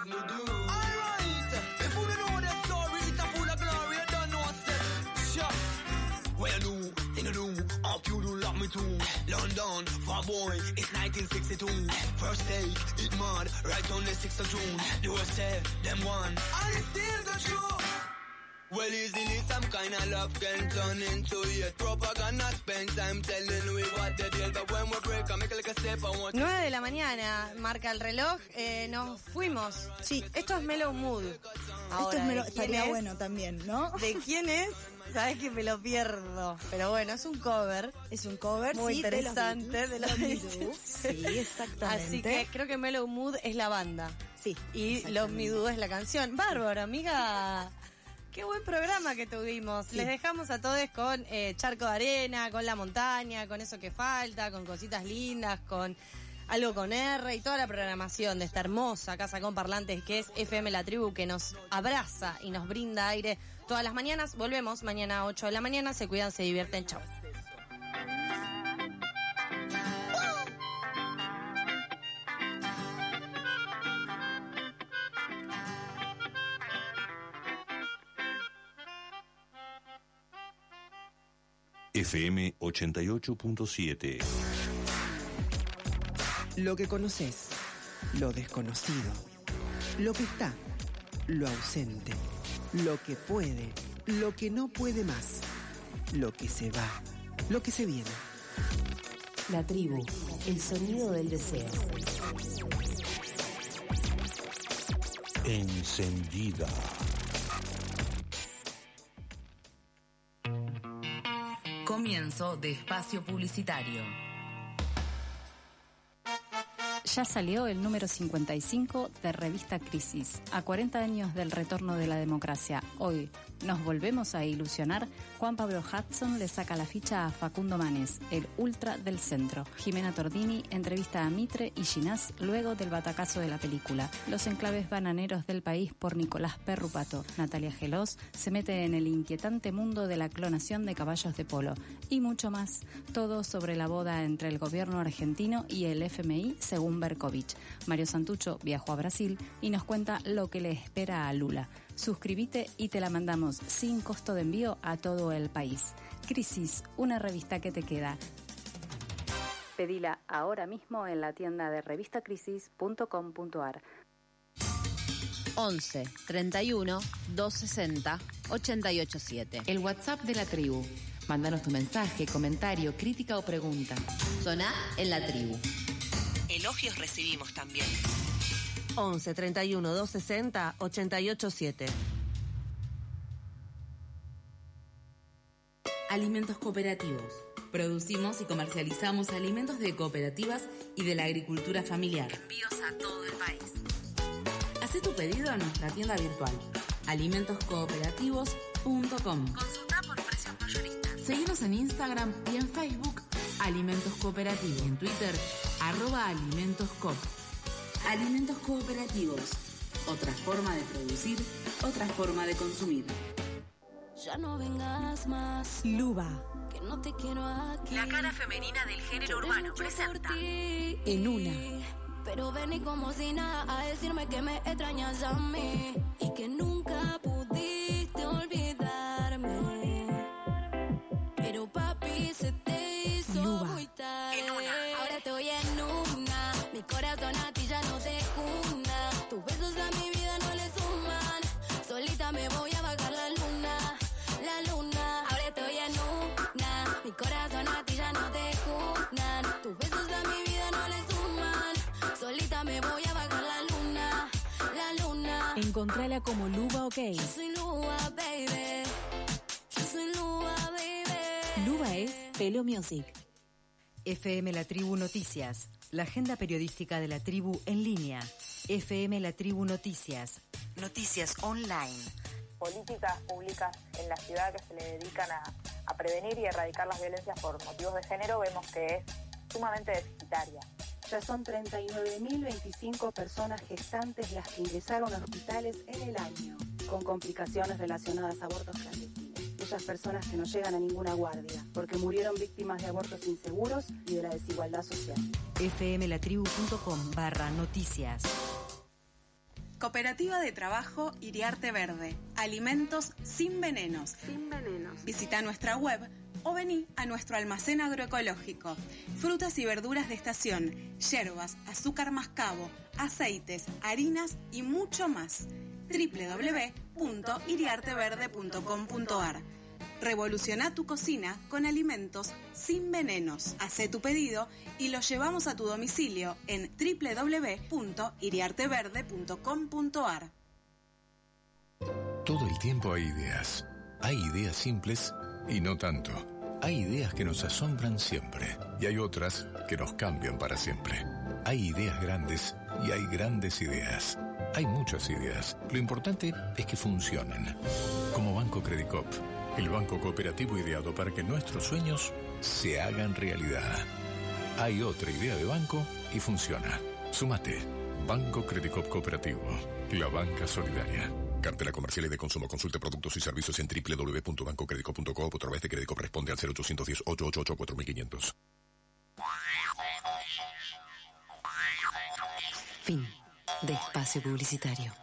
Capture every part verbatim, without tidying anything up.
love me do. Alright, if you don't know the story, it's a full of glory, you don't know what's sure. Well, do, thing you do, hope you do love me too. London, far boy, it's nineteen sixty-two. First take, it mad, right on the sixth of June. You will say, them one, and it's still the truth. Well, easily some kind of love can turn into hate. Propaganda spend time telling we what the deal. But when we break, I make like a step I want. nueve de la mañana, marca el reloj, eh, nos fuimos. Sí. Esto es Mellow Mood. Ahora, Esto es melo- ¿de quién estaría es? bueno también, ¿no? ¿De quién es? Sabes que me lo pierdo. Pero bueno, es un cover. Es un cover, Muy sí, interesante de los Beatles. Beatles. Sí, exactamente. Así que creo que Mellow Mood es la banda. Sí. Y Love Me Do es la canción. Bárbaro, amiga. Qué buen programa que tuvimos. Sí. Les dejamos a todos con eh, Charco de Arena, con La Montaña, con Eso que Falta, con Cositas Lindas, con Algo con R y toda la programación de esta hermosa casa con parlantes que es F M La Tribu, que nos abraza y nos brinda aire todas las mañanas. Volvemos mañana a ocho de la mañana. Se cuidan, se divierten. Chau. F M ochenta y ocho punto siete. Lo que conoces, lo desconocido, lo que está, lo ausente, lo que puede, lo que no puede más, lo que se va, lo que se viene. La tribu, el sonido del deseo. Encendida. Comienzo de espacio publicitario. Ya salió el número cincuenta y cinco de Revista Crisis. A cuarenta años del retorno de la democracia, hoy nos volvemos a ilusionar. Juan Pablo Hudson le saca la ficha a Facundo Manes, el ultra del centro. Jimena Tordini entrevista a Mitre y Ginás luego del batacazo de la película. Los enclaves bananeros del país por Nicolás Perrupato. Natalia Gelós se mete en el inquietante mundo de la clonación de caballos de polo. Y mucho más. Todo sobre la boda entre el gobierno argentino y el F M I, según Berkovich. Mario Santucho viajó a Brasil y nos cuenta lo que le espera a Lula. Suscríbete y te la mandamos sin costo de envío a todo el país. Crisis, una revista que te queda. Pedila ahora mismo en la tienda de revista crisis punto com punto a r. once, treinta y uno, doscientos sesenta, ochenta y ocho siete. El WhatsApp de la tribu. Mándanos tu mensaje, comentario, crítica o pregunta. Soná en la tribu. Elogios recibimos también. once, treinta y uno, doscientos sesenta, ochenta y ocho siete. Alimentos cooperativos. Producimos y comercializamos alimentos de cooperativas y de la agricultura familiar. Envíos a todo el país. Haz tu pedido en nuestra tienda virtual, alimentos cooperativos punto com. Consulta por precios mayoristas. Seguinos en Instagram y en Facebook, Alimentos Cooperativos. En Twitter, arroba Alimentos Coop. Alimentos cooperativos. Otra forma de producir, otra forma de consumir. Ya no vengas más. Luba. Que no te quiero aquí. La cara femenina del género urbano presenta En una. Pero vení como si nada a decirme que me extrañas a mí y que nunca pudiste olvidarme. Pero papi, se te hizo Luba. muy tarde. En una. Ahora estoy en una. Mi corazón a ti ya no te juna. Tus besos a mi vida no le suman. Solita me voy a bajar la luna. La luna. Ahora estoy en una. Mi corazón a ti ya no te junan. Tus besos a mi vida no le suman. Solita me voy a bajar la luna. La luna. Encontrala como Luba OK. Yo soy Luba, baby. Yo soy Luba, baby. Luba es Pelo Music. F M La Tribu Noticias, la agenda periodística de la tribu en línea. F M La Tribu Noticias, noticias online. Políticas públicas en la ciudad que se le dedican a, a prevenir y erradicar las violencias por motivos de género, vemos que es sumamente deficitaria. Ya son treinta y nueve mil veinticinco personas gestantes las que ingresaron a hospitales en el año, con complicaciones relacionadas a abortos clandestinos. Esas personas que no llegan a ninguna guardia, porque murieron víctimas de abortos inseguros y de la desigualdad social. F M La Tribu punto com barra noticias. Cooperativa de Trabajo Iriarte Verde. Alimentos sin venenos. Sin venenos. Visita nuestra web o vení a nuestro almacén agroecológico. Frutas y verduras de estación, yerbas, azúcar mascabo, aceites, harinas y mucho más. doble u doble u doble u punto iriarteverde punto com punto a r. Revoluciona tu cocina con alimentos sin venenos. Hacé tu pedido y lo llevamos a tu domicilio en doble u doble u doble u punto iriarteverde punto com punto a r. Todo el tiempo hay ideas. Hay ideas simples y no tanto. Hay ideas que nos asombran siempre y hay otras que nos cambian para siempre. Hay ideas grandes y hay grandes ideas. Hay muchas ideas. Lo importante es que funcionen. Como Banco Credicop, el banco cooperativo ideado para que nuestros sueños se hagan realidad. Hay otra idea de banco y funciona. Súmate. Banco Credicop Cooperativo. La banca solidaria. Cartera comercial y de consumo. Consulte productos y servicios en doble u doble u doble u punto banco credicop punto com o a través de Credicop responde al cero ochocientos diez, ochocientos ochenta y ocho, cuatro mil quinientos. Fin de espacio publicitario.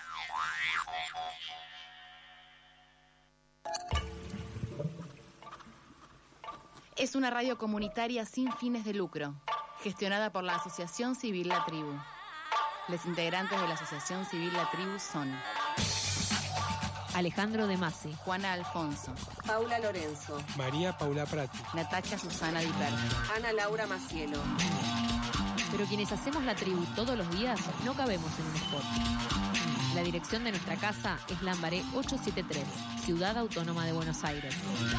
Es una radio comunitaria sin fines de lucro, gestionada por la Asociación Civil La Tribu. Los integrantes de la Asociación Civil La Tribu son Alejandro De Masi, Juana Alfonso, Paula Lorenzo, María Paula Prati, Natacha Susana Di Perno, Ana Laura Macielo. Pero quienes hacemos La Tribu todos los días no cabemos en un spot. La dirección de nuestra casa es Lambaré ochocientos setenta y tres, Ciudad Autónoma de Buenos Aires.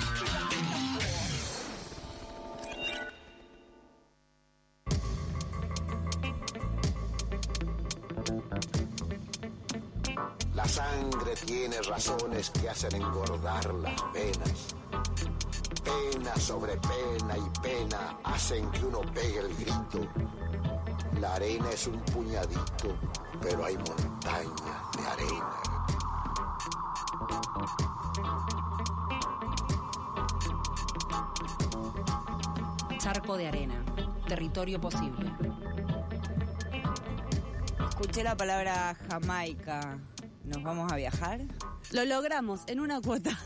La sangre tiene razones que hacen engordar las venas. Pena sobre pena y pena hacen que uno pegue el grito. La arena es un puñadito, pero hay montañas de arena. Charco de arena, territorio posible. Escuché la palabra Jamaica. ¿Nos vamos a viajar? Lo logramos en una cuota.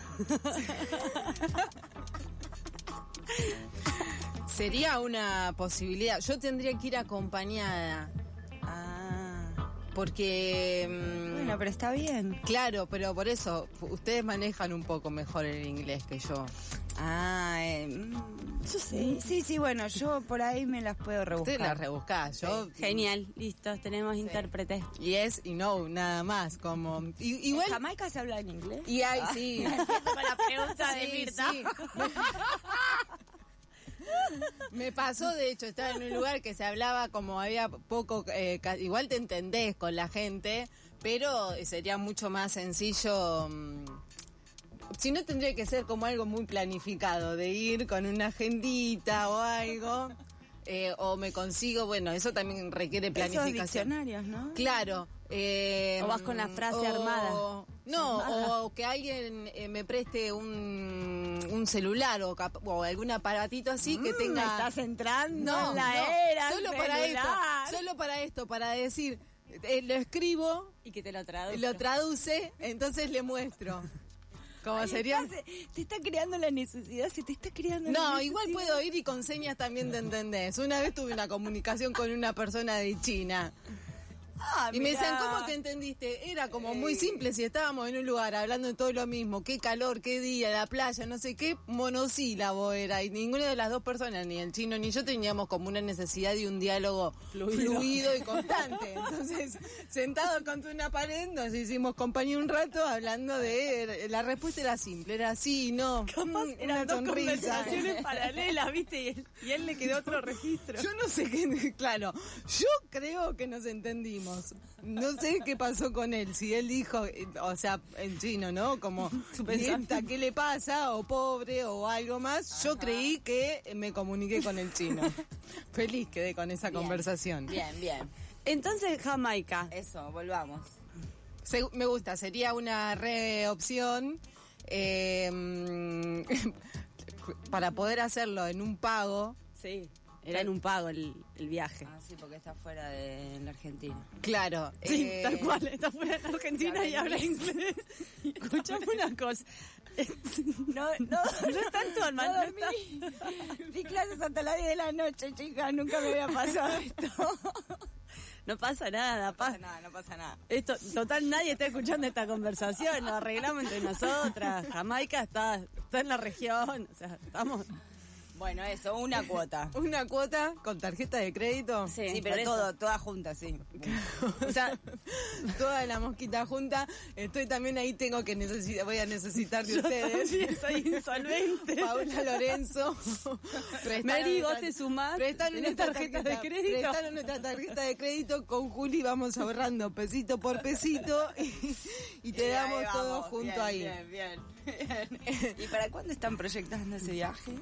Sería una posibilidad. Yo tendría que ir acompañada. Ah. Porque... Mmm, bueno, pero está bien. Claro, pero por eso, ustedes manejan un poco mejor el inglés que yo. Ah, eh, yo sí. Sí, sí, bueno, yo por ahí me las puedo rebuscar. Usted las rebuscá, yo... Sí. Genial, listo, tenemos sí. intérpretes. Yes y no, nada más, como... Y, igual... ¿En Jamaica se habla en inglés? Y hay, sí. Empiezo con la pregunta de sí, Mirta. Sí. Me pasó, de hecho, estaba en un lugar que se hablaba como había poco, eh, igual te entendés con la gente, pero sería mucho más sencillo... Mmm, si no, tendría que ser como algo muy planificado, de ir con una agendita o algo, eh, o me consigo, bueno, eso también requiere planificación. Esos diccionarios, ¿no? Claro. Eh, o vas con la frase o, armada. No, armada. O que alguien eh, me preste un, un celular o, cap, o algún aparatito así mm, que tenga... Estás entrando no, en la no, era solo celular. para esto, solo para esto, para decir, eh, lo escribo... Y que te lo traduzca. Lo traduce, entonces le muestro. Como Ay, sería... Estás, te está creando la necesidad, se te está creando no, la necesidad. No, igual puedo ir y con señas también te entendés. Una vez tuve una comunicación con una persona de China. Ah, y me decían, ¿cómo te entendiste? Era como muy simple, si estábamos en un lugar hablando de todo lo mismo, qué calor, qué día, la playa, no sé qué, monosílabo era, y ninguna de las dos personas, ni el chino ni yo, teníamos como una necesidad de un diálogo fluido, fluido y constante. Entonces, sentados contra una pared, nos hicimos compañía un rato hablando de... La respuesta era simple, era sí, no, capaz mm, eran una dos sonrisa. conversaciones paralelas, ¿viste? Y él, y él le quedó otro registro. Yo no sé qué, claro, yo creo que nos entendimos. No sé qué pasó con él, si él dijo, o sea, en chino, ¿no? Como, ¿qué le pasa? O pobre, o algo más. Ajá. Yo creí que me comuniqué con el chino. Feliz quedé con esa bien, conversación. Bien, bien. Entonces, Jamaica. Eso, volvamos. Se, me gusta, sería una re opción eh, para poder hacerlo en un pago. Sí. Era en un pago el, el viaje. Ah, sí, porque está fuera de la Argentina. Claro. Sí, eh, tal cual, está fuera de la Argentina y habla inglés. Escuchame una cosa. No, no, No es tanto, hermano. no dormí. Di clases hasta las diez de la noche, chicas. Nunca me había pasado esto. No pasa nada, No pasa nada, no pasa nada. Esto, total, nadie está escuchando esta conversación, lo arreglamos entre nosotras. Jamaica está, está en la región, o sea, estamos... Bueno, eso, una cuota. Una cuota con tarjeta de crédito. Sí, Sí, por pero eso. todo, toda junta, sí. O sea, toda la mosquita junta. Estoy también ahí, tengo que necesitar, voy a necesitar de Yo ustedes. también soy insolvente. Paula Lorenzo. Mary, vos te sumás. Prestaron ¿Tenés nuestra tarjeta tarjeta de crédito? Prestaron nuestra tarjeta de crédito. Con Juli vamos ahorrando pesito por pesito y, y te Y damos ahí todo vamos, junto bien, ahí. Bien, bien, bien. ¿Y para cuándo están proyectando ese viaje?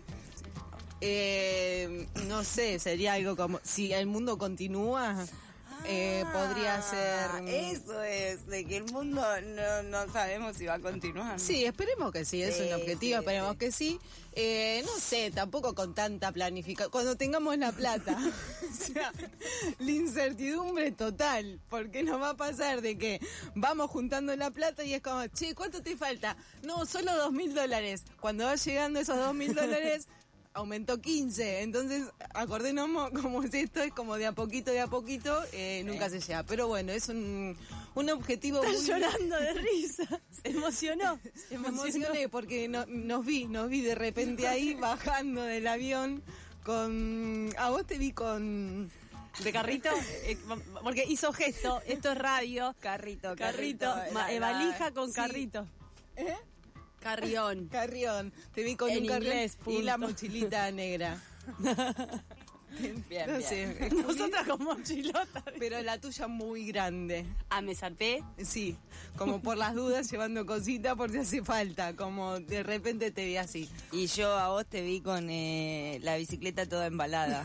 Eh, no sé, sería algo como si el mundo continúa. Eh, podría ser. Ah, eso es, de que el mundo no, no sabemos si va a continuar. Sí, esperemos que sí, es Sí, un objetivo, sí, esperemos sí. que sí. Eh, no sé, tampoco con tanta planificación. Cuando tengamos la plata, o sea, la incertidumbre total, porque nos va a pasar de que vamos juntando la plata y es como, che, ¿cuánto te falta? No, solo dos mil dólares. Cuando va llegando esos dos mil dólares, aumentó quince, entonces acordémonos como es esto, es como de a poquito, de a poquito, eh, nunca se llega. Pero bueno, es un, un objetivo Está muy... llorando de risa. Se emocionó. Se Me emocionó. emocioné porque no- nos vi, nos vi de repente ahí bajando del avión con... A vos te vi con... De carrito, eh, porque hizo gesto, esto es radio. Carrito, Carrito, carrito, ma- la- eh, la- valija con sí. carrito. ¿Eh? Carrión. Carrión. Te vi con En un carrión inglés, y punto. la mochilita negra. Bien, no bien. sé, Nosotras con mochilota. pero la tuya muy grande. Ah, me zarpé. Sí, como por las dudas llevando cositas por si hace falta, como de repente te vi así. Y yo a vos te vi con eh, la bicicleta toda embalada.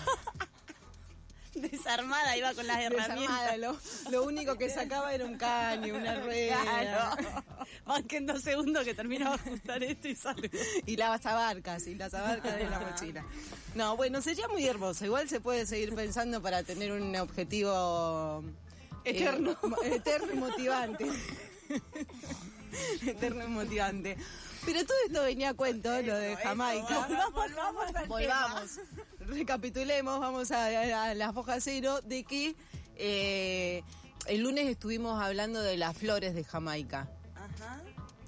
Desarmada, iba con las herramientas. Desarmada, lo, lo único que sacaba era un caño, una rueda. Claro. Banquen dos segundos que termino de ajustar esto y salgo. Y las abarcas, y las abarcas de la mochila. No, bueno, sería muy hermoso. Igual se puede seguir pensando para tener un objetivo eh, Eterno. mo- eterno y motivante. Eterno y motivante. Pero todo esto venía a cuento, lo de Jamaica. Volvamos al Volvamos. Recapitulemos, vamos a, a, a la foja cero de que eh, el lunes estuvimos hablando de las flores de Jamaica. Ajá.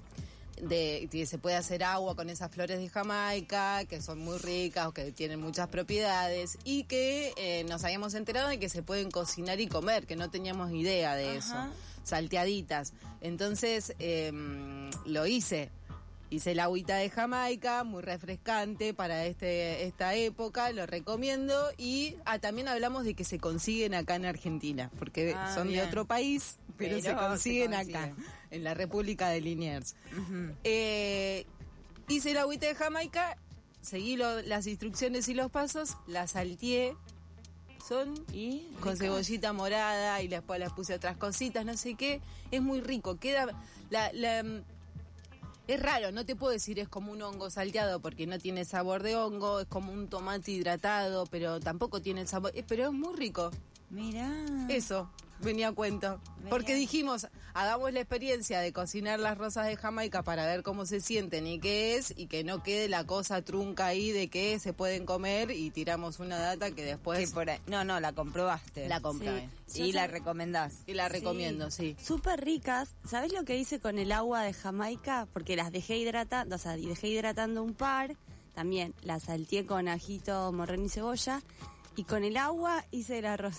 De que se puede hacer agua con esas flores de Jamaica, que son muy ricas o que tienen muchas propiedades, y que eh, nos habíamos enterado de que se pueden cocinar y comer, que no teníamos idea de eso, Ajá. salteaditas. Entonces eh, lo hice. Hice el agüita de Jamaica, muy refrescante para este esta época, lo recomiendo. Y ah, también hablamos de que se consiguen acá en Argentina, porque Ah, son bien. de otro país, pero, Pero se se consiguen consiguen. acá, en la República de Liniers. Ujú. Eh, hice el agüita de Jamaica, seguí lo- las instrucciones y los pasos, la salteé. Son ¿Y? con Ricas. cebollita morada y después les puse otras cositas, no sé qué. Es muy rico, queda... La, la- es raro, no te puedo decir es como un hongo salteado porque no tiene sabor de hongo, es como un tomate hidratado, pero tampoco tiene el sabor, eh, pero es muy rico. Mirá. Eso, venía a cuento. Venía. Porque dijimos, hagamos la experiencia de cocinar las rosas de Jamaica para ver cómo se sienten y qué es, y que no quede la cosa trunca ahí de que se pueden comer, y tiramos una data que después... Que por ahí- No, no, la comprobaste. La compré. Sí. Y Yo la sab- recomendás. Y la recomiendo, sí. Súper ricas. ¿Sabés lo que hice con el agua de Jamaica? Porque las dejé hidratando, o sea, y dejé hidratando un par. También las salteé con ajito, morrón y cebolla. Y con el agua hice el arroz.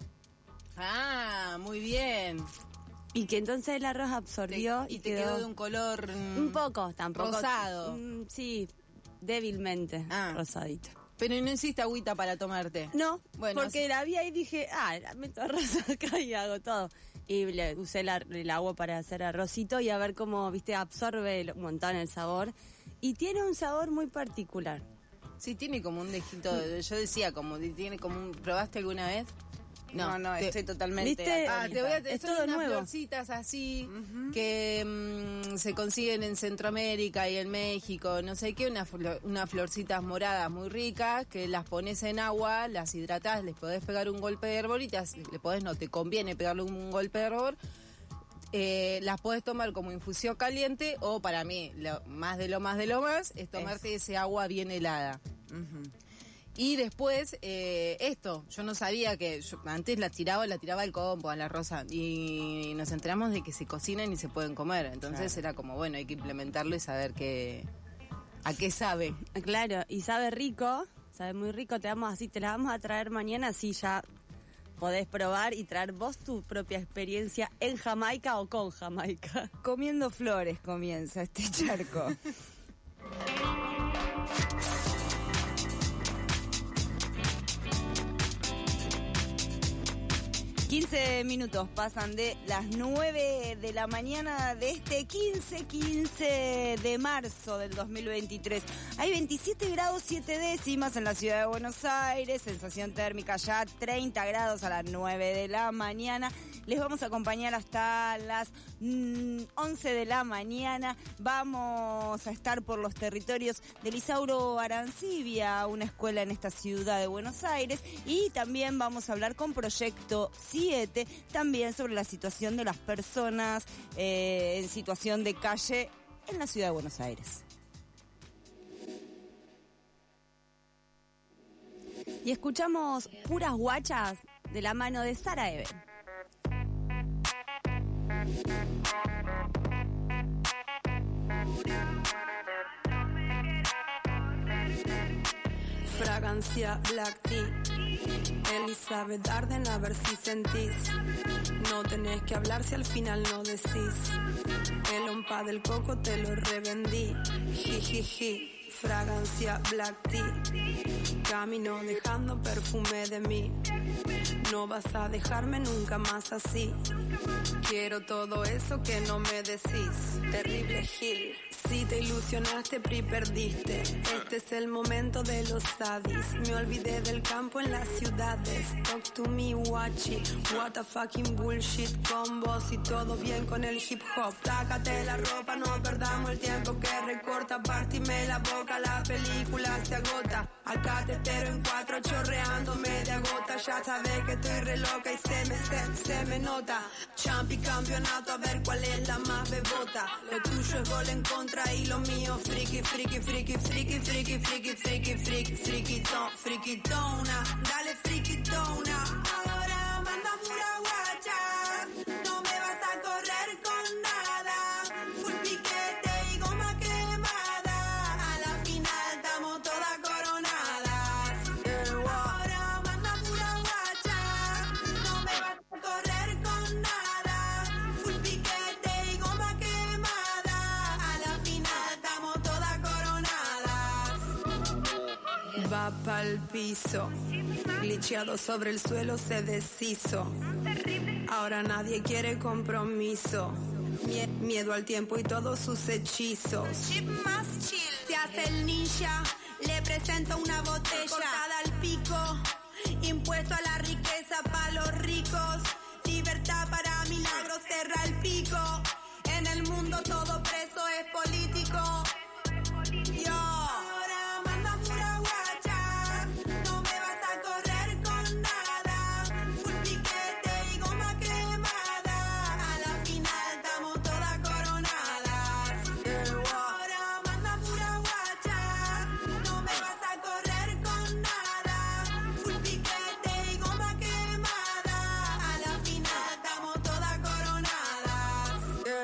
Ah, muy bien. Y que entonces el arroz absorbió y y, te quedó de un color... mm, un poco, tampoco. rosado. Mm, sí, débilmente Ah. rosadito. Pero no hiciste agüita para tomarte. No, Bueno, porque la vi ahí y dije, ah, la meto arroz acá y hago todo. Y le usé la- el agua para hacer arrocito y a ver cómo, viste, absorbe el- un montón el sabor. Y tiene un sabor muy particular. Sí, tiene como un dejito, de- yo decía, como de- tiene como un... ¿Probaste alguna vez? No, no, te- estoy totalmente. ¿Viste? Ah, te voy a Es son todo unas nuevo. florcitas así que mm, se consiguen en Centroamérica y en México, no sé qué, unas, flo- unas florcitas moradas muy ricas que las pones en agua, las hidratás, les podés pegar un golpe de hervor y te, hace- le podés, no, te conviene pegarle un golpe de hervor. Eh, las podés tomar como infusión caliente o para mí, lo, más de lo más de lo más, es tomarte ese agua bien helada. Y después, eh, esto, yo no sabía que, yo antes la tiraba, la tiraba al compo, a la rosa, y nos enteramos de que se cocinan y se pueden comer. Entonces Claro. era como, bueno, hay que implementarlo y saber qué, a qué sabe. Claro, y sabe rico, sabe muy rico, te vamos así, te la vamos a traer mañana, así ya podés probar y traer vos tu propia experiencia en Jamaica o con Jamaica. Comiendo flores comienza este charco. quince minutos pasan de las nueve de la mañana de este quince quince de marzo del dos mil veintitrés. Hay veintisiete grados siete décimas en la ciudad de Buenos Aires, sensación térmica ya treinta grados a las nueve de la mañana. Les vamos a acompañar hasta las mm, once de la mañana. Vamos a estar por los territorios de Isauro Arancibia, una escuela en esta ciudad de Buenos Aires. Y también vamos a hablar con Proyecto siete, también sobre la situación de las personas eh, en situación de calle en la ciudad de Buenos Aires. Y escuchamos Puras Guachas de la mano de Sara Eben. Fragancia Black Tea, Elizabeth Arden, a ver si sentís. No tenés que hablar si al final no decís. El ompa del coco te lo revendí. Jijiji. Fragancia Black Tea, camino dejando perfume de mí. No vas a dejarme nunca más así. Quiero todo eso que no me decís. Terrible Gil. Si te ilusionaste, pri perdiste. Este es el momento de los sadis. Me olvidé del campo en las ciudades. Talk to me, watchy. What a fucking bullshit con vos y todo bien con el hip hop. Sácate la ropa, no perdamos el tiempo que recorta. Partime la boca, la película se agota. Acá te espero en cuatro chorreándome de agota. Ya sabes que estoy re loca y se me, se, se me nota. Champi campeonato, a ver cuál es la más bebota. Lo tuyo es gol en contra y lo mío friki, friki, friki, friki, friki, friki, friki, friki, frikitón, frikitona. Dale frikitona. Ahora manda pura guacha. No me vas a correr con nada. Full piquete y goma quemada. A la final estamos todas coronadas. Ahora manda pura guacha. No me vas a correr con nada. Full piquete y goma quemada. A la final estamos todas coronadas. Va pa'l piso, glitcheado sobre el suelo se deshizo. Ahora nadie quiere compromiso. Mie- miedo al tiempo y todos sus hechizos. Chip más chill. Se hace el ninja, le presento una botella cortada al pico. Impuesto a la riqueza para los ricos. Libertad para milagros, cerra el pico. En el mundo todo preso es político. Yo. Ahora manda pura guacha. No me vas a correr con nada. Full piquete y goma quemada. A la final estamos todas coronadas. Ahora manda pura guacha. No me vas a correr con nada. Full piquete y goma quemada. A la final estamos todas coronadas.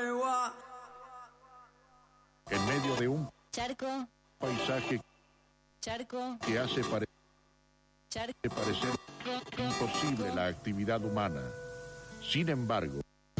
En medio de un Charco, paisaje charco, que hace pare- charco. parecer imposible la actividad humana. Sin embargo,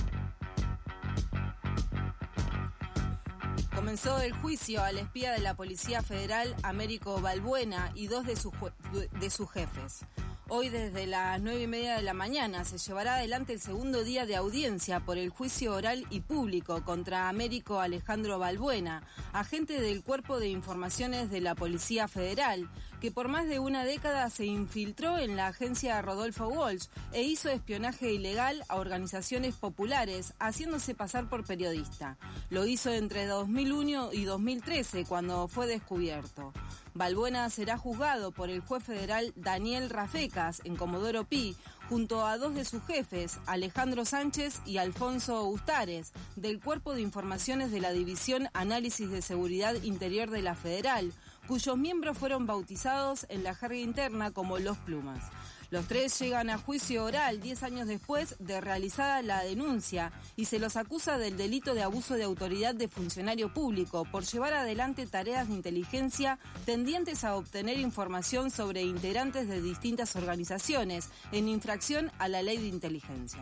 Comenzó el juicio al espía de la Policía Federal, Américo Balbuena, y dos de, sus jue- de sus jefes. Hoy desde las nueve y media de la mañana se llevará adelante el segundo día de audiencia por el juicio oral y público contra Américo Alejandro Balbuena, agente del Cuerpo de Informaciones de la Policía Federal, que por más de una década se infiltró en la agencia Rodolfo Walsh e hizo espionaje ilegal a organizaciones populares, haciéndose pasar por periodista. Lo hizo entre dos mil uno y dos mil trece, cuando fue descubierto. Balbuena será juzgado por el juez federal Daniel Rafecas en Comodoro Pi, junto a dos de sus jefes, Alejandro Sánchez y Alfonso Ustares, del Cuerpo de Informaciones de la División Análisis de Seguridad Interior de la Federal, cuyos miembros fueron bautizados en la jerga interna como Los Plumas. Los tres llegan a juicio oral diez años después de realizada la denuncia y se los acusa del delito de abuso de autoridad de funcionario público por llevar adelante tareas de inteligencia tendientes a obtener información sobre integrantes de distintas organizaciones en infracción a la ley de inteligencia.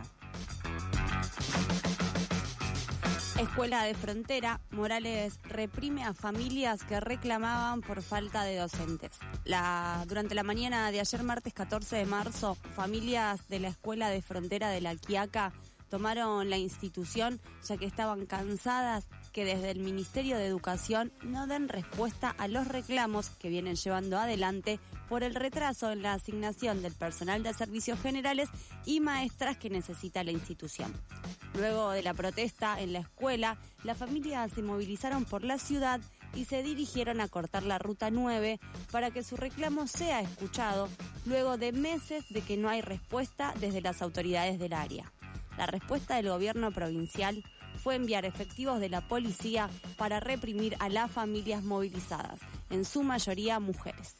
Escuela de Frontera, Morales reprime a familias que reclamaban por falta de docentes. La, durante la mañana de ayer, martes catorce de marzo, familias de la Escuela de Frontera de La Quiaca tomaron la institución ya que estaban cansadas que desde el Ministerio de Educación no den respuesta a los reclamos que vienen llevando adelante por el retraso en la asignación del personal de servicios generales y maestras que necesita la institución. Luego de la protesta en la escuela, las familias se movilizaron por la ciudad y se dirigieron a cortar la Ruta nueve para que su reclamo sea escuchado luego de meses de que no hay respuesta desde las autoridades del área. La respuesta del gobierno provincial fue enviar efectivos de la policía para reprimir a las familias movilizadas, en su mayoría mujeres.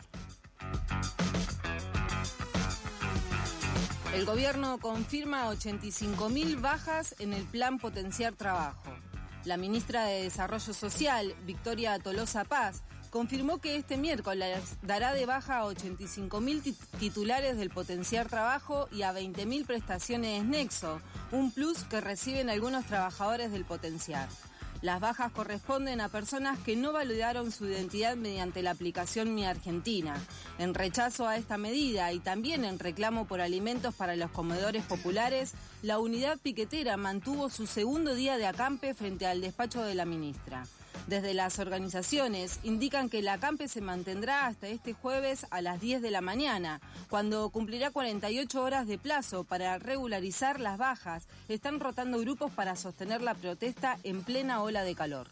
El gobierno confirma ochenta y cinco mil bajas en el plan Potenciar Trabajo. La ministra de Desarrollo Social, Victoria Tolosa Paz, confirmó que este miércoles dará de baja a ochenta y cinco mil titulares del Potenciar Trabajo y a veinte mil prestaciones Nexo, un plus que reciben algunos trabajadores del Potenciar. Las bajas corresponden a personas que no validaron su identidad mediante la aplicación Mi Argentina. En rechazo a esta medida y también en reclamo por alimentos para los comedores populares, la unidad piquetera mantuvo su segundo día de acampe frente al despacho de la ministra. Desde las organizaciones indican que el acampe se mantendrá hasta este jueves a las diez de la mañana, cuando cumplirá cuarenta y ocho horas de plazo para regularizar las bajas. Están rotando grupos para sostener la protesta en plena ola de calor.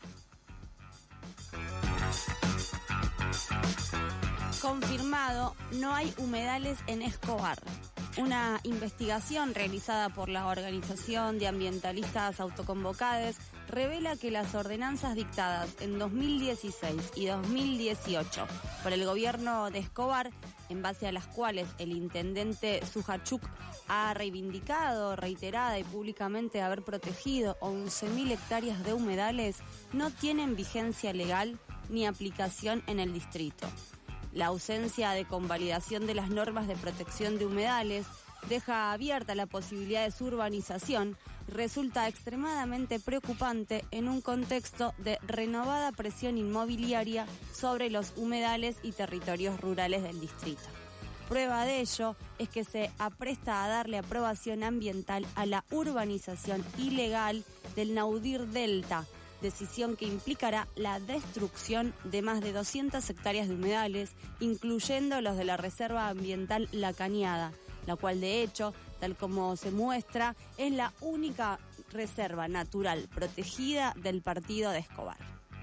Confirmado, no hay humedales en Escobar. Una investigación realizada por la Organización de Ambientalistas Autoconvocados revela que las ordenanzas dictadas en dos mil dieciséis y dos mil dieciocho por el gobierno de Escobar, en base a las cuales el intendente Sujachuk ha reivindicado reiterada y públicamente haber protegido once mil hectáreas de humedales, no tienen vigencia legal ni aplicación en el distrito. La ausencia de convalidación de las normas de protección de humedales deja abierta la posibilidad de su urbanización y resulta extremadamente preocupante en un contexto de renovada presión inmobiliaria sobre los humedales y territorios rurales del distrito. Prueba de ello es que se apresta a darle aprobación ambiental a la urbanización ilegal del Naudir Delta, decisión que implicará la destrucción de más de doscientas hectáreas de humedales, incluyendo los de la Reserva Ambiental La Cañada, la cual de hecho, tal como se muestra, es la única reserva natural protegida del partido de Escobar.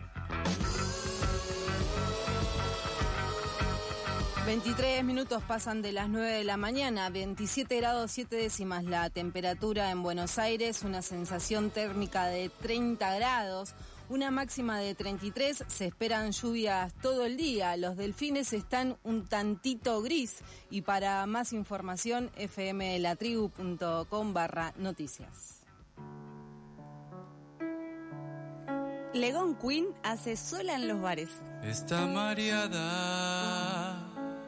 veintitrés minutos pasan de las nueve de la mañana, veintisiete grados siete décimas la temperatura en Buenos Aires, una sensación térmica de treinta grados, una máxima de treinta y tres, se esperan lluvias todo el día, los delfines están un tantito gris y para más información fmlatribu.com barra noticias. Legón Queen hace sola en los bares. Está mareada.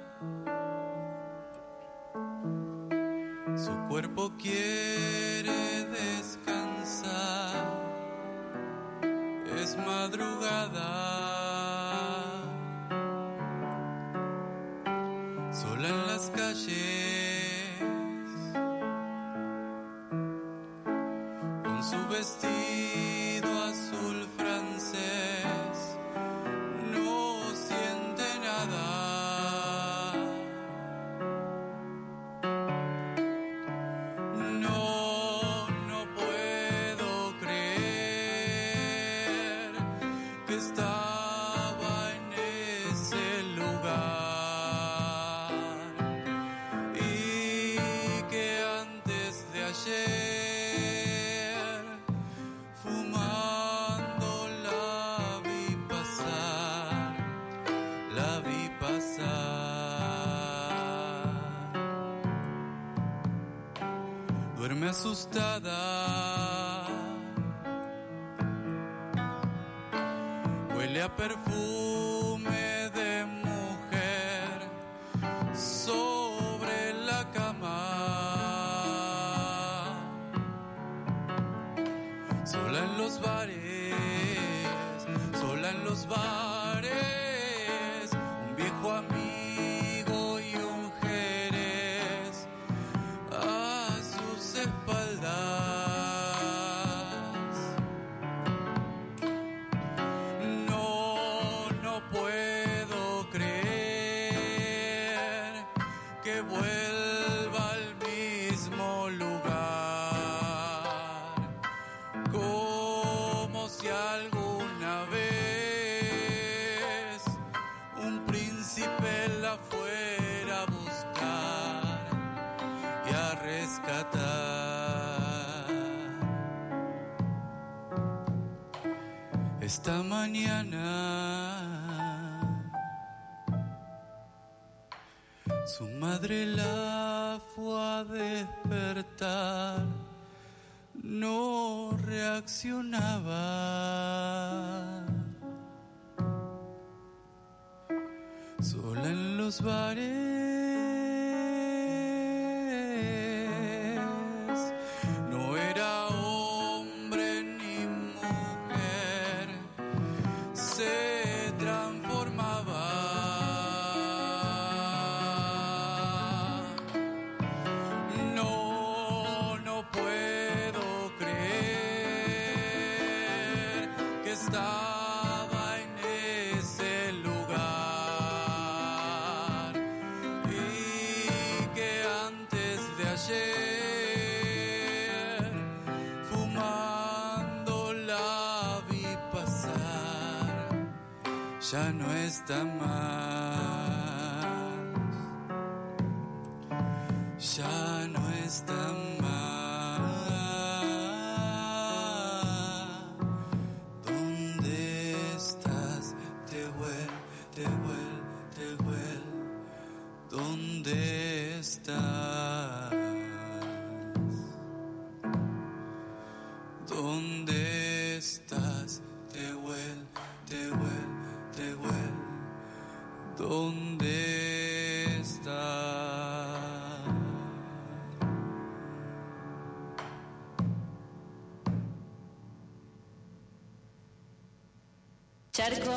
Su cuerpo quiere descansar. Es madrugada. Sola en las calles. con su vestido azul francés, no siente nada. No, no puedo creer que estaba en ese lugar y que antes de ayer fumando la vi pasar, la vi pasar. Duerme asustada, huele a perfume de mujer sobre la cama, sola en los bares, sola en los bares, un viejo amigo y un jerez a sus espaldas. No, no puedo creer que vuelva al mismo lugar, como si alguna vez un príncipe la fuera a buscar y a rescatar. Esta mañana su madre la fue a despertar, no reaccionaba. Sola en los bares, no era hombre ni mujer, se transformaba. No, no puedo creer que estaba en ese lugar y que antes de ayer fumando la vi pasar, ya no está más, ya no está más. ¿Dónde estás? Tehuel, Tehuel, Tehuel, ¿dónde estás? ¿Dónde estás? Tehuel, Tehuel, Tehuel, ¿dónde estás? Charco.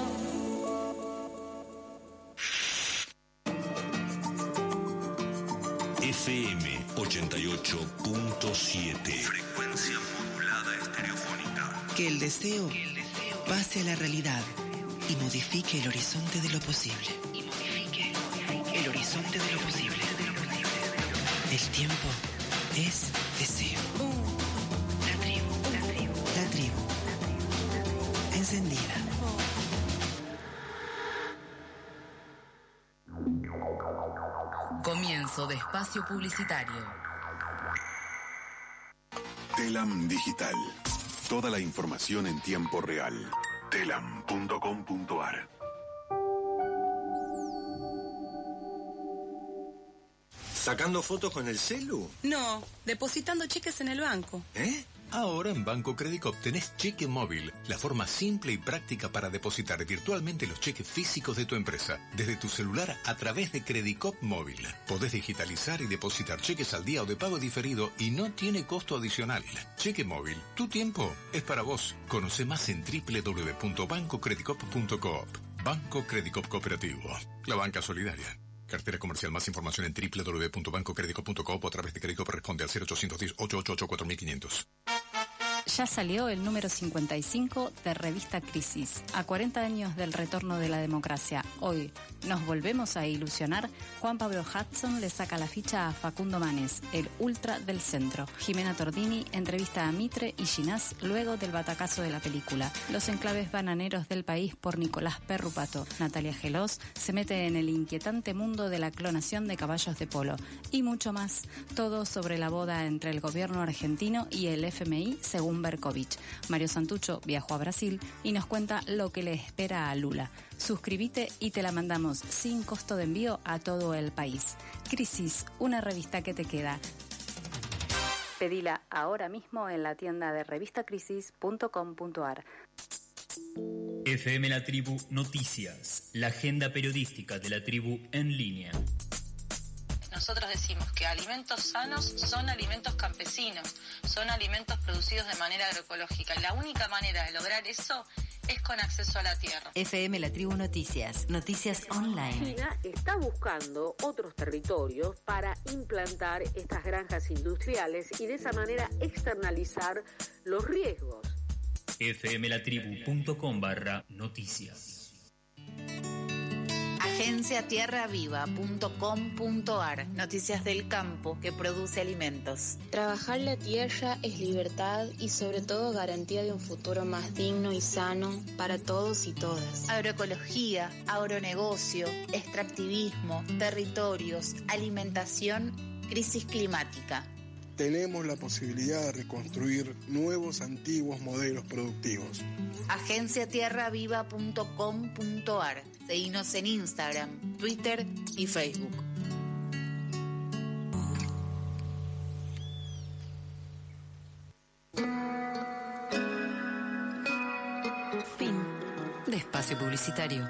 F M ochenta y ocho punto siete. Frecuencia modulada estereofónica. Que el deseo pase a la realidad y modifique el horizonte de lo posible. Y modifique el horizonte de lo posible. El tiempo es deseo. La tribu, la tribu, la tribu. Encendida. Comienzo de espacio publicitario. Telam Digital. Toda la información en tiempo real. telam punto com punto ar. ¿Sacando fotos con el celu? No, depositando cheques en el banco. ¿Eh? Ahora en Banco Credicop tenés cheque móvil, la forma simple y práctica para depositar virtualmente los cheques físicos de tu empresa, desde tu celular a través de Credicop Móvil. Podés digitalizar y depositar cheques al día o de pago diferido y no tiene costo adicional. Cheque móvil, tu tiempo es para vos. Conoce más en doble u doble u doble u punto banco credicop punto coop. Banco Credicop Cooperativo, la banca solidaria. Cartera comercial. Más información en doble u doble u doble u punto banco credicop punto coop o a través de Credicop. Responde al cero ochocientos diez, ochocientos ochenta y ocho, cuatro mil quinientos. Ya salió el número cincuenta y cinco de Revista Crisis. A cuarenta años del retorno de la democracia, hoy nos volvemos a ilusionar. Juan Pablo Hudson le saca la ficha a Facundo Manes, el ultra del centro. Jimena Tordini entrevista a Mitre y Ginás luego del batacazo de la película. Los enclaves bananeros del país por Nicolás Perrupato. Natalia Gelós se mete en el inquietante mundo de la clonación de caballos de polo. Y mucho más. Todo sobre la boda entre el gobierno argentino y el F M I, según Berkovich. Mario Santucho viajó a Brasil y nos cuenta lo que le espera a Lula. Suscríbete y te la mandamos sin costo de envío a todo el país. Crisis, una revista que te queda. Pedila ahora mismo en la tienda de revistacrisis punto com punto a r. F M La Tribu Noticias, la agenda periodística de la tribu en línea. Nosotros decimos que alimentos sanos son alimentos campesinos, son alimentos producidos de manera agroecológica. Y la única manera de lograr eso es con acceso a la tierra. F M La Tribu Noticias, noticias online. China está buscando otros territorios para implantar estas granjas industriales y de esa manera externalizar los riesgos. F M La Tribu punto com barra noticias. Agencia Tierra Viva punto com punto a r. Noticias del campo que produce alimentos. Trabajar la tierra es libertad y sobre todo garantía de un futuro más digno y sano para todos y todas. Agroecología, agronegocio, extractivismo, territorios, alimentación, crisis climática. Tenemos la posibilidad de reconstruir nuevos, antiguos modelos productivos. Agencia Tierra Viva punto com punto a r. Seguinos en Instagram, Twitter y Facebook. Fin de espacio publicitario.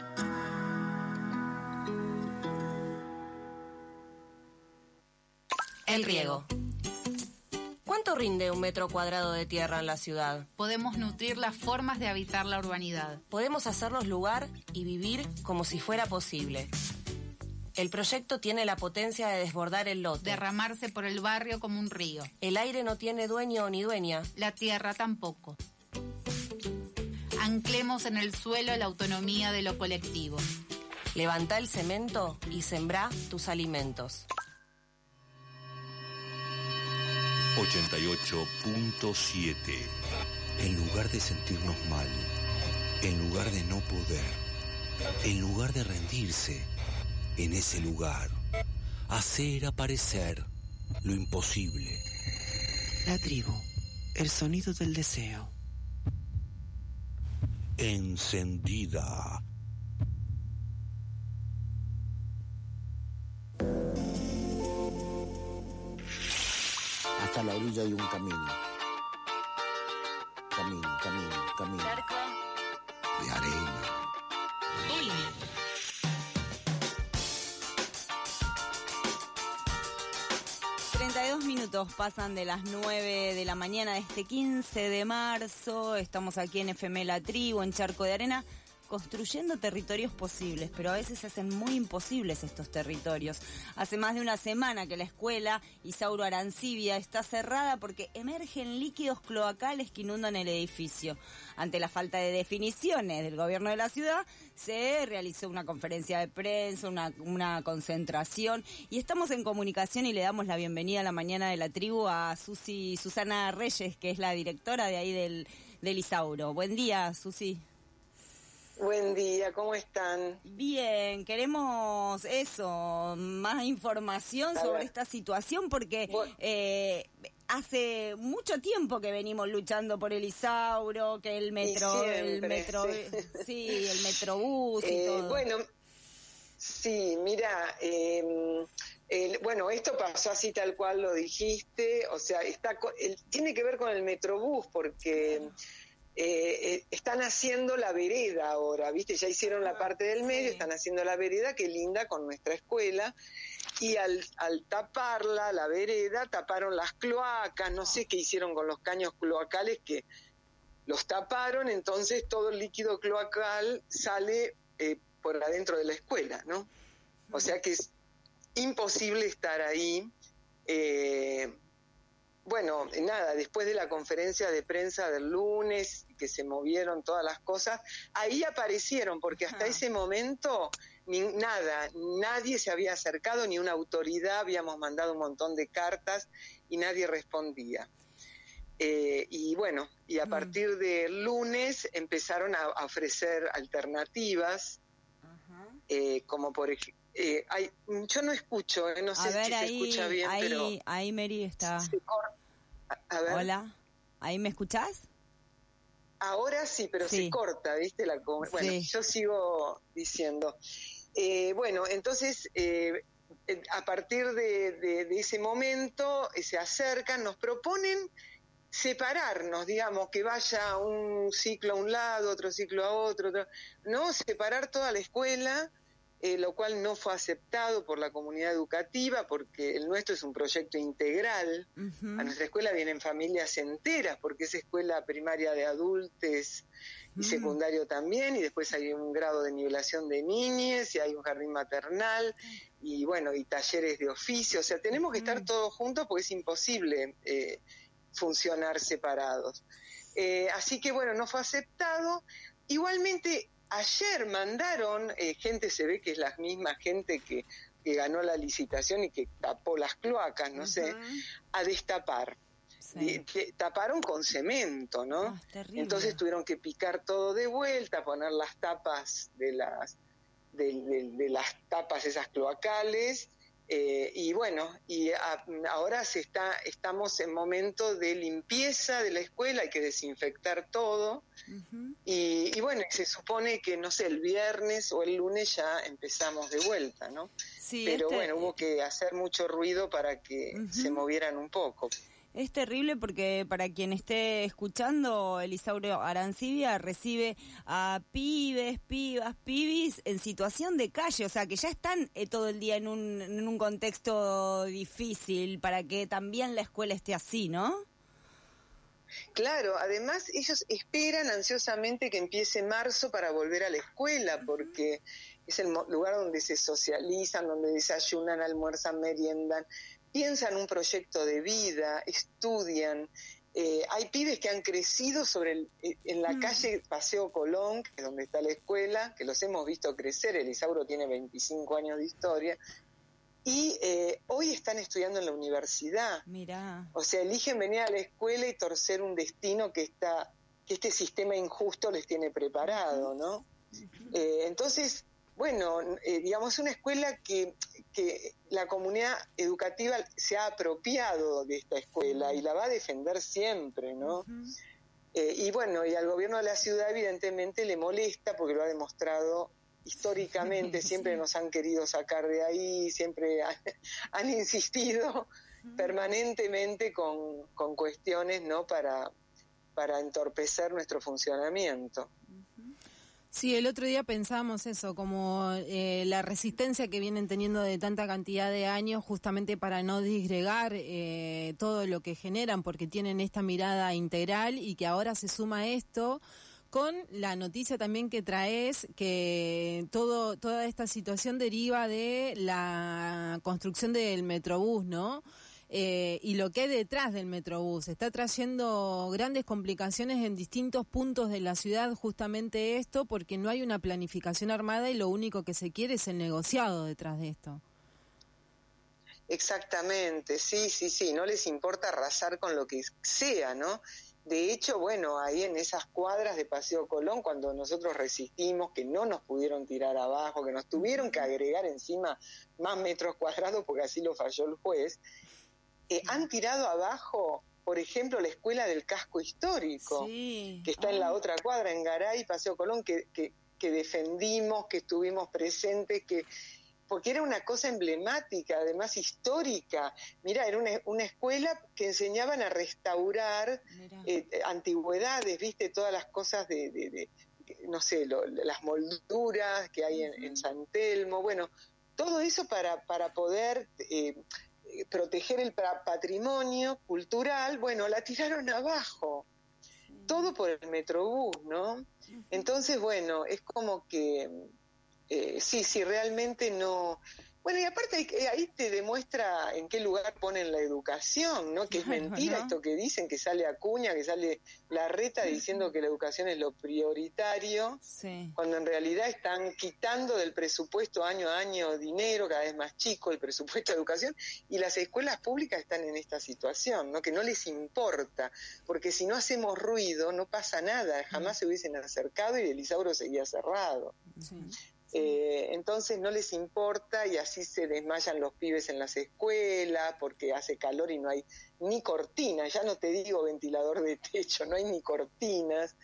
El riego. ¿Cuánto rinde un metro cuadrado de tierra en la ciudad? Podemos nutrir las formas de habitar la urbanidad. Podemos hacernos lugar y vivir como si fuera posible. El proyecto tiene la potencia de desbordar el lote. Derramarse por el barrio como un río. El aire no tiene dueño ni dueña. La tierra tampoco. Anclemos en el suelo la autonomía de lo colectivo. Levantá el cemento y sembrá tus alimentos. ochenta y ocho punto siete. En lugar de sentirnos mal, en lugar de no poder, en lugar de rendirse, en ese lugar, hacer aparecer lo imposible. La tribu, el sonido del deseo. Encendida. Hasta la orilla hay un camino. Camino, camino, camino. Cerco. De arena. treinta y dos minutos pasan de las nueve de la mañana de este quince de marzo. Estamos aquí en F M La Tribu, en Charco de Arena, construyendo territorios posibles, pero a veces se hacen muy imposibles estos territorios. Hace más de una semana que la escuela Isauro Arancibia está cerrada porque emergen líquidos cloacales que inundan el edificio. Ante la falta de definiciones del gobierno de la ciudad, se realizó una conferencia de prensa, una, una concentración, y estamos en comunicación y le damos la bienvenida a la mañana de la tribu a Susi, Susana Reyes, que es la directora de ahí del, del Isauro. Buen día, Susi. Buen día, ¿cómo están? Bien, queremos eso, más información sobre esta situación porque eh, hace mucho tiempo que venimos luchando por el Isauro, que el metro, siempre, el metro, sí, sí el metrobús y eh, todo. Bueno, sí, mira, eh, el, bueno, esto pasó así tal cual lo dijiste, o sea, está el, tiene que ver con el metrobús porque Eh, eh, están haciendo la vereda ahora, ¿viste? Ya hicieron la parte del medio, sí. Están haciendo la vereda que linda con nuestra escuela, y al, al taparla, la vereda, taparon las cloacas, no sé qué hicieron con los caños cloacales que los taparon, entonces todo el líquido cloacal sale eh, por adentro de la escuela, ¿no? O sea que es imposible estar ahí, eh, bueno, nada, después de la conferencia de prensa del lunes, que se movieron todas las cosas, ahí aparecieron, porque hasta ese momento ni nada, nadie se había acercado, ni una autoridad, habíamos mandado un montón de cartas y nadie respondía. Eh, y bueno, y a partir del lunes empezaron a, a ofrecer alternativas, eh, como por ejemplo, eh, hay, yo no escucho, eh, no sé a ver, si ahí, se escucha bien, ahí, pero... ahí Mary está. A ver. Hola, ¿ahí me escuchás? Ahora sí, pero Sí. se corta, ¿viste? La, com- bueno, Sí. yo sigo diciendo. Eh, bueno, entonces, eh, eh, a partir de, de- de ese momento, eh, se acercan, nos proponen separarnos, digamos, que vaya un ciclo a un lado, otro ciclo a otro, otro- no, separar toda la escuela, eh, lo cual no fue aceptado por la comunidad educativa, porque el nuestro es un proyecto integral. A nuestra escuela vienen familias enteras, porque es escuela primaria de adultos y secundario también, y después hay un grado de nivelación de niñes, y hay un jardín maternal, y bueno, y talleres de oficio. O sea, tenemos que estar todos juntos porque es imposible eh, funcionar separados. Eh, así que bueno, no fue aceptado. Igualmente, ayer mandaron, eh, gente, se ve que es la misma gente que, que ganó la licitación y que tapó las cloacas, no sé, a destapar. Di- que taparon con cemento, ¿no? Entonces tuvieron que picar todo de vuelta, poner las tapas de las de, de- de las tapas esas cloacales, eh, y bueno, y a- ahora se está estamos en momento de limpieza de la escuela, hay que desinfectar todo. Y, y bueno, se supone que, no sé, el viernes o el lunes ya empezamos de vuelta, ¿no? Sí, Pero este- bueno, hubo que hacer mucho ruido para que se movieran un poco. Es terrible porque para quien esté escuchando, Elisauro Arancibia recibe a pibes, pibas, pibis en situación de calle, o sea que ya están eh, todo el día en un, en un contexto difícil para que también la escuela esté así, ¿no? Claro, además ellos esperan ansiosamente que empiece marzo para volver a la escuela, porque es el mo- lugar donde se socializan, donde desayunan, almuerzan, meriendan, piensan un proyecto de vida, estudian. Eh, hay pibes que han crecido sobre el- eh, en la calle Paseo Colón, que es donde está la escuela, que los hemos visto crecer. Elisauro tiene veinticinco años de historia, y eh, hoy están estudiando en la universidad. Mirá. O sea, eligen venir a la escuela y torcer un destino que está, que este sistema injusto les tiene preparado, ¿no? Eh, entonces, bueno, eh, digamos, una escuela que, que la comunidad educativa se ha apropiado de esta escuela y la va a defender siempre, ¿no? Eh, y bueno, y al gobierno de la ciudad evidentemente le molesta porque lo ha demostrado históricamente, siempre nos han querido sacar de ahí, siempre han, han insistido permanentemente con, con cuestiones, ¿no?, para, para entorpecer nuestro funcionamiento. Sí, el otro día pensábamos eso, como eh, la resistencia que vienen teniendo de tanta cantidad de años justamente para no disgregar eh, todo lo que generan, porque tienen esta mirada integral y que ahora se suma esto con la noticia también que traes, que todo toda esta situación deriva de la construcción del Metrobús, ¿no? Eh, y lo que hay detrás del Metrobús. Está trayendo grandes complicaciones en distintos puntos de la ciudad justamente esto, porque no hay una planificación armada y lo único que se quiere es el negociado detrás de esto. Exactamente, sí, sí, sí, no les importa arrasar con lo que sea, ¿no? De hecho, bueno, ahí en esas cuadras de Paseo Colón, cuando nosotros resistimos, que no nos pudieron tirar abajo, que nos tuvieron que agregar encima más metros cuadrados, porque así lo falló el juez, eh, han tirado abajo, por ejemplo, la escuela del casco histórico, que está en la otra cuadra, en Garay, Paseo Colón, que, que, que defendimos, que estuvimos presentes, que porque era una cosa emblemática, además histórica. Mira, era una, una escuela que enseñaban a restaurar eh, antigüedades, viste, todas las cosas de, de, de no sé, lo, las molduras que hay en, en San Telmo, bueno, todo eso para, para poder eh, proteger el patrimonio cultural. Bueno, la tiraron abajo, todo por el Metrobús, ¿no? Entonces, bueno, es como que... Eh, sí, sí, realmente no, Bueno, y aparte ahí, ahí te demuestra en qué lugar ponen la educación, ¿no? Que es mentira, ¿no? Esto que dicen, que sale Acuña, que sale Larreta diciendo que la educación es lo prioritario, sí. Cuando en realidad están quitando del presupuesto año a año dinero, cada vez más chico el presupuesto de educación, y las escuelas públicas están en esta situación, ¿no? Que no les importa, porque si no hacemos ruido no pasa nada, jamás se hubiesen acercado y el Isauro seguía cerrado. Sí. Eh, entonces no les importa y así se desmayan los pibes en las escuelas porque hace calor y no hay ni cortinas, ya no te digo ventilador de techo, no hay ni cortinas,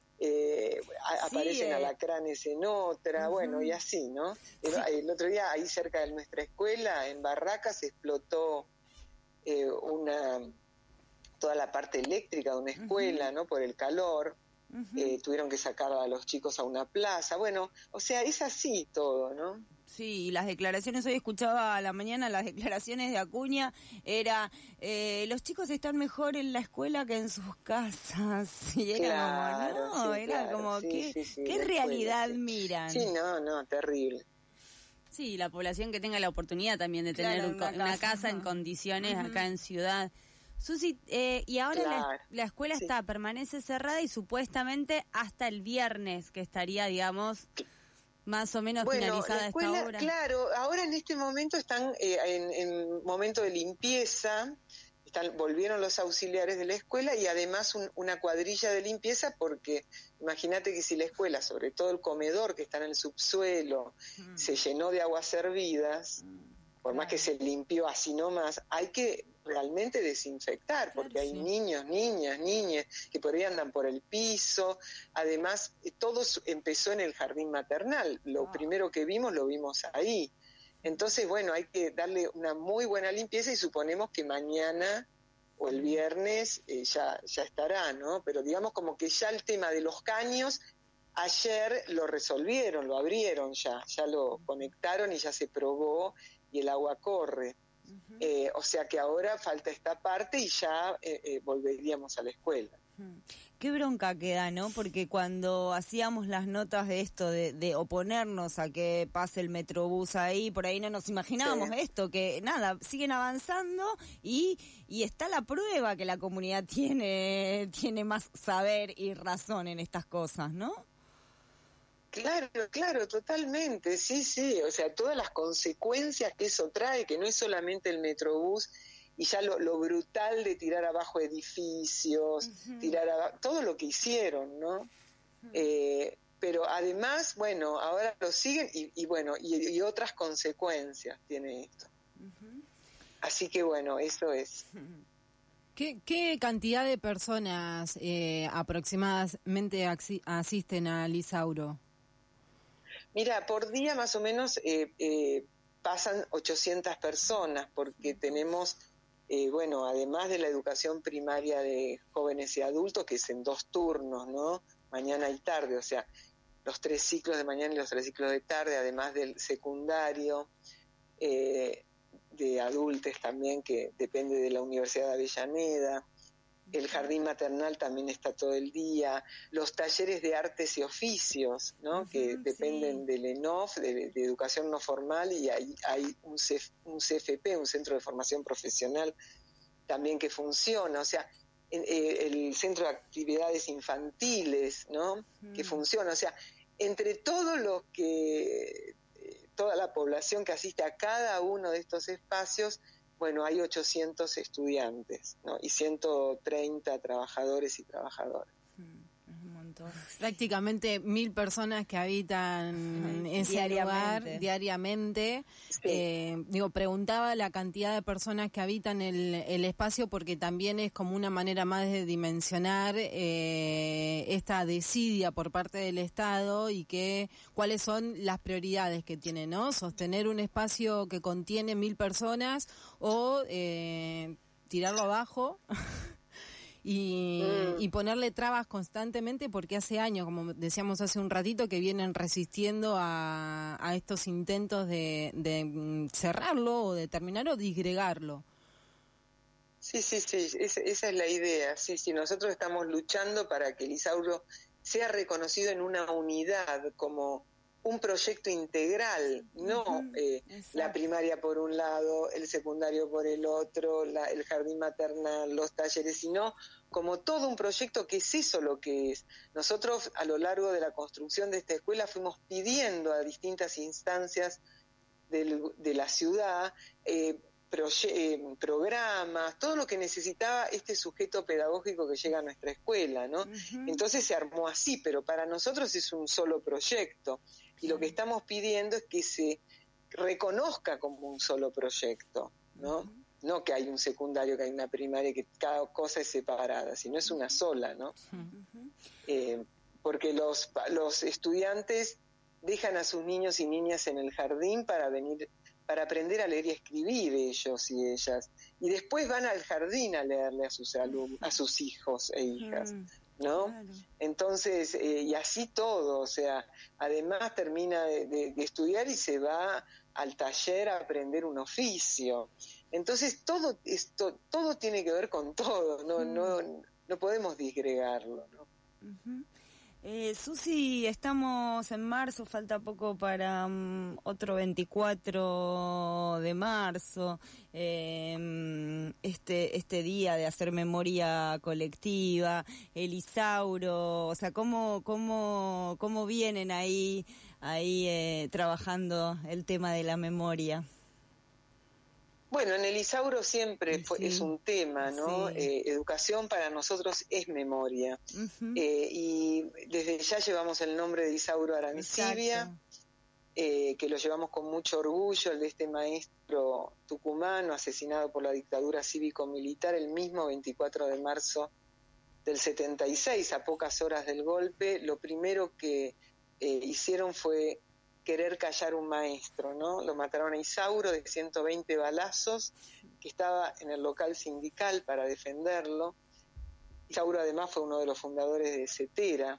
eh, a, sí, aparecen eh. alacranes en otra, uh-huh. Bueno, y así, ¿no? El, sí. el otro día ahí cerca de nuestra escuela, en Barracas, explotó eh, una toda la parte eléctrica de una escuela, uh-huh. ¿no? Por el calor. Uh-huh. Eh, tuvieron que sacar a los chicos a una plaza, bueno, o sea, es así todo, ¿no? Sí, y las declaraciones, hoy escuchaba a la mañana las declaraciones de Acuña, era, eh, los chicos están mejor en la escuela que en sus casas, y era claro, como, no, sí, era claro, como, sí, ¿qué, sí, sí, ¿qué realidad escuela, sí. miran? Sí, no, no, terrible. Sí, la población que tenga la oportunidad también de tener claro, un, una, una casa, casa en condiciones uh-huh. acá en ciudad. Susi, eh, y ahora claro, la, la escuela sí. está, permanece cerrada y supuestamente hasta el viernes, que estaría, digamos, más o menos bueno, finalizada la escuela, esta obra. Claro, ahora en este momento están eh, en, en momento de limpieza, están, volvieron los auxiliares de la escuela y además un, una cuadrilla de limpieza porque imagínate que si la escuela, sobre todo el comedor que está en el subsuelo, mm. se llenó de aguas hervidas, mm, por claro. más que se limpió así nomás, hay que realmente desinfectar, porque claro, hay sí. niños, niñas, niñas que por ahí andan por el piso, además todo empezó en el jardín maternal, lo oh. primero que vimos lo vimos ahí, entonces bueno, hay que darle una muy buena limpieza y suponemos que mañana o el viernes eh, ya, ya estará, ¿no? Pero digamos como que ya el tema de los caños, ayer lo resolvieron, lo abrieron ya, ya lo conectaron y ya se probó y el agua corre. Uh-huh. Eh, o sea que ahora falta esta parte y ya eh, eh, volveríamos a la escuela. Uh-huh. Qué bronca queda, ¿no? Porque cuando hacíamos las notas de esto, de, de oponernos a que pase el Metrobús ahí, por ahí no nos imaginábamos sí. esto, que nada, siguen avanzando y, y está la prueba que la comunidad tiene, tiene más saber y razón en estas cosas, ¿no? Claro, claro, totalmente, sí, sí, o sea, todas las consecuencias que eso trae, que no es solamente el Metrobús, y ya lo, lo brutal de tirar abajo edificios, uh-huh. tirar abajo, todo lo que hicieron, ¿no? Uh-huh. Eh, pero además, bueno, ahora lo siguen y, y bueno, y, y otras consecuencias tiene esto. Uh-huh. Así que bueno, eso es. Uh-huh. ¿Qué, ¿Qué cantidad de personas eh, aproximadamente asisten al Isauro? Mira, por día más o menos eh, eh, pasan ochocientas personas porque tenemos, eh, bueno, además de la educación primaria de jóvenes y adultos, que es en dos turnos, ¿no? Mañana y tarde, o sea, los tres ciclos de mañana y los tres ciclos de tarde, además del secundario, eh, de adultos también, que depende de la Universidad de Avellaneda. El jardín maternal también está todo el día, los talleres de artes y oficios, ¿no? Uh-huh, que dependen sí. del E N O F, de, de educación no formal, y hay, hay un, C F, un C F P, un Centro de Formación Profesional, también que funciona, o sea, eh, el Centro de Actividades Infantiles, ¿no? Uh-huh. Que funciona, o sea, entre todo lo que, eh, toda la población que asiste a cada uno de estos espacios, bueno, hay ochocientos estudiantes, ¿no? Y ciento treinta trabajadores y trabajadoras. Es un montón. Prácticamente mil personas que habitan ese diariamente. lugar diariamente. Sí. Eh, digo, preguntaba la cantidad de personas que habitan el, el espacio porque también es como una manera más de dimensionar eh, esta desidia por parte del Estado y que cuáles son las prioridades que tiene, ¿no? Sostener un espacio que contiene mil personas o eh, tirarlo abajo. Y, mm. y ponerle trabas constantemente porque hace años, como decíamos hace un ratito, que vienen resistiendo a, a estos intentos de, de cerrarlo o de terminar o disgregarlo. Sí, sí, sí, es, esa es la idea. Sí, sí, nosotros estamos luchando para que el Isauro sea reconocido en una unidad como, un proyecto integral, no uh-huh, eh, la primaria por un lado, el secundario por el otro, la, el jardín maternal, los talleres, sino como todo un proyecto que es eso lo que es. Nosotros a lo largo de la construcción de esta escuela fuimos pidiendo a distintas instancias del, de la ciudad eh, proye- eh, programas, todo lo que necesitaba este sujeto pedagógico que llega a nuestra escuela, ¿no? Uh-huh. Entonces se armó así, pero para nosotros es un solo proyecto. Y lo que estamos pidiendo es que se reconozca como un solo proyecto, ¿no? Uh-huh. No que hay un secundario, que hay una primaria, que cada cosa es separada, sino es una sola, ¿no? Uh-huh. Eh, porque los, los estudiantes dejan a sus niños y niñas en el jardín para venir, para aprender a leer y escribir ellos y ellas. Y después van al jardín a leerle a sus alumnos, a sus hijos e hijas. Uh-huh. ¿No? Claro. Entonces, eh, y así todo, o sea, además termina de, de, de estudiar y se va al taller a aprender un oficio. Entonces, todo esto, todo tiene que ver con todo, no, mm. no, no podemos disgregarlo, ¿no? Uh-huh. Eh, Susi, estamos en marzo, falta poco para um, otro veinticuatro de marzo, eh, este este día de hacer memoria colectiva, el Isauro, o sea, ¿cómo cómo cómo vienen ahí ahí eh, trabajando el tema de la memoria? Bueno, en el Isauro siempre fue, sí. es un tema, ¿no? Sí. Eh, educación para nosotros es memoria. Uh-huh. Eh, y desde ya llevamos el nombre de Isauro Arancibia, eh, que lo llevamos con mucho orgullo, el de este maestro tucumano asesinado por la dictadura cívico-militar el mismo veinticuatro de marzo del setenta y seis, a pocas horas del golpe. Lo primero que eh, hicieron fue querer callar un maestro, ¿no? Lo mataron a Isauro de ciento veinte balazos, que estaba en el local sindical para defenderlo. Isauro además fue uno de los fundadores de CETERA.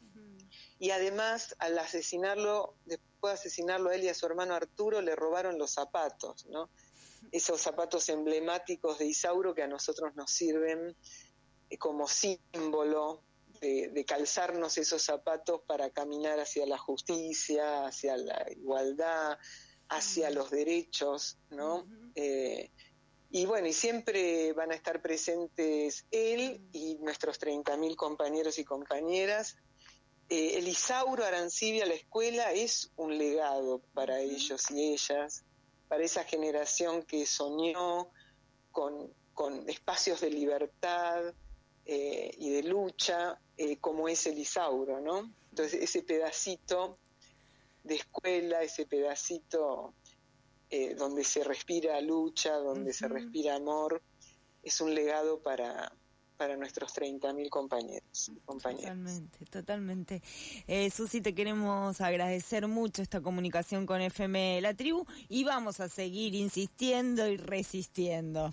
Y además, al asesinarlo, después de asesinarlo a él y a su hermano Arturo, le robaron los zapatos, ¿no? Esos zapatos emblemáticos de Isauro que a nosotros nos sirven como símbolo De, de calzarnos esos zapatos para caminar hacia la justicia, hacia la igualdad, hacia uh-huh. los derechos, ¿no? Uh-huh. Eh, y bueno, y siempre van a estar presentes él uh-huh. y nuestros treinta mil compañeros y compañeras. Eh, el Isauro Arancibia, la escuela, es un legado para uh-huh. ellos y ellas, para esa generación que soñó con, con espacios de libertad eh, y de lucha, Eh, como es el Isauro, ¿no? Entonces ese pedacito de escuela, ese pedacito eh, donde se respira lucha, donde uh-huh. se respira amor, es un legado para, para nuestros treinta mil compañeros y compañeras. Totalmente, totalmente. Eh, Susi, te queremos agradecer mucho esta comunicación con F M La Tribu y vamos a seguir insistiendo y resistiendo.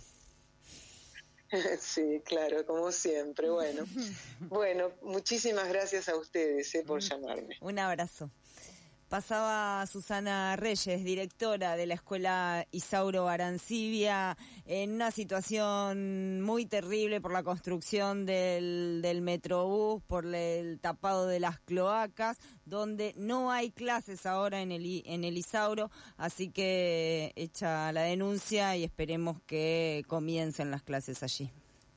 Sí, claro, como siempre. Bueno, bueno, muchísimas gracias a ustedes eh, por llamarme. Un abrazo. Pasaba Susana Reyes, directora de la Escuela Isauro Arancibia, en una situación muy terrible por la construcción del, del Metrobús, por el tapado de las cloacas, donde no hay clases ahora en el, en el Isauro, así que hecha la denuncia y esperemos que comiencen las clases allí.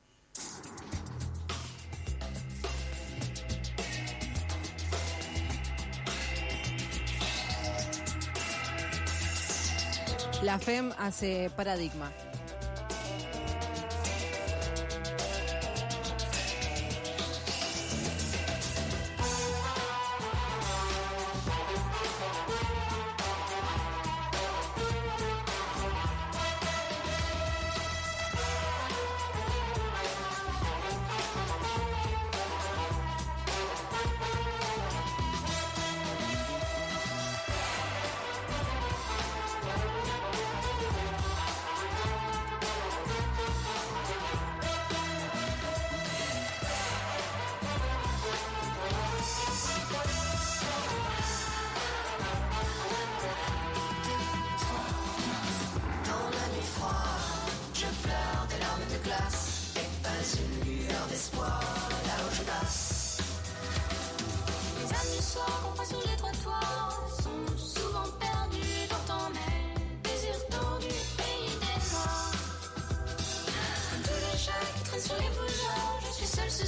La F E M hace paradigma.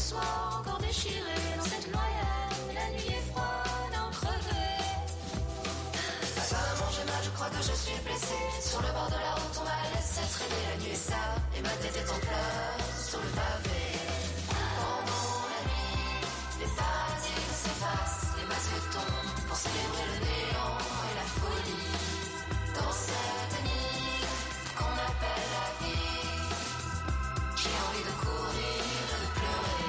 soir encore déchiré dans cette loyale où la nuit est froide, en crevé. Papa, maman, j'ai mal, je crois que je suis blessé. Sur le bord de la route, on m'a laissé traîner. La nuit est sale et ma tête est en pleurs sur le pavé. Pendant la nuit, les paradigmes s'effacent, les masques tombent pour célébrer le néant et la folie. Dans cette nuit qu'on appelle la vie, j'ai envie de courir, de pleurer.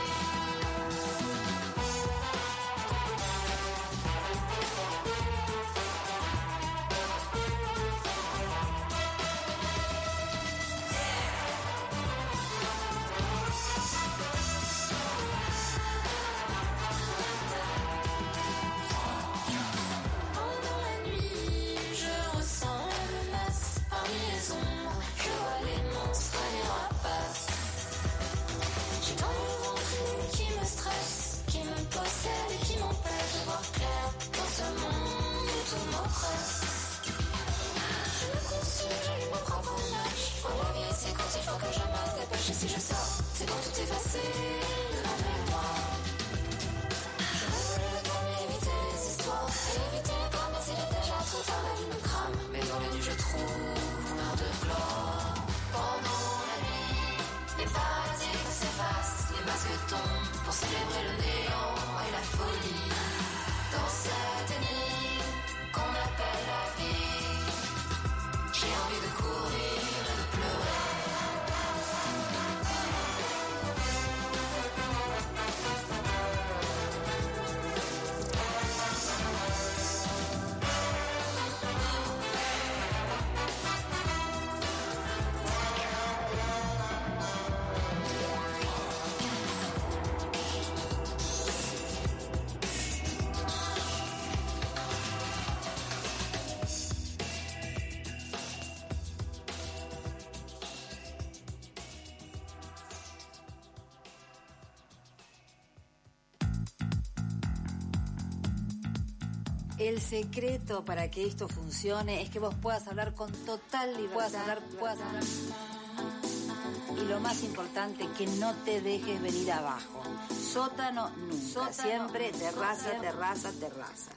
Pendant la nuit, je ressens la menace parmi les ombres. Je vois les monstres et les rapaces. J'ai dans le ventre qui me stresse, qui me possède et qui m'empêche de voir clair dans ce monde où tout m'oppresse. Je me consume, j'allume ma propre image. Quand la vie c'est quand il faut que je me dépêche. Et si je sors, c'est pour tout effacer de ma mémoire. Je veux le temps éviter les histoires et éviter les drames. Mais s'il est déjà trop tard, la vie me crame. Mais dans les nuits je trouve une heure de gloire. Pendant la nuit, les paradigmes s'effacent, les masques tombent pour célébrer le néant et la folie. Dans cette nuit qu'on appelle la vie, j'ai envie de courir et de pleurer. El secreto para que esto funcione es que vos puedas hablar con total libertad. Puedas hablar, puedas hablar. Y lo más importante, que no te dejes venir abajo. Sótano nunca, Sótano, siempre terraza, siempre. terraza, terraza.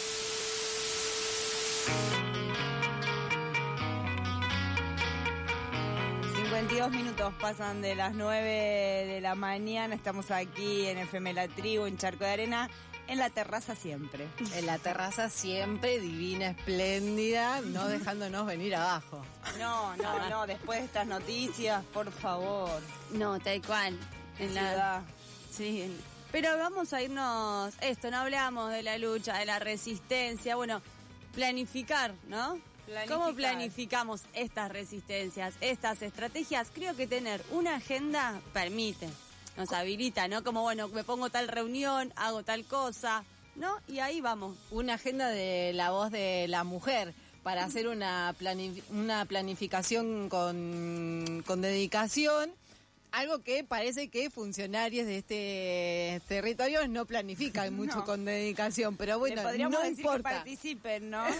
cincuenta y dos minutos pasan de las nueve de la mañana. Estamos aquí en F M La Tribu, en Charco de Arena. En la terraza siempre. En la terraza siempre, divina, espléndida, no dejándonos venir abajo. No, no, no, después de estas noticias, por favor. No, tal cual. En la ciudad. Sí, en... pero vamos a irnos, esto, no hablamos de la lucha, de la resistencia, bueno, planificar, ¿no? Planificar. ¿Cómo planificamos estas resistencias, estas estrategias? Creo que tener una agenda permite. Nos habilita, ¿no? Como, bueno, me pongo tal reunión, hago tal cosa, ¿no? Y ahí vamos. Una agenda de la voz de la mujer para hacer una, planif- una planificación con, con dedicación, algo que parece que funcionarios de este territorio no planifican mucho No. con dedicación, pero bueno, Le podríamos no decir importa. que participen, ¿no?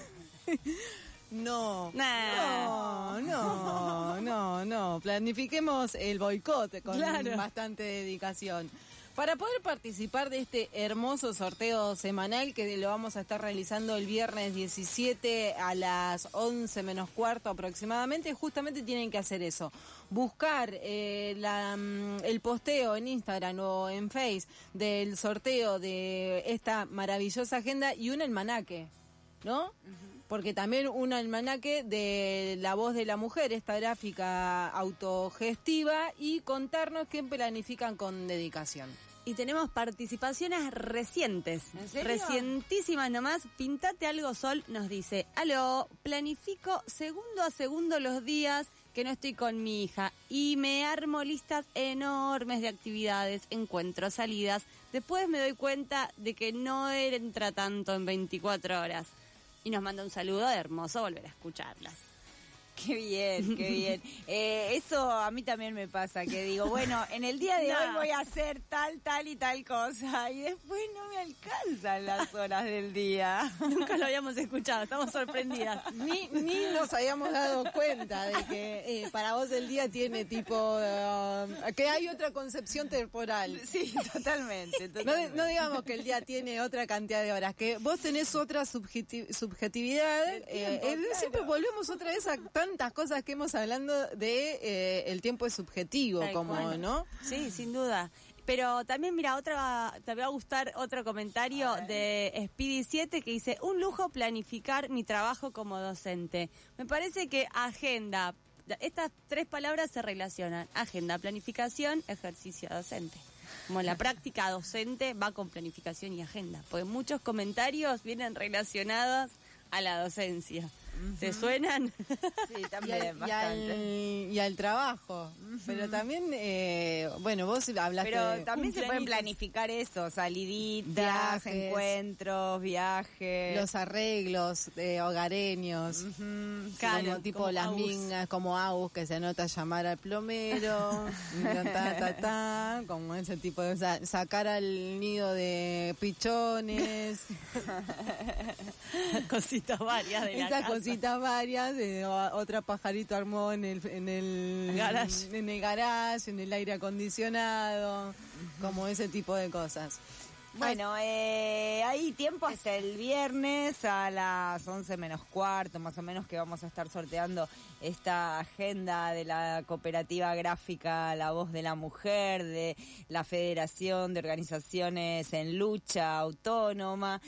No, Nah. no, no, no, no. Planifiquemos el boicot con Claro. bastante dedicación. Para poder participar de este hermoso sorteo semanal que lo vamos a estar realizando el viernes diecisiete a las once menos cuarto aproximadamente, justamente tienen que hacer eso. Buscar eh, la, el posteo en Instagram o en Face del sorteo de esta maravillosa agenda y un almanaque, ¿no? Uh-huh. Porque también un almanaque de La Voz de la Mujer, esta gráfica autogestiva, y contarnos qué planifican con dedicación. Y tenemos participaciones recientes. ¿En serio? Recientísimas nomás. Pintate algo, Sol, nos dice: aló, planifico segundo a segundo los días que no estoy con mi hija y me armo listas enormes de actividades, encuentros, salidas. Después me doy cuenta de que no entra tanto en veinticuatro horas. Y nos manda un saludo, hermoso volver a escucharlas. Qué bien, qué bien. Eh, eso a mí también me pasa, que digo, bueno, en el día de No. hoy voy a hacer tal, tal y tal cosa, y después no me alcanzan las horas del día. Nunca lo habíamos escuchado, estamos sorprendidas. Ni, ni nos habíamos dado cuenta de que eh, para vos el día tiene tipo... uh, que hay otra concepción temporal. Sí, totalmente. No, totalmente. no digamos que el día tiene otra cantidad de horas, que vos tenés otra subjeti- subjetividad. Del tiempo, eh, eh, claro. Siempre volvemos otra vez a tantas cosas que hemos hablando de eh, el tiempo es subjetivo, Tal como, cual. ¿no? Sí, sin duda. Pero también, mira, otra, te va a gustar otro comentario de Speedy siete que dice, un lujo planificar mi trabajo como docente. Me parece que agenda, estas tres palabras se relacionan. Agenda, planificación, ejercicio docente. Como la práctica docente va con planificación y agenda. Porque muchos comentarios vienen relacionados a la docencia. ¿Te suenan? Sí, Y también, al, y, bastante. al, y al trabajo. Pero también, eh, bueno, vos hablaste Pero de también se pueden cumpleaños, planificar eso, saliditas, Viajes. encuentros, viajes. los arreglos eh, hogareños, Claro, como tipo como las Agus. mingas, como Agus, que se anota a llamar al plomero, ta, ta, ta, como ese tipo de... sa- sacar al nido de pichones, Cositas varias de la esas casa. cositas varias, eh, o- otra pajarito armó en el, en el Garage. en el garage, en el aire acondicionado, como ese tipo de cosas. Bueno, eh, hay tiempo hasta el viernes a las once menos cuarto, más o menos, que vamos a estar sorteando esta agenda de la cooperativa gráfica La Voz de la Mujer, de la Federación de Organizaciones en Lucha Autónoma.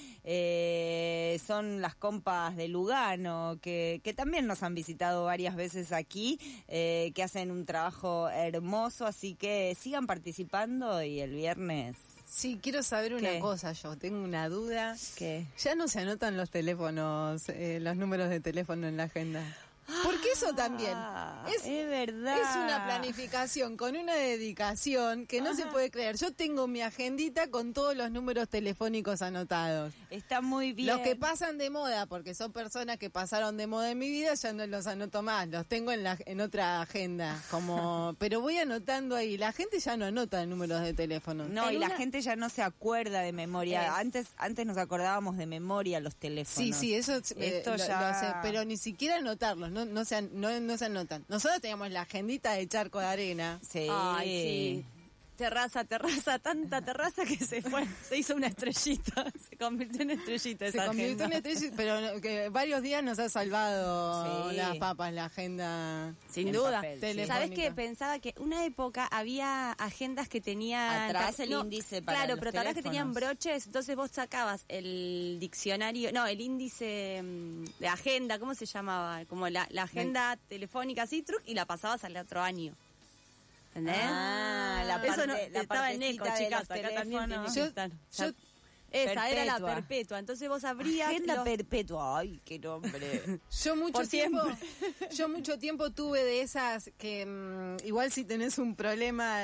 Eh, son las compas de Lugano, que, que también nos han visitado varias veces aquí, eh, que hacen un trabajo hermoso, así que sigan participando y el viernes... Sí, quiero saber una ¿Qué? cosa yo, tengo una duda. ¿Qué? Ya no se anotan los teléfonos, eh, los números de teléfono en la agenda. Porque eso también es, es verdad. es una planificación con una dedicación que no se puede creer. Yo tengo mi agendita con todos los números telefónicos anotados. Está muy bien. Los que pasan de moda, porque son personas que pasaron de moda en mi vida, ya no los anoto más. Los tengo en la en otra agenda, como pero voy anotando ahí. La gente ya no anota números de teléfono. No, En y la una- gente ya no se acuerda de memoria. Es- Antes antes nos acordábamos de memoria los teléfonos. Sí, sí, eso eh, Esto lo- ya... lo sé, pero ni siquiera anotarlos, no no se, an- no, no se anotan. Nosotros teníamos la agendita de charco de arena. Sí. Ay, sí. Terraza, terraza, tanta terraza que se fue, se hizo una estrellita, se convirtió en estrellita Se esa convirtió en agenda. estrella, pero no- que varios días nos ha salvado Sí. las papas, la agenda. Sin en duda. papel, ¿Sabes telefónica. qué? Pensaba que una época había agendas que tenían... Atrás el no, índice para Claro, los pero te acordás que tenían teléfonos. broches, entonces vos sacabas el diccionario, no, el índice mm, de agenda, ¿cómo se llamaba? Como la, la agenda telefónica así, truc, y la pasabas al otro año. ¿Entendés? Ah, la Eso parte- no, la estaba en eco, partecita de chicas, los acá también tiene teléfonos. que Yo- estar. yo- Ya- esa era la Perpetua. perpetua, entonces vos abrías... Agenda los- perpetua. Ay, qué nombre. Yo mucho Por tiempo, siempre. yo mucho tiempo tuve de esas que mm, igual si tenés un problema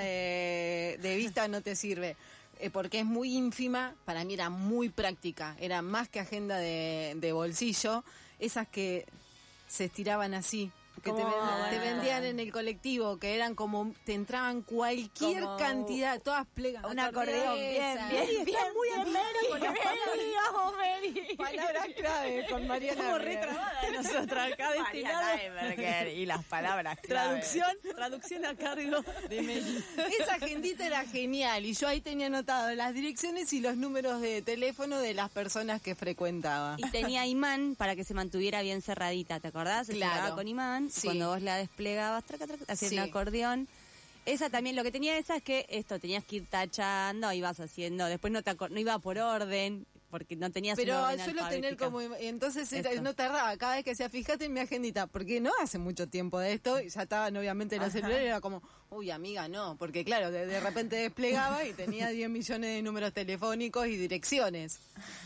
de, de vista no te sirve. Eh, porque es muy ínfima, para mí era muy práctica, era más que agenda de, de bolsillo, esas que se estiraban así, que te, Como- ven- te vendían en el colectivo, que eran como, te entraban cualquier Como cantidad, todas plegadas. un acordeón, bien, bien, bien, muy bien, atinada Mary, con las Mary, palabras. vamos, Mary. Palabras clave con Mariana. Estamos Rea. retrabadas nosotras acá María destinadas. Steinberger y las palabras clave. Traducción, traducción a cargo de Meli. Esa agendita era genial y yo ahí tenía anotado las direcciones y los números de teléfono de las personas que frecuentaba. Y tenía imán para que se mantuviera bien cerradita, ¿te acordás? Se Claro. cerraba con imán. Sí. Cuando vos la desplegabas, traca, traca, hacías Sí. un acordeón. Esa también, lo que tenía esa es que esto, tenías que ir tachando, ibas haciendo, después no te acor- no iba por orden, porque no tenías un Pero orden suelo tener alfabético. como... Entonces era- Eso. no tardaba, cada vez que decía, fíjate en mi agendita, porque no hace mucho tiempo de esto, y ya estaban obviamente los Ajá. celulares, era como, uy amiga, no, porque claro, de, de repente desplegaba y tenía diez millones de números telefónicos y direcciones.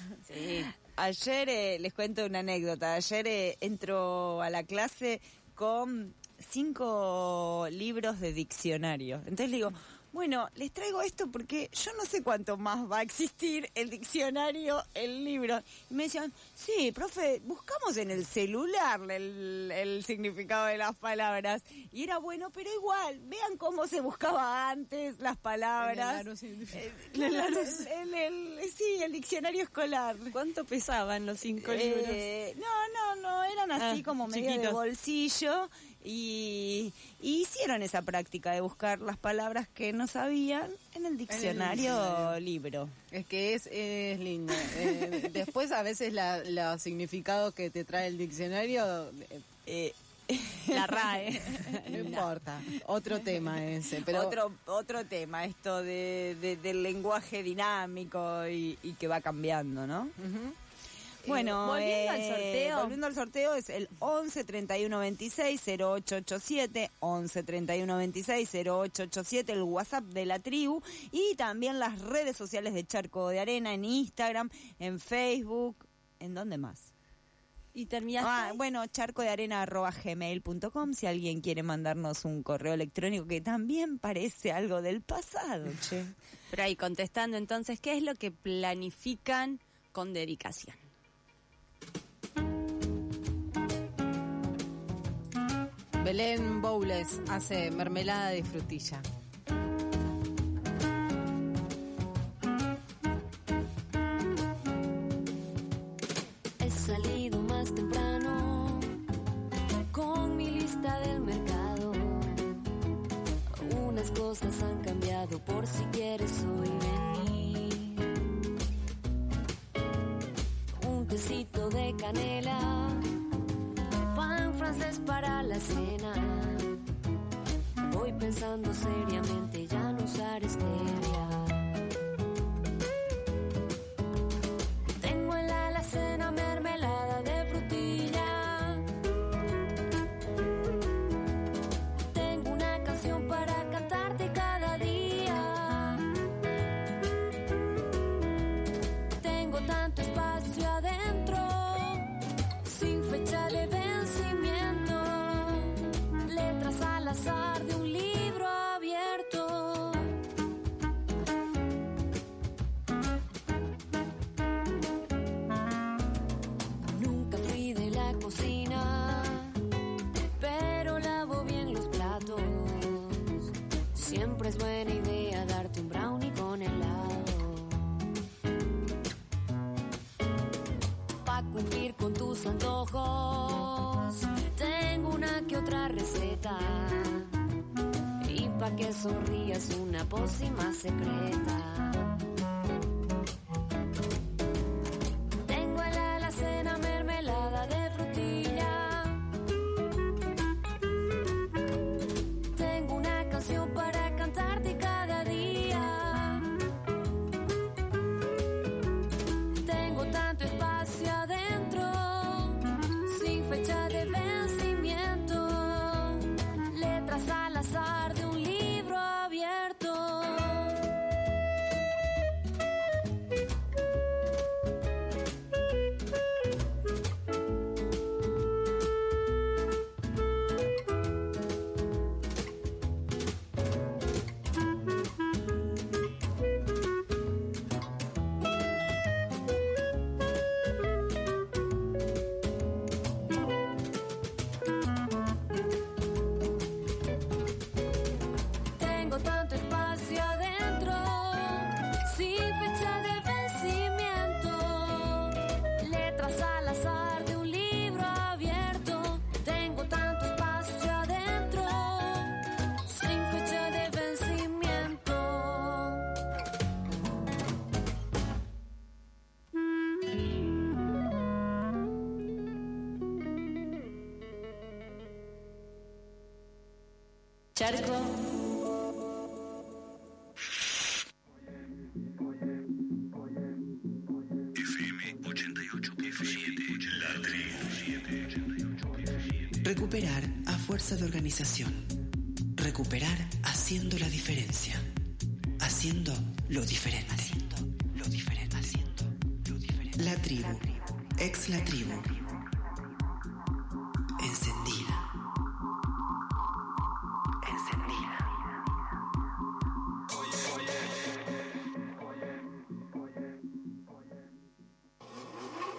Sí. Ayer eh, les cuento una anécdota. Ayer eh, entro a la clase con cinco libros de diccionario. Entonces le digo, Bueno, les traigo esto porque yo no sé cuánto más va a existir el diccionario, el libro. Y me decían, sí, profe, buscamos en el celular el, el significado de las palabras. Y era bueno, pero igual, vean cómo se buscaba antes las palabras. En el aro, eh, el, el, el, el, sí, el diccionario escolar. ¿Cuánto pesaban los cinco eh, libros? No, no, no, eran así ah, como medio chiquitos. de bolsillo. Y, y hicieron esa práctica de buscar las palabras que no sabían en el diccionario, en el diccionario. libro. Es que es, es lindo. Eh, después a veces la, los significados que te trae el diccionario... Eh, la R A E. No importa. Otro tema ese. Pero... Otro, otro tema, esto de, de, del lenguaje dinámico y, y que va cambiando, ¿no? Uh-huh. Bueno, volviendo eh, al sorteo. Volviendo al sorteo es el once treinta y uno veintiséis cero ocho ochenta y siete, once treinta y uno veintiséis cero ocho ochenta y siete, el WhatsApp de la tribu y también las redes sociales de Charco de Arena en Instagram, en Facebook, ¿en dónde más? Y terminaste. Ah, bueno, charcodearena arroba gmail punto com si alguien quiere mandarnos un correo electrónico que también parece algo del pasado, che. Pero ahí contestando entonces, ¿qué es lo que planifican con dedicación? Belén Bowles hace mermelada de frutilla. He salido más temprano con mi lista del mercado. Unas cosas han cambiado por si quieres hoy venir. Un tecito de canela, pan francés para la cena. Voy pensando seriamente ya no usar stevia. Tengo en la alacena mermelada de frutilla. Tengo una canción para cantarte cada día. Tengo tanto espacio adentro, sin fecha de vencimiento, letras al azar de un libro abierto. Nunca fui de la cocina, pero lavo bien los platos. Siempre es buena idea darte un brownie con helado. Pa' cumplir con tus antojos, tengo una que otra receta. Y pa' que sonrías una pócima secreta. Tengo en la alacena mermelada de frutilla. Tengo una canción para cantarte cada día. Tengo tanto espacio adentro, sin fecha de vencimiento, letras al azar de un libro abierto. Tengo tanto espacio adentro, sin fecha de vencimiento, letras al azar de un libro abierto. Tengo tanto espacio adentro, sin fecha de vencimiento. Charco. Recuperar a fuerza de organización. Recuperar haciendo la diferencia. Haciendo lo diferente. Haciendo lo diferente. Haciendo lo diferente. La tribu. Ex la tribu. Encendida. Encendida.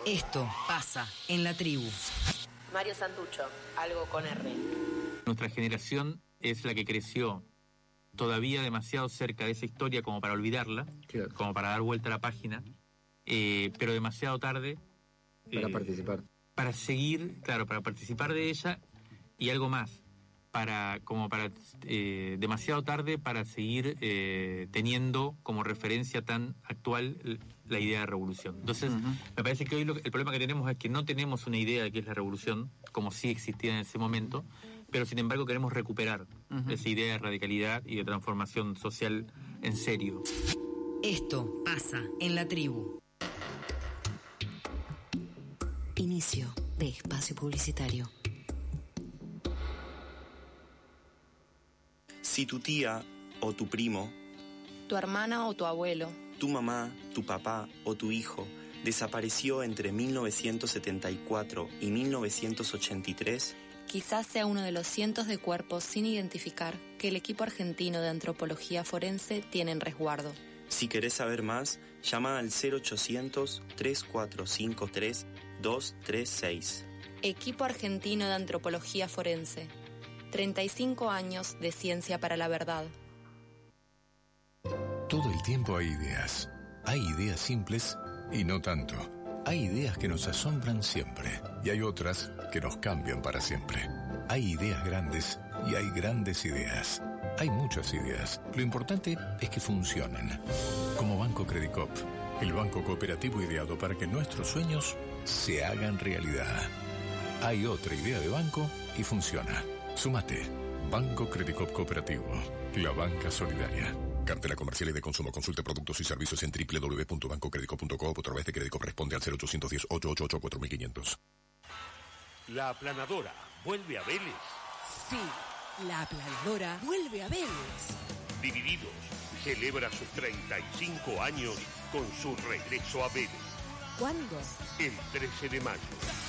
Esto pasa en la tribu. Mario Santucho, algo con R. Nuestra generación es la que creció todavía demasiado cerca de esa historia como para olvidarla, claro, como para dar vuelta a la página, eh, pero demasiado tarde para eh, participar. Para seguir, claro, para participar de ella y algo más, para como para eh, demasiado tarde para seguir eh, teniendo como referencia tan actual la idea de revolución. Entonces, uh-huh. me parece que hoy lo, el problema que tenemos es que no tenemos una idea de qué es la revolución, como sí existía en ese momento, pero sin embargo queremos recuperar uh-huh. esa idea de radicalidad y de transformación social en serio. Esto pasa en la tribu. Inicio de espacio publicitario. Si tu tía o tu primo, tu hermana o tu abuelo, tu mamá, tu papá o tu hijo desapareció entre mil novecientos setenta y cuatro y mil novecientos ochenta y tres, quizás sea uno de los cientos de cuerpos sin identificar que el equipo argentino de antropología forense tiene en resguardo. Si querés saber más, llama al cero ochocientos, tres cuatro cinco tres, dos tres seis. Equipo argentino de antropología forense. treinta y cinco años de ciencia para la verdad. Todo el tiempo hay ideas. Hay ideas simples y no tanto. Hay ideas que nos asombran siempre y hay otras que nos cambian para siempre. Hay ideas grandes y hay grandes ideas. Hay muchas ideas. Lo importante es que funcionen. Como Banco Credicop, el banco cooperativo ideado para que nuestros sueños se hagan realidad. Hay otra idea de banco y funciona. Súmate. Banco Credicop Cooperativo. La banca solidaria. Cartela comercial y de consumo. Consulte productos y servicios en doble u doble u doble u punto banco credicop punto com o a través de Credicop. Responde al cero ochocientos diez, ochocientos ochenta y ocho, cuatro mil quinientos. La aplanadora vuelve a Vélez. Sí, la aplanadora vuelve a Vélez. Divididos celebra sus treinta y cinco años con su regreso a Vélez. ¿Cuándo? El trece de mayo.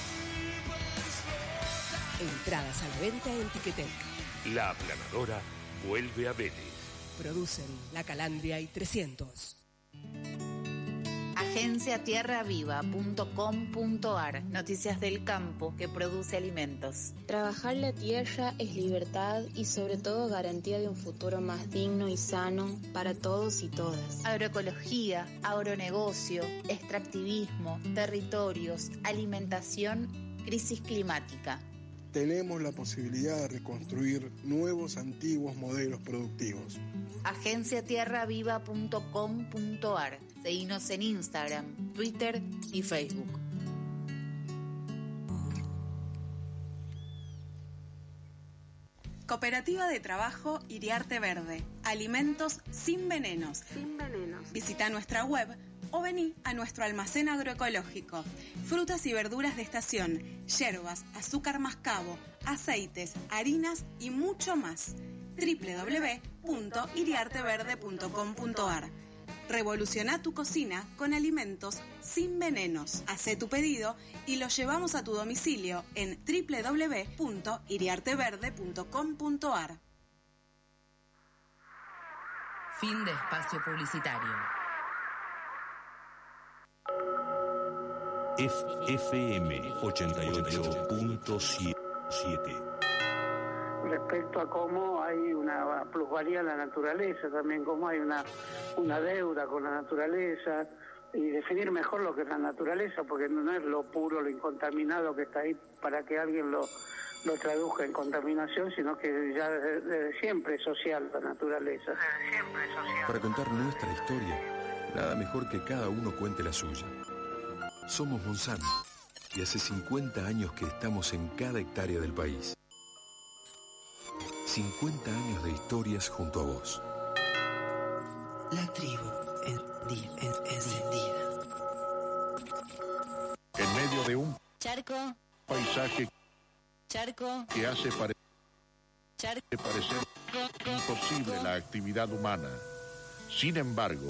Entradas a la venta en Ticketek. La aplanadora vuelve a Vélez. Producen La Calandria y trescientos. agencia tierra viva punto com punto ar. Noticias del campo que produce alimentos. Trabajar la tierra es libertad y sobre todo garantía de un futuro más digno y sano para todos y todas. Agroecología, agronegocio, extractivismo, territorios, alimentación, crisis climática. Tenemos la posibilidad de reconstruir nuevos antiguos modelos productivos. agencia tierra viva punto com punto ar. Seguinos en Instagram, Twitter y Facebook. Cooperativa de Trabajo Iriarte Verde. Alimentos sin venenos. Sin venenos. Visita nuestra web o vení a nuestro almacén agroecológico. Frutas y verduras de estación, yerbas, azúcar mascabo, aceites, harinas y mucho más. doble u doble u doble u punto iriarte verde punto com punto ar. Revoluciona tu cocina con alimentos sin venenos. Hacé tu pedido y lo llevamos a tu domicilio en doble u doble u doble u punto iriarte verde punto com punto ar. Fin de espacio publicitario. F M ochenta y ocho punto siete. Respecto a cómo hay una plusvalía en la naturaleza, también cómo hay una, una deuda con la naturaleza, y definir mejor lo que es la naturaleza, porque no es lo puro, lo incontaminado que está ahí para que alguien lo, lo traduzca en contaminación, sino que ya desde, desde siempre es social la naturaleza. Desde siempre es social. Para contar nuestra historia, nada mejor que cada uno cuente la suya. Somos Monsanto y hace cincuenta años que estamos en cada hectárea del país. cincuenta años de historias junto a vos. La tribu encendida. En medio de un Charco. paisaje Charco. que hace pare- Charco. parecer imposible la actividad humana. Sin embargo,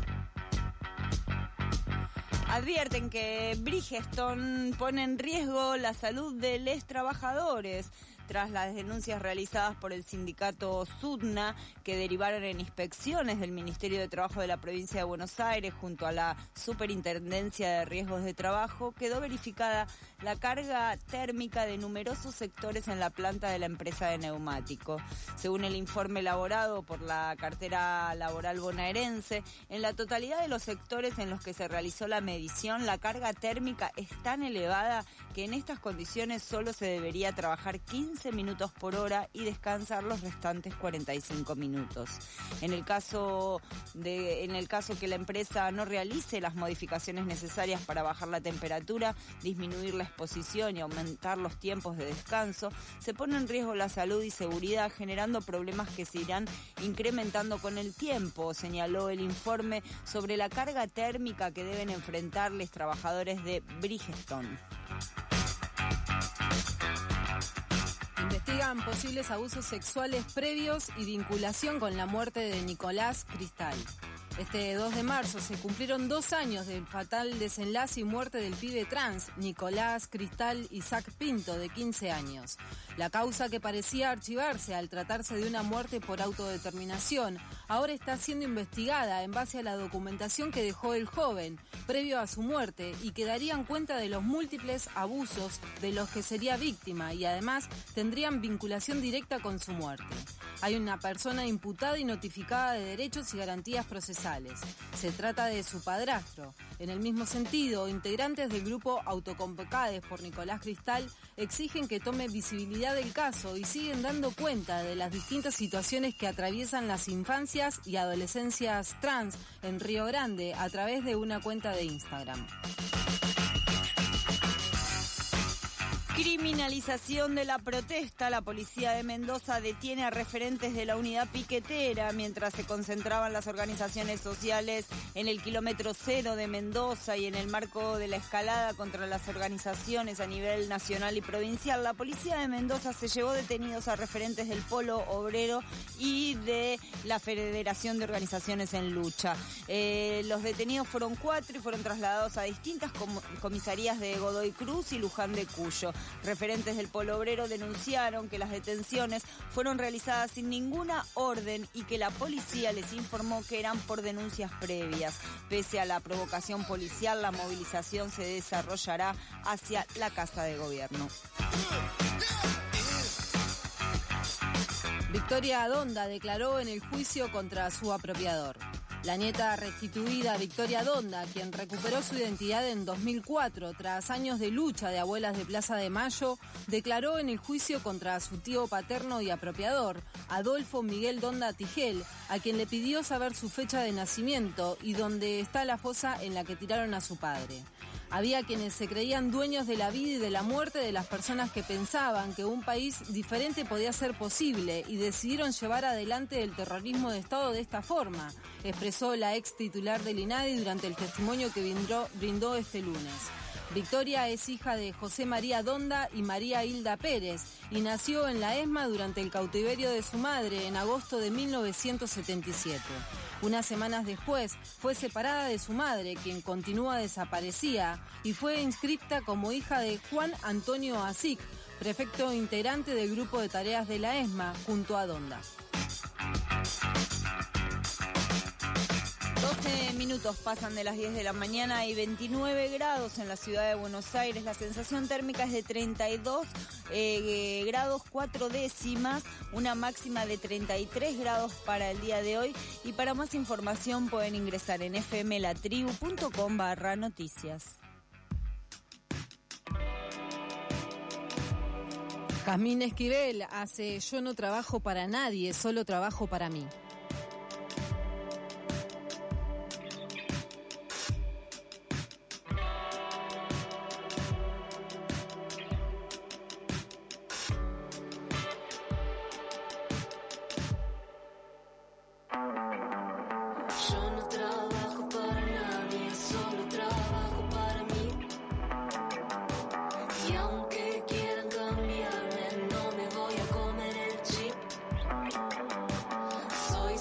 Advierten que Bridgestone pone en riesgo la salud de los trabajadores. tras las denuncias realizadas por el sindicato SUTNA, que derivaron en inspecciones del Ministerio de Trabajo de la Provincia de Buenos Aires junto a la Superintendencia de Riesgos de Trabajo, quedó verificada la carga térmica de numerosos sectores en la planta de la empresa de neumáticos. Según el informe elaborado por la cartera laboral bonaerense, en la totalidad de los sectores en los que se realizó la medición, la carga térmica es tan elevada que en estas condiciones solo se debería trabajar quince minutos por hora y descansar los restantes cuarenta y cinco minutos. En el caso de, en el caso que la empresa no realice las modificaciones necesarias para bajar la temperatura, disminuir la exposición y aumentar los tiempos de descanso, se pone en riesgo la salud y seguridad, generando problemas que se irán incrementando con el tiempo, señaló el informe sobre la carga térmica que deben enfrentar los trabajadores de Bridgestone. Investigan posibles abusos sexuales previos y vinculación con la muerte de Nicolás Cristal. Este dos de marzo se cumplieron dos años del fatal desenlace y muerte del pibe trans, Nicolás Cristal Isaac Pinto, de quince años. La causa, que parecía archivarse al tratarse de una muerte por autodeterminación, ahora está siendo investigada en base a la documentación que dejó el joven previo a su muerte y que darían cuenta de los múltiples abusos de los que sería víctima y además tendrían vinculación directa con su muerte. Hay una persona imputada y notificada de derechos y garantías procesales. Se trata de su padrastro. En el mismo sentido, integrantes del grupo Autoconvocados por Nicolás Cristal exigen que tome visibilidad del caso y siguen dando cuenta de las distintas situaciones que atraviesan las infancias y adolescencias trans en Río Grande a través de una cuenta de Instagram. Criminalización de la protesta. La policía de Mendoza detiene a referentes de la unidad piquetera mientras se concentraban las organizaciones sociales en el kilómetro cero de Mendoza y en el marco de la escalada contra las organizaciones a nivel nacional y provincial. La policía de Mendoza se llevó detenidos a referentes del Polo Obrero y de la Federación de Organizaciones en Lucha. Eh, los detenidos fueron cuatro y fueron trasladados a distintas com- comisarías de Godoy Cruz y Luján de Cuyo. Referentes del Polo Obrero denunciaron que las detenciones fueron realizadas sin ninguna orden y que la policía les informó que eran por denuncias previas. Pese a la provocación policial, la movilización se desarrollará hacia la Casa de Gobierno. Victoria Donda declaró en el juicio contra su apropiador. La nieta restituida Victoria Donda, quien recuperó su identidad en dos mil cuatro tras años de lucha de abuelas de Plaza de Mayo, declaró en el juicio contra su tío paterno y apropiador, Adolfo Miguel Donda Tigel, a quien le pidió saber su fecha de nacimiento y dónde está la fosa en la que tiraron a su padre. Había quienes se creían dueños de la vida y de la muerte de las personas que pensaban que un país diferente podía ser posible y decidieron llevar adelante el terrorismo de Estado de esta forma, expresó la ex titular del INADI durante el testimonio que brindó, brindó este lunes. Victoria es hija de José María Donda y María Hilda Pérez y nació en la ESMA durante el cautiverio de su madre en agosto de mil novecientos setenta y siete. Unas semanas después fue separada de su madre, quien continúa desaparecida, y fue inscripta como hija de Juan Antonio Asic, prefecto integrante del grupo de tareas de la ESMA, junto a Donda. doce minutos pasan de las diez de la mañana, hay veintinueve grados en la ciudad de Buenos Aires, la sensación térmica es de treinta y dos eh, grados cuatro décimas, una máxima de treinta y tres grados para el día de hoy, y para más información pueden ingresar en fmlatribu.com barra noticias. Jazmín Esquivel hace Yo no trabajo para nadie, solo trabajo para mí. Soy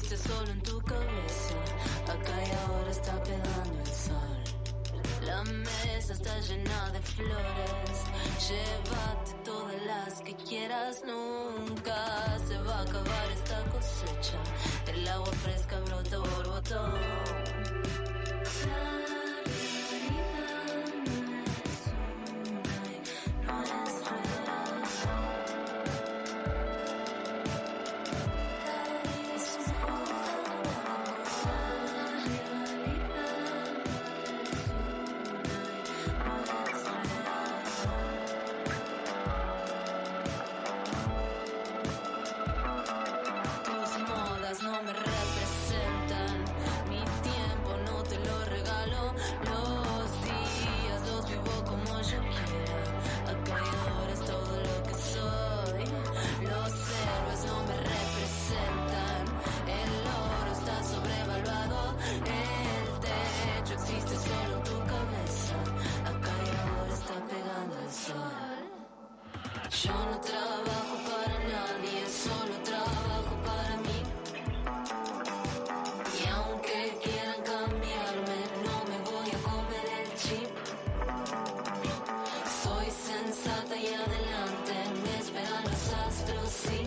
existe solo en tu cabeza. Acá y ahora está pegando el sol. La mesa está llena de flores. Llévate todas las que quieras. Nunca se va a acabar esta cosecha. El agua fresca brota borbotón. No me representan, mi tiempo no te lo regalo, los días los vivo como yo quiera, acá y ahora es todo lo que soy, los héroes no me representan, el oro está sobrevaluado, el techo existe solo en tu cabeza, acá y ahora está pegando el sol, yo no trabajo para nadie, solo trabajo para mí. Y aunque quieran cambiarme, no me voy a comer el chip. Soy sensata y adelante, me esperan los astros, sí.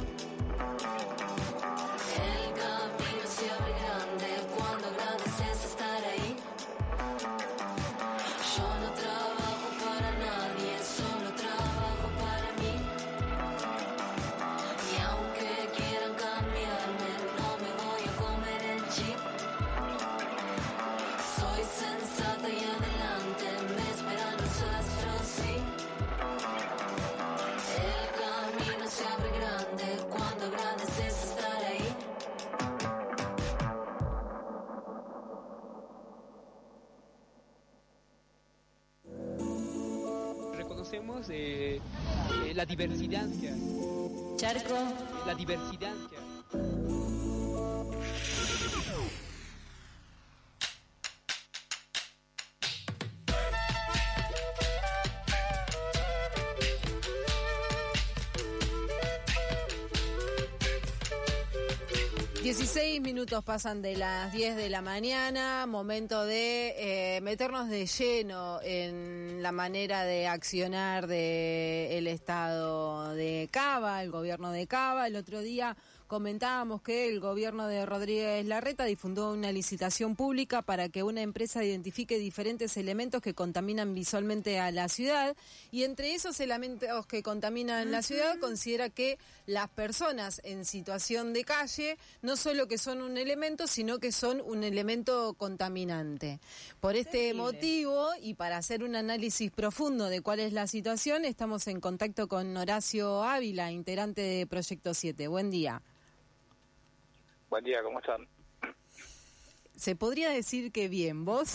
El camino se abre grande cuando agradeces estar ahí. Yo no trabajo para nadie, solo trabajo para mí. Y aunque quieran cambiarme, no me voy a comer el chip. Soy sensata y adelante, me esperan los astros, sí. El camino se abre grande cuando agradeces estar ahí. Reconocemos eh, eh, la diversidad. Charco. La diversidad. dieciséis minutos pasan de las diez de la mañana, momento de eh, meternos de lleno en la manera de accionar del Estado de Cava, el gobierno de Cava. El otro día comentábamos que el gobierno de Rodríguez Larreta difundió una licitación pública para que una empresa identifique diferentes elementos que contaminan visualmente a la ciudad, y entre esos elementos que contaminan la ciudad considera que las personas en situación de calle no solo que son un elemento, sino que son un elemento contaminante. Por este motivo, y para hacer un análisis profundo de cuál es la situación, estamos en contacto con Horacio Ávila, integrante de Proyecto siete. Buen día. Buen día, ¿cómo están? ¿Se podría decir que bien, vos?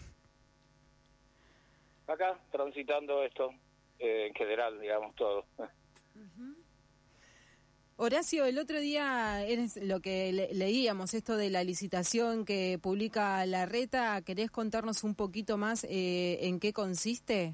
Acá, transitando esto, eh, en general, digamos, todo. Uh-huh. Horacio, el otro día es lo que le leíamos, esto de la licitación que publica Larreta. ¿Querés contarnos un poquito más eh, en qué consiste?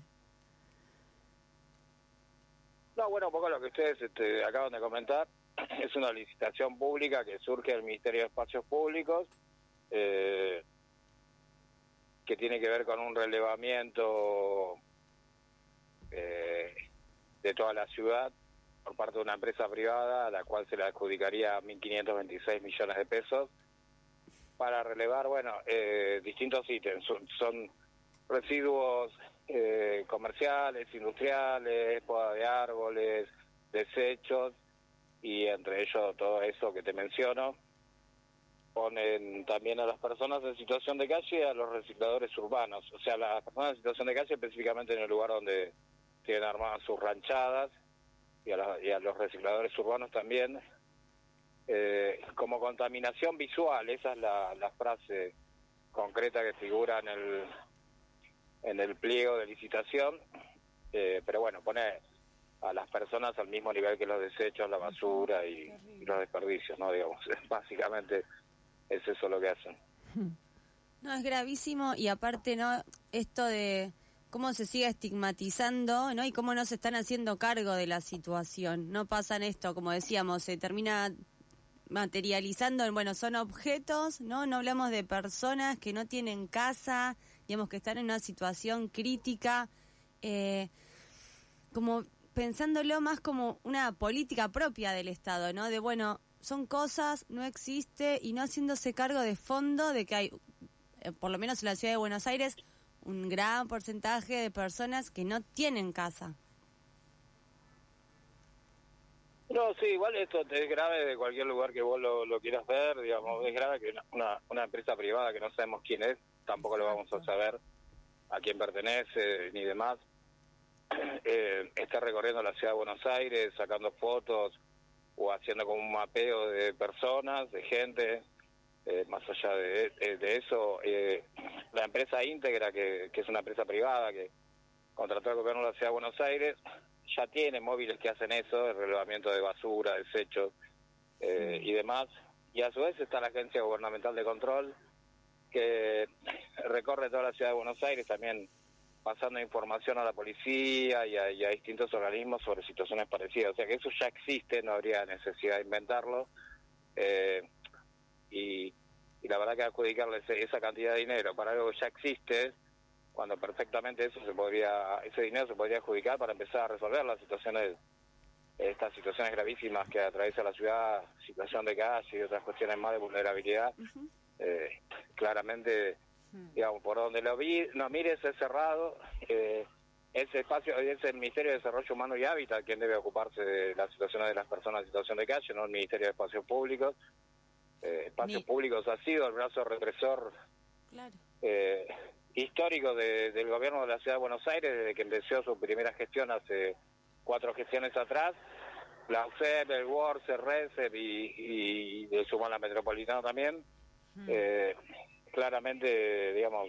No, bueno, un poco lo que ustedes este, acaban de comentar. Es una licitación pública que surge del Ministerio de Espacios Públicos, eh, que tiene que ver con un relevamiento eh, de toda la ciudad por parte de una empresa privada a la cual se le adjudicaría mil quinientos veintiséis millones de pesos para relevar, bueno, eh, distintos ítems. Son, son residuos eh, comerciales, industriales, poda de árboles, desechos, y entre ellos todo eso que te menciono. Ponen también a las personas en situación de calle y a los recicladores urbanos, o sea, las personas en situación de calle específicamente en el lugar donde tienen armadas sus ranchadas, y a, la, y a los recicladores urbanos también, eh, como contaminación visual. Esa es la, la frase concreta que figura en el en el pliego de licitación, eh, pero bueno, pone a las personas al mismo nivel que los desechos, la basura y, y los desperdicios, ¿no? Digamos, básicamente es eso lo que hacen. No, es gravísimo, y aparte, ¿no? Esto de cómo se sigue estigmatizando, ¿no? Y cómo no se están haciendo cargo de la situación. No pasan esto, como decíamos, se termina materializando, bueno, son objetos, ¿no? No hablamos de personas que no tienen casa, digamos que están en una situación crítica, eh, como pensándolo más como una política propia del Estado, ¿no? De, bueno, son cosas, no existe, y no haciéndose cargo de fondo de que hay, eh, por lo menos en la ciudad de Buenos Aires, un gran porcentaje de personas que no tienen casa. No, sí, igual esto es grave de cualquier lugar que vos lo, lo quieras ver, digamos, es grave que una, una empresa privada que no sabemos quién es, tampoco lo vamos a saber a quién pertenece ni demás, eh, esté recorriendo la ciudad de Buenos Aires, sacando fotos o haciendo como un mapeo de personas, de gente, eh, más allá de, de, de eso, eh, la empresa íntegra, que, que es una empresa privada que contrató al gobierno de la ciudad de Buenos Aires, ya tiene móviles que hacen eso, el relevamiento de basura, desechos eh, y demás, y a su vez está la Agencia Gubernamental de Control, que recorre toda la ciudad de Buenos Aires, también pasando información a la policía y a, y a distintos organismos sobre situaciones parecidas. O sea que eso ya existe, no habría necesidad de inventarlo, eh, y, y la verdad que adjudicarle ese, esa cantidad de dinero para algo que ya existe, cuando perfectamente eso se podría, ese dinero se podría adjudicar para empezar a resolver las situaciones, estas situaciones gravísimas que atraviesa la ciudad, situación de calle y otras cuestiones más de vulnerabilidad. Uh-huh. eh, claramente, uh-huh. digamos, por donde lo vi, no mires es cerrado, eh, ese espacio es el Ministerio de Desarrollo Humano y Hábitat quien debe ocuparse de las situaciones de las personas en situación de calle, no el Ministerio de Espacios Públicos. Eh, Espacios Ni... Públicos ha sido el brazo represor claro. eh, histórico de, del gobierno de la Ciudad de Buenos Aires desde que empezó su primera gestión hace cuatro gestiones atrás, la U C E P, el WORS, el RECEP y, y de su la Metropolitana también, hmm. eh, claramente, digamos,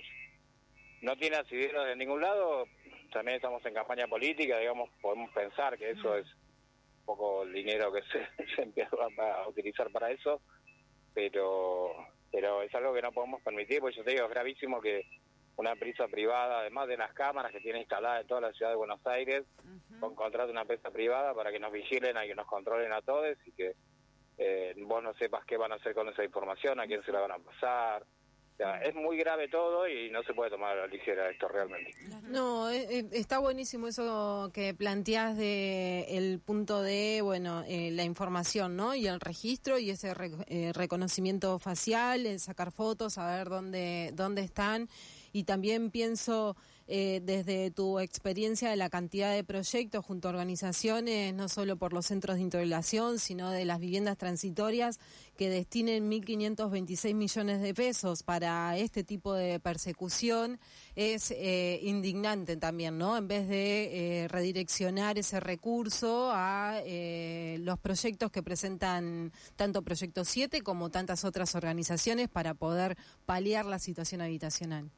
no tiene asidero de ningún lado, también estamos en campaña política, digamos, podemos pensar que eso hmm. es un poco el dinero que se, se empieza a utilizar para eso, pero pero es algo que no podemos permitir, porque yo te digo, es gravísimo que una empresa privada, además de las cámaras que tiene instaladas en toda la ciudad de Buenos Aires, uh-huh. con contrato de una empresa privada para que nos vigilen, a que nos controlen a todos y que eh, vos no sepas qué van a hacer con esa información, a quién se la van a pasar. O sea, es muy grave todo y no se puede tomar a la ligera esto realmente. No, eh, está buenísimo eso que planteás de el punto de, bueno, eh, la información, ¿no? Y el registro y ese re, eh, reconocimiento facial, el sacar fotos, saber dónde dónde están. Y también pienso eh, desde tu experiencia de la cantidad de proyectos junto a organizaciones, no solo por los centros de interpelación, sino de las viviendas transitorias, que destinen mil quinientos veintiséis millones de pesos para este tipo de persecución, es eh, indignante también, ¿no? En vez de eh, redireccionar ese recurso a eh, los proyectos que presentan tanto Proyecto siete como tantas otras organizaciones para poder paliar la situación habitacional.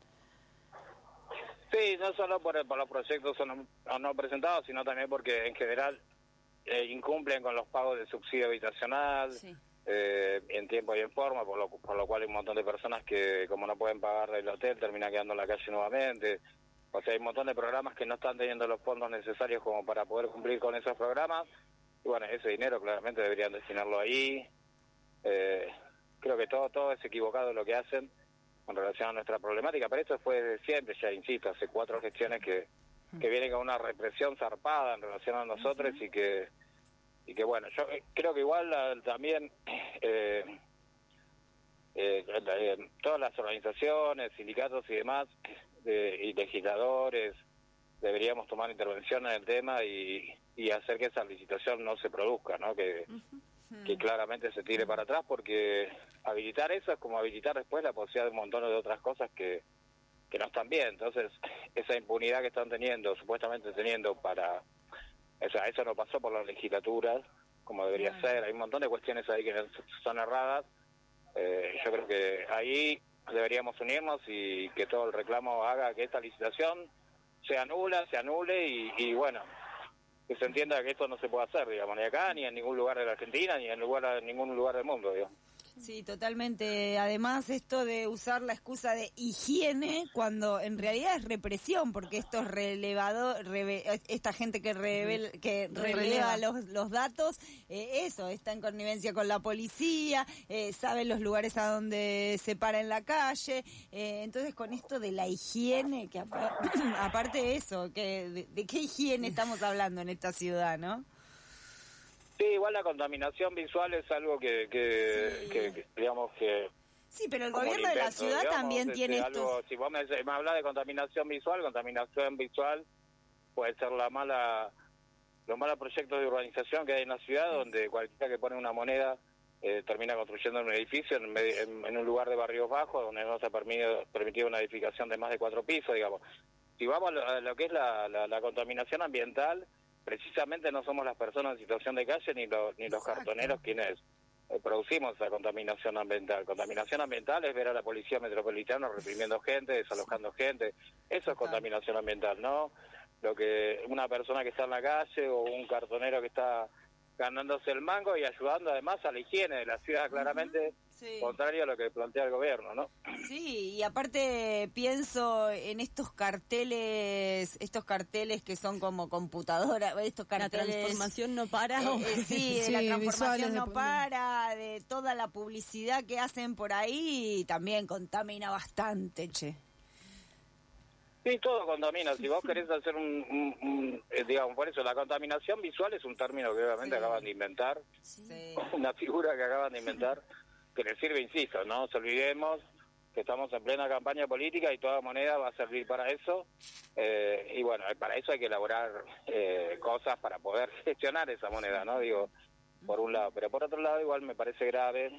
Sí, no solo por, por los proyectos no, no presentados, sino también porque en general eh, incumplen con los pagos de subsidio habitacional, sí. eh, en tiempo y en forma, por lo, por lo cual hay un montón de personas que, como no pueden pagar el hotel, terminan quedando en la calle nuevamente. O sea, hay un montón de programas que no están teniendo los fondos necesarios como para poder cumplir con esos programas. Y bueno, ese dinero claramente deberían destinarlo ahí. Eh, creo que todo, todo es equivocado lo que hacen con relación a nuestra problemática, pero esto fue de siempre, ya insisto, hace cuatro gestiones que, que vienen con una represión zarpada en relación a nosotros uh-huh. y que y que bueno, yo creo que igual uh, también eh, eh, eh, todas las organizaciones, sindicatos y demás, eh, y legisladores, deberíamos tomar intervención en el tema y, y hacer que esa licitación no se produzca, ¿no? Que uh-huh. que claramente se tire para atrás, porque habilitar eso es como habilitar después la posibilidad de un montón de otras cosas que, que no están bien. Entonces, esa impunidad que están teniendo, supuestamente teniendo para... O sea, eso no pasó por las legislaturas, como debería yeah. ser. Hay un montón de cuestiones ahí que son erradas. Eh, yo creo que ahí deberíamos unirnos y que todo el reclamo haga que esta licitación se anula, se anule y, y bueno... que se entienda que esto no se puede hacer, digamos, ni acá, ni en ningún lugar de la Argentina, ni en lugar, en ningún lugar del mundo, digamos. Sí, totalmente. Además, esto de usar la excusa de higiene cuando en realidad es represión, porque estos relevador, reve, esta gente que revela, que releva los, los datos, eh, eso, está en connivencia con la policía, eh, sabe los lugares a donde se para en la calle. Eh, entonces, con esto de la higiene, que aparte, aparte de eso, que de, ¿de qué higiene estamos hablando en esta ciudad, no? Sí, igual la contaminación visual es algo que, que, sí. que, que digamos que... Sí, pero el gobierno invento, de la ciudad digamos, también tiene este, estos... algo, si vos me, me hablas de contaminación visual, contaminación visual puede ser la mala los malos proyectos de urbanización que hay en la ciudad, donde cualquiera que pone una moneda eh, termina construyendo un edificio en, en, en un lugar de barrios bajos, donde no se ha permitido, permitido una edificación de más de cuatro pisos, digamos. Si vamos a lo, a lo que es la, la, la contaminación ambiental, precisamente no somos las personas en situación de calle ni, lo, ni los cartoneros quienes eh, producimos esa contaminación ambiental. Contaminación ambiental es ver a la policía metropolitana reprimiendo gente, desalojando gente. Eso es contaminación ambiental, ¿no? Lo que una persona que está en la calle o un cartonero que está ganándose el mango y ayudando además a la higiene de la ciudad, claramente sí. Contrario a lo que plantea el gobierno, ¿no? Sí, y aparte pienso en estos carteles, estos carteles que son como computadora, estos carteles... La transformación no para. Eh, eh, sí, sí, la transformación no de... para, de toda la publicidad que hacen por ahí, también contamina bastante, che. Sí, todo contamina. Si vos querés hacer un, un, un eh, digamos, por eso, la contaminación visual es un término que obviamente sí. acaban de inventar, sí. una figura que acaban de inventar, que les sirve, insisto, no nos olvidemos que estamos en plena campaña política y toda moneda va a servir para eso, eh, y bueno, para eso hay que elaborar eh, cosas para poder gestionar esa moneda, ¿no? Digo, por un lado, pero por otro lado igual me parece grave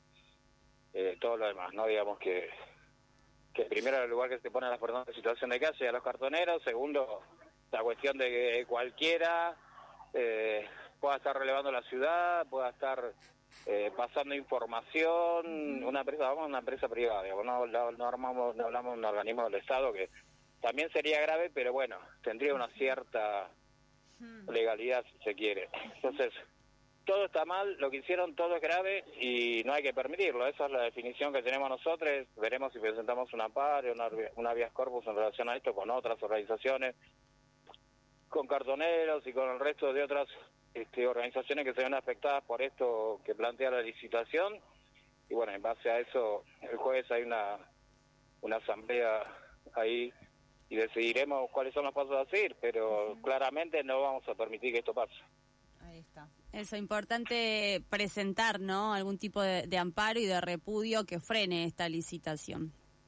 eh, todo lo demás, ¿no? Digamos que que primero el lugar que se pone a las personas en situación de calle, a los cartoneros, segundo, la cuestión de que cualquiera eh, pueda estar relevando la ciudad, pueda estar eh, pasando información, una empresa, vamos a una empresa privada, digamos, no, no, no, armamos, no hablamos de un organismo del Estado, que también sería grave, pero bueno, tendría una cierta legalidad, si se quiere. Entonces, todo está mal, lo que hicieron todo es grave y no hay que permitirlo. Esa es la definición que tenemos nosotros. Veremos si presentamos un amparo, una, una habeas corpus en relación a esto con otras organizaciones, con cartoneros y con el resto de otras este, organizaciones que se ven afectadas por esto que plantea la licitación. Y bueno, en base a eso, el jueves hay una, una asamblea ahí y decidiremos cuáles son los pasos a seguir, pero uh-huh. claramente no vamos a permitir que esto pase. Ahí está. Eso, importante presentar, ¿no? Algún tipo de, de amparo y de repudio que frene esta licitación.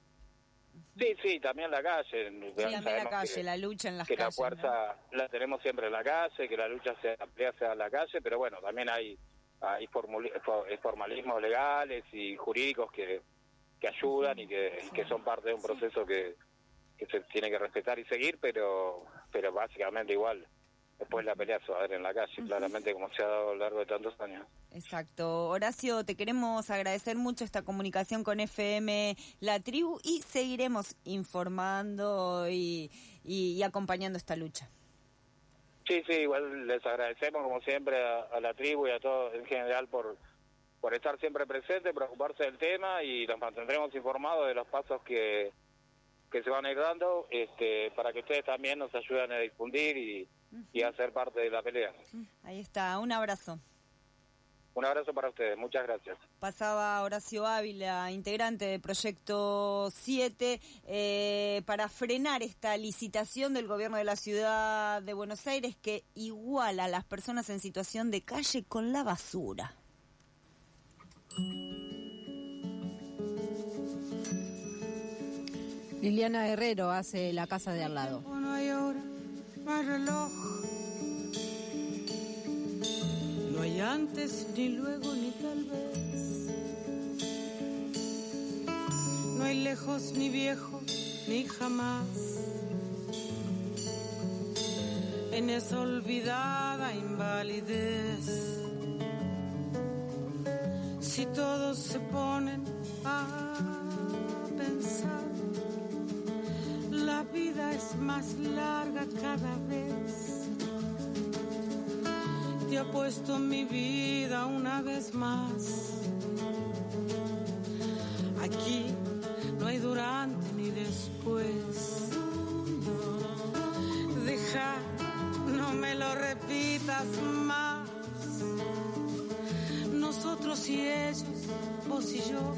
Sí, sí, también la calle. Sí, también la calle, que, la lucha en las que calles. Que la fuerza ¿no? la tenemos siempre en la calle, que la lucha se amplía hacia la calle, pero bueno, también hay, hay formalismos legales y jurídicos que, que ayudan y que, sí. que son parte de un proceso que, que se tiene que respetar y seguir, pero, pero básicamente igual. Después la pelea se va a dar en la calle, uh-huh. claramente, como se ha dado a lo largo de tantos años. Exacto. Horacio, te queremos agradecer mucho esta comunicación con F M La Tribu y seguiremos informando y, y, y acompañando esta lucha. Sí, sí, igual les agradecemos como siempre a, a La Tribu y a todos en general por, por estar siempre presentes, preocuparse del tema y los mantendremos informados de los pasos que, que se van a ir dando este, para que ustedes también nos ayuden a difundir y y a ser parte de la pelea. Ahí está, un abrazo. Un abrazo para ustedes, muchas gracias. Pasaba Horacio Ávila, integrante de Proyecto siete, eh, para frenar esta licitación del gobierno de la ciudad de Buenos Aires que iguala a las personas en situación de calle con la basura. Liliana Herrero hace La casa de al lado. No hay hora, no hay reloj, no hay antes ni luego ni tal vez, no hay lejos ni viejo ni jamás, en esa olvidada invalidez. Si todos se ponen a pensar, la vida es más larga cada vez. Te apuesto mi vida una vez más Aquí no hay durante ni después. Deja, no me lo repitas más. Nosotros y ellos, vos y yo.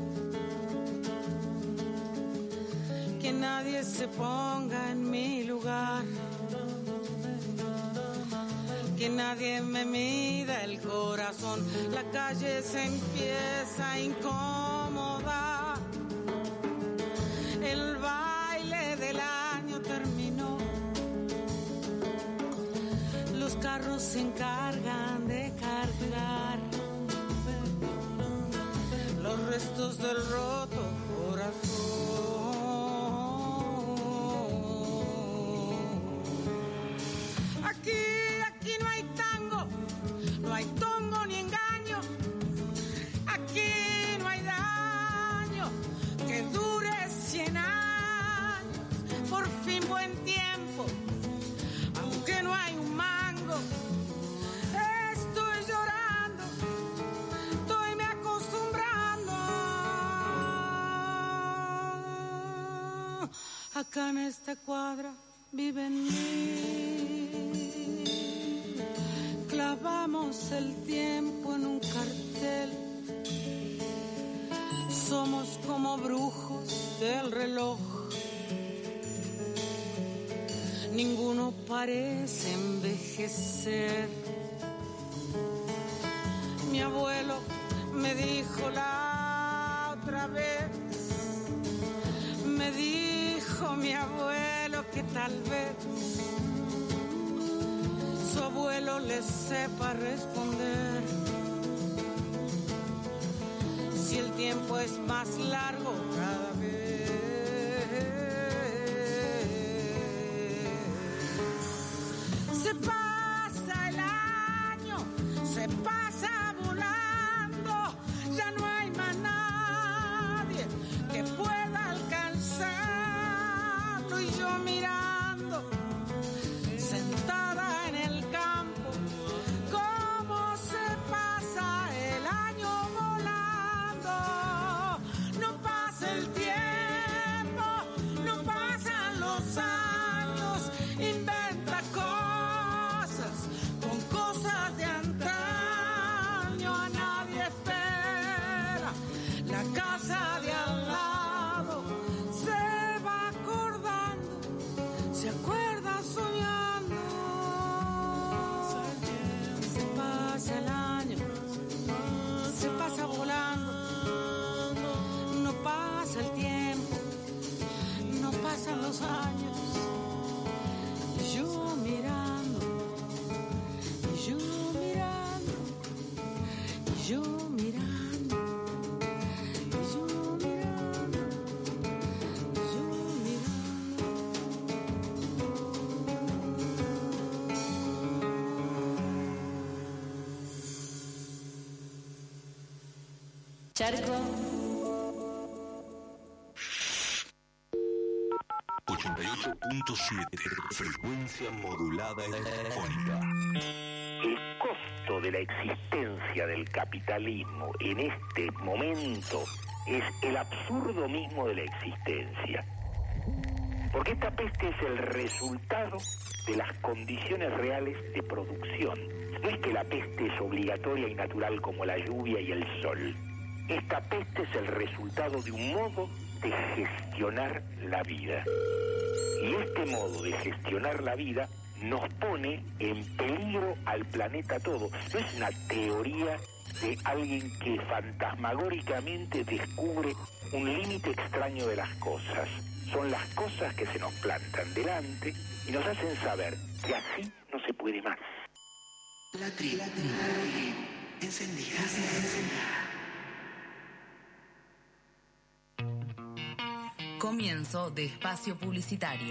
Que nadie se ponga en mi lugar. Que nadie me mida el corazón. La calle se empieza a incomodar. El baile del año terminó. Los carros se encargan de cargar los restos del roto corazón. Aquí, aquí no hay tango, no hay tongo ni engaño. Aquí no hay daño que dure cien años. Por fin buen tiempo, aunque no hay un mango. Estoy llorando, estoy me acostumbrando. Acá en esta cuadra viven mil. Clavamos el tiempo en un cartel. Somos como brujos del reloj. Ninguno parece envejecer. Mi abuelo me dijo la otra vez, me dijo mi abuelo que tal vez su abuelo le sepa responder. Si el tiempo es más largo cada vez. Se pasa el año, se pasa volando, ya no hay más nadie que pueda alcanzarlo. Y yo mirando, sentada en el campo, cómo se pasa el año volando. No pasa el tiempo, no pasan los años, inventa cosas con cosas de antaño. A nadie espera, la casa de al lado se va acordando, se acuerda soñando. Se pasa el año, se pasa volando. No pasa el tiempo, no pasan los años. Y yo mirando, y yo mirando, y yo mirando, y yo mirando, y yo mirando. Charco. ochenta y ocho punto siete, frecuencia modulada telefónica. El costo de la existencia del capitalismo en este momento es el absurdo mismo de la existencia. Porque esta peste es el resultado de las condiciones reales de producción. No es que la peste es obligatoria y natural como la lluvia y el sol. Esta peste es el resultado de un modo de gestionar la vida. Y este modo de gestionar la vida nos pone en peligro al planeta todo. No es una teoría de alguien que fantasmagóricamente descubre un límite extraño de las cosas. Son las cosas que se nos plantan delante y nos hacen saber que así no se puede más. La tri, la tri, la tri, encendida, encendida. Comienzo de espacio publicitario.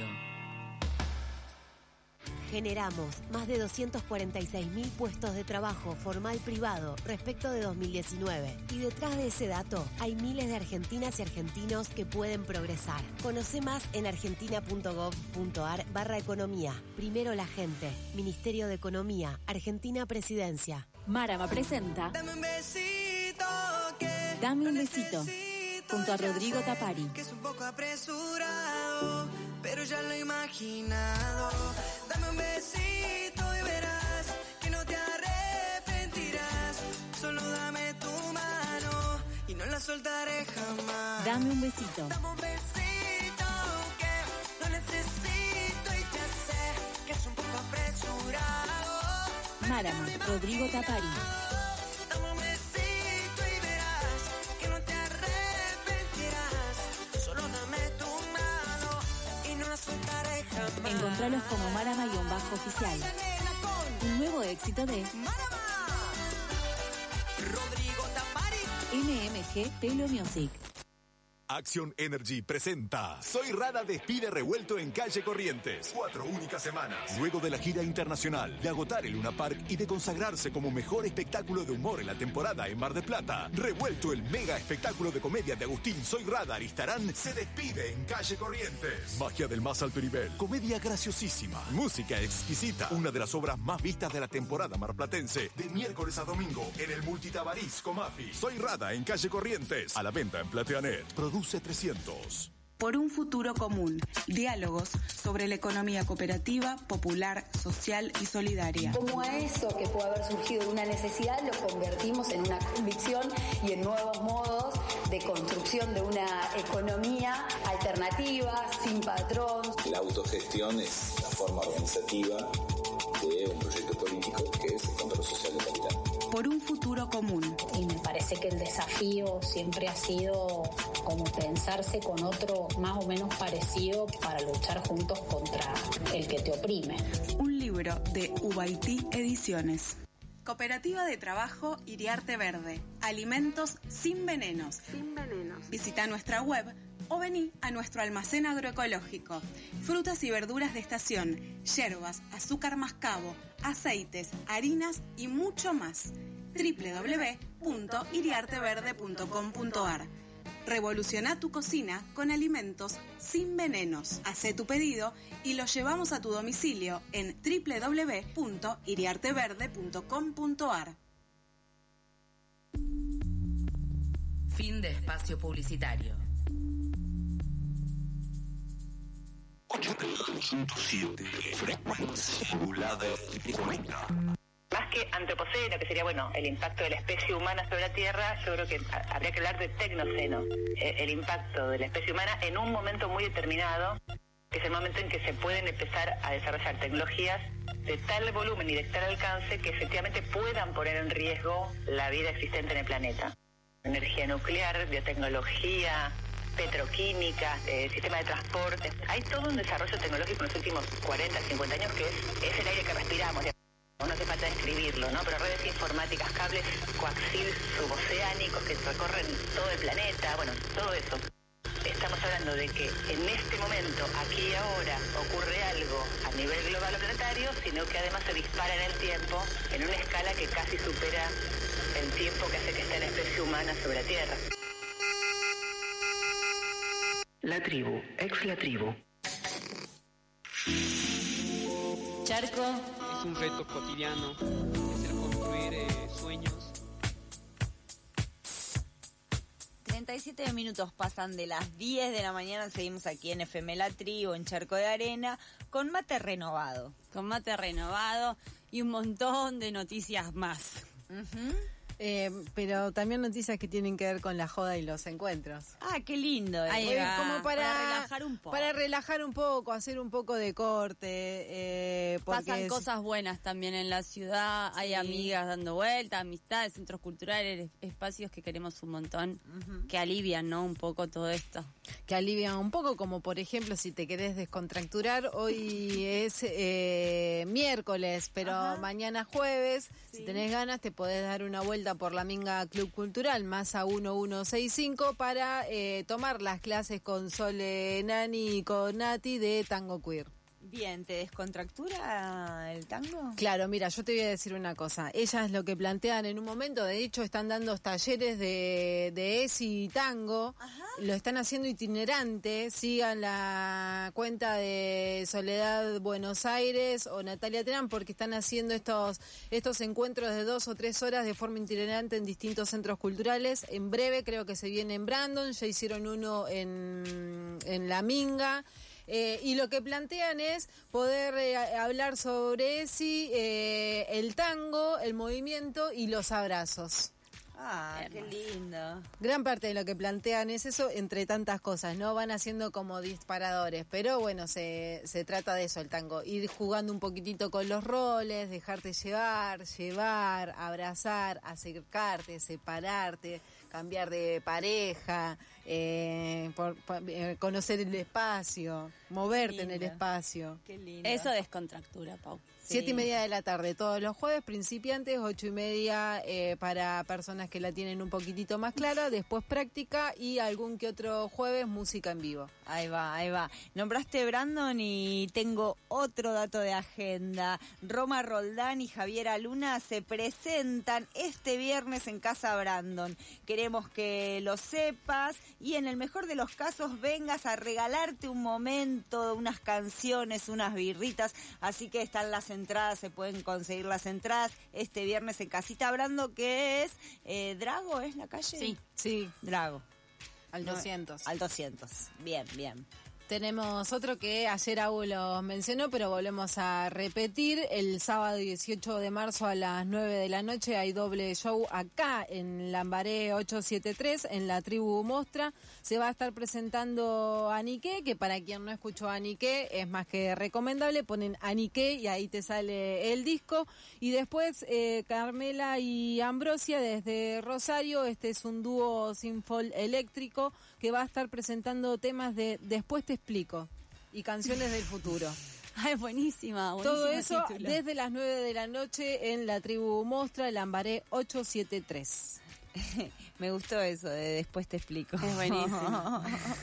Generamos más de doscientos cuarenta y seis mil puestos de trabajo formal privado respecto de dos mil diecinueve. Y detrás de ese dato hay miles de argentinas y argentinos que pueden progresar. Conoce más en argentina.gov.ar barra economía. Primero la gente. Ministerio de Economía. Argentina Presidencia. Marama presenta Dame un besito que Dame un besito. junto a Rodrigo Tapari. Que es un poco apresurado, pero ya lo he imaginado. Dame un besito y verás que no te arrepentirás. Solo dame tu mano y no la soltaré jamás. Dame un besito. Dame un besito que lo necesito y ya sé que es un poco apresurado. Márama, Rodrigo Tapari. Dame un besito y verás que no te arrepentirás. Solo dame tu mano y no la soltaré jamás. Encontralos como Márama-oficial. Un nuevo éxito de Rodrigo Tapari. M M G Telo Music. Action Energy presenta Soy Rara despide Revuelto en Calle Corrientes. Cuatro únicas semanas. Luego de la gira internacional, de agotar el Luna Park y de consagrarse como mejor espectáculo de humor en la temporada en Mar del Plata, Revuelto, el mega espectáculo de comedia de Agustín Soy Rada Aristarán, se despide en Calle Corrientes. Magia del más alto nivel, comedia graciosísima, música exquisita, una de las obras más vistas de la temporada marplatense, de miércoles a domingo en el Multitabariz Comafi. Soy Rada en Calle Corrientes, a la venta en Plateanet. Produce trescientos. Por un futuro común. Diálogos sobre la economía cooperativa, popular, social y solidaria. Como a eso que puede haber surgido de una necesidad lo convertimos en una convicción y en nuevos modos de construcción de una economía alternativa, sin patrón. La autogestión es la forma organizativa de un proyecto político que es el control social del capital. Por un futuro común. Y me parece que el desafío siempre ha sido como pensarse con otro más o menos parecido para luchar juntos contra el que te oprime. Un libro de Ubaití Ediciones. Cooperativa de Trabajo Iriarte Verde. Alimentos sin venenos. Sin venenos. Visita nuestra web o vení a nuestro almacén agroecológico. Frutas y verduras de estación, yerbas, azúcar mascabo, aceites, harinas y mucho más. doble u doble u doble u punto iriarteverde punto com punto a r. Revoluciona tu cocina con alimentos sin venenos. Hacé tu pedido y lo llevamos a tu domicilio en doble u doble u doble u punto iriarteverde punto com punto a r. Fin de espacio publicitario. ochenta y dos punto siete frecuencia modulada electrónica. Más que antropoceno, que sería, bueno, el impacto de la especie humana sobre la Tierra, yo creo que habría que hablar de tecnoceno, el impacto de la especie humana en un momento muy determinado, que es el momento en que se pueden empezar a desarrollar tecnologías de tal volumen y de tal alcance que efectivamente puedan poner en riesgo la vida existente en el planeta. Energía nuclear, biotecnología, petroquímica, eh, sistema de transporte. Hay todo un desarrollo tecnológico en los últimos cuarenta, cincuenta años que es, es el aire que respiramos. No hace falta describirlo, ¿no? Pero redes informáticas, cables coaxil suboceánicos que recorren todo el planeta, bueno, todo eso. Estamos hablando de que en este momento, aquí y ahora, ocurre algo a nivel global o planetario, sino que además se dispara en el tiempo en una escala que casi supera el tiempo que hace que esté la especie humana sobre la Tierra. La tribu, ex la tribu. Charco. Es un reto cotidiano, es el construir eh, sueños. treinta y siete minutos pasan de las diez de la mañana, seguimos aquí en F M La Tribu, en Charco de Arena, con mate renovado. Con mate renovado y un montón de noticias más. Uh-huh. Eh, pero también noticias que tienen que ver con la joda y los encuentros. Ah, qué lindo. Eh. Ahí va, como para, para relajar un poco. Para relajar un poco, hacer un poco de corte. Eh, Pasan es... cosas buenas también en la ciudad. Sí. Hay amigas dando vueltas, amistades, centros culturales, espacios que queremos un montón, uh-huh. que alivian, ¿no? Un poco todo esto. Que alivian un poco, como por ejemplo, si te querés descontracturar, hoy es eh, miércoles, pero Ajá. mañana jueves, sí. si tenés ganas, te podés dar una vuelta por la Minga Club Cultural, Masa uno uno seis cinco, para eh, tomar las clases con Sole Nani y con Nati de Tango Queer. Bien, ¿te descontractura el tango? Claro, mira, yo te voy a decir una cosa. Ellas lo que plantean en un momento, de hecho, están dando talleres de, de ESI y tango. Ajá. Lo están haciendo itinerante. Sigan la cuenta de Soledad Buenos Aires o Natalia Terán, porque están haciendo estos, estos encuentros de dos o tres horas de forma itinerante en distintos centros culturales. En breve creo que se viene en Brandon, ya hicieron uno en, en La Minga. Eh, y lo que plantean es poder eh, hablar sobre ESI, eh, el tango, el movimiento y los abrazos. Ah, qué lindo. Gran parte de lo que plantean es eso, entre tantas cosas, ¿no? Van haciendo como disparadores, pero bueno, se, se trata de eso el tango, ir jugando un poquitito con los roles, dejarte llevar, llevar, abrazar, acercarte, separarte, cambiar de pareja, eh, por, por, eh, conocer el espacio, moverte en el espacio. Qué lindo. Eso descontractura, Pau. Siete y media de la tarde todos los jueves, principiantes, ocho y media eh, para personas que la tienen un poquitito más clara, después práctica y algún que otro jueves música en vivo. Ahí va, ahí va. Nombraste Brandon y tengo otro dato de agenda. Roma Roldán y Javiera Luna se presentan este viernes en Casa Brandon. Queremos que lo sepas y en el mejor de los casos vengas a regalarte un momento, unas canciones, unas birritas, así que están las entradas, se pueden conseguir las entradas este viernes en Casita Brando, que es eh, Drago, ¿es la calle? Sí, sí. Drago. Al doscientos. No, al doscientos. Bien, bien. Tenemos otro que ayer Abu lo mencionó, pero volvemos a repetir. El sábado dieciocho de marzo a las nueve de la noche hay doble show acá en Lambaré ochocientos setenta y tres, en la Tribu Mostra. Se va a estar presentando Aniqué, que para quien no escuchó Aniqué es más que recomendable. Ponen Aniqué y ahí te sale el disco. Y después eh, Carmela y Ambrosia desde Rosario. Este es un dúo sinfol eléctrico que va a estar presentando temas de Después te explico y canciones del futuro. Ay, buenísima, buenísima. Todo eso título. Desde las nueve de la noche en la Tribu Mostra, Lambaré ochocientos setenta y tres. Me gustó eso de Después te explico. Es buenísimo.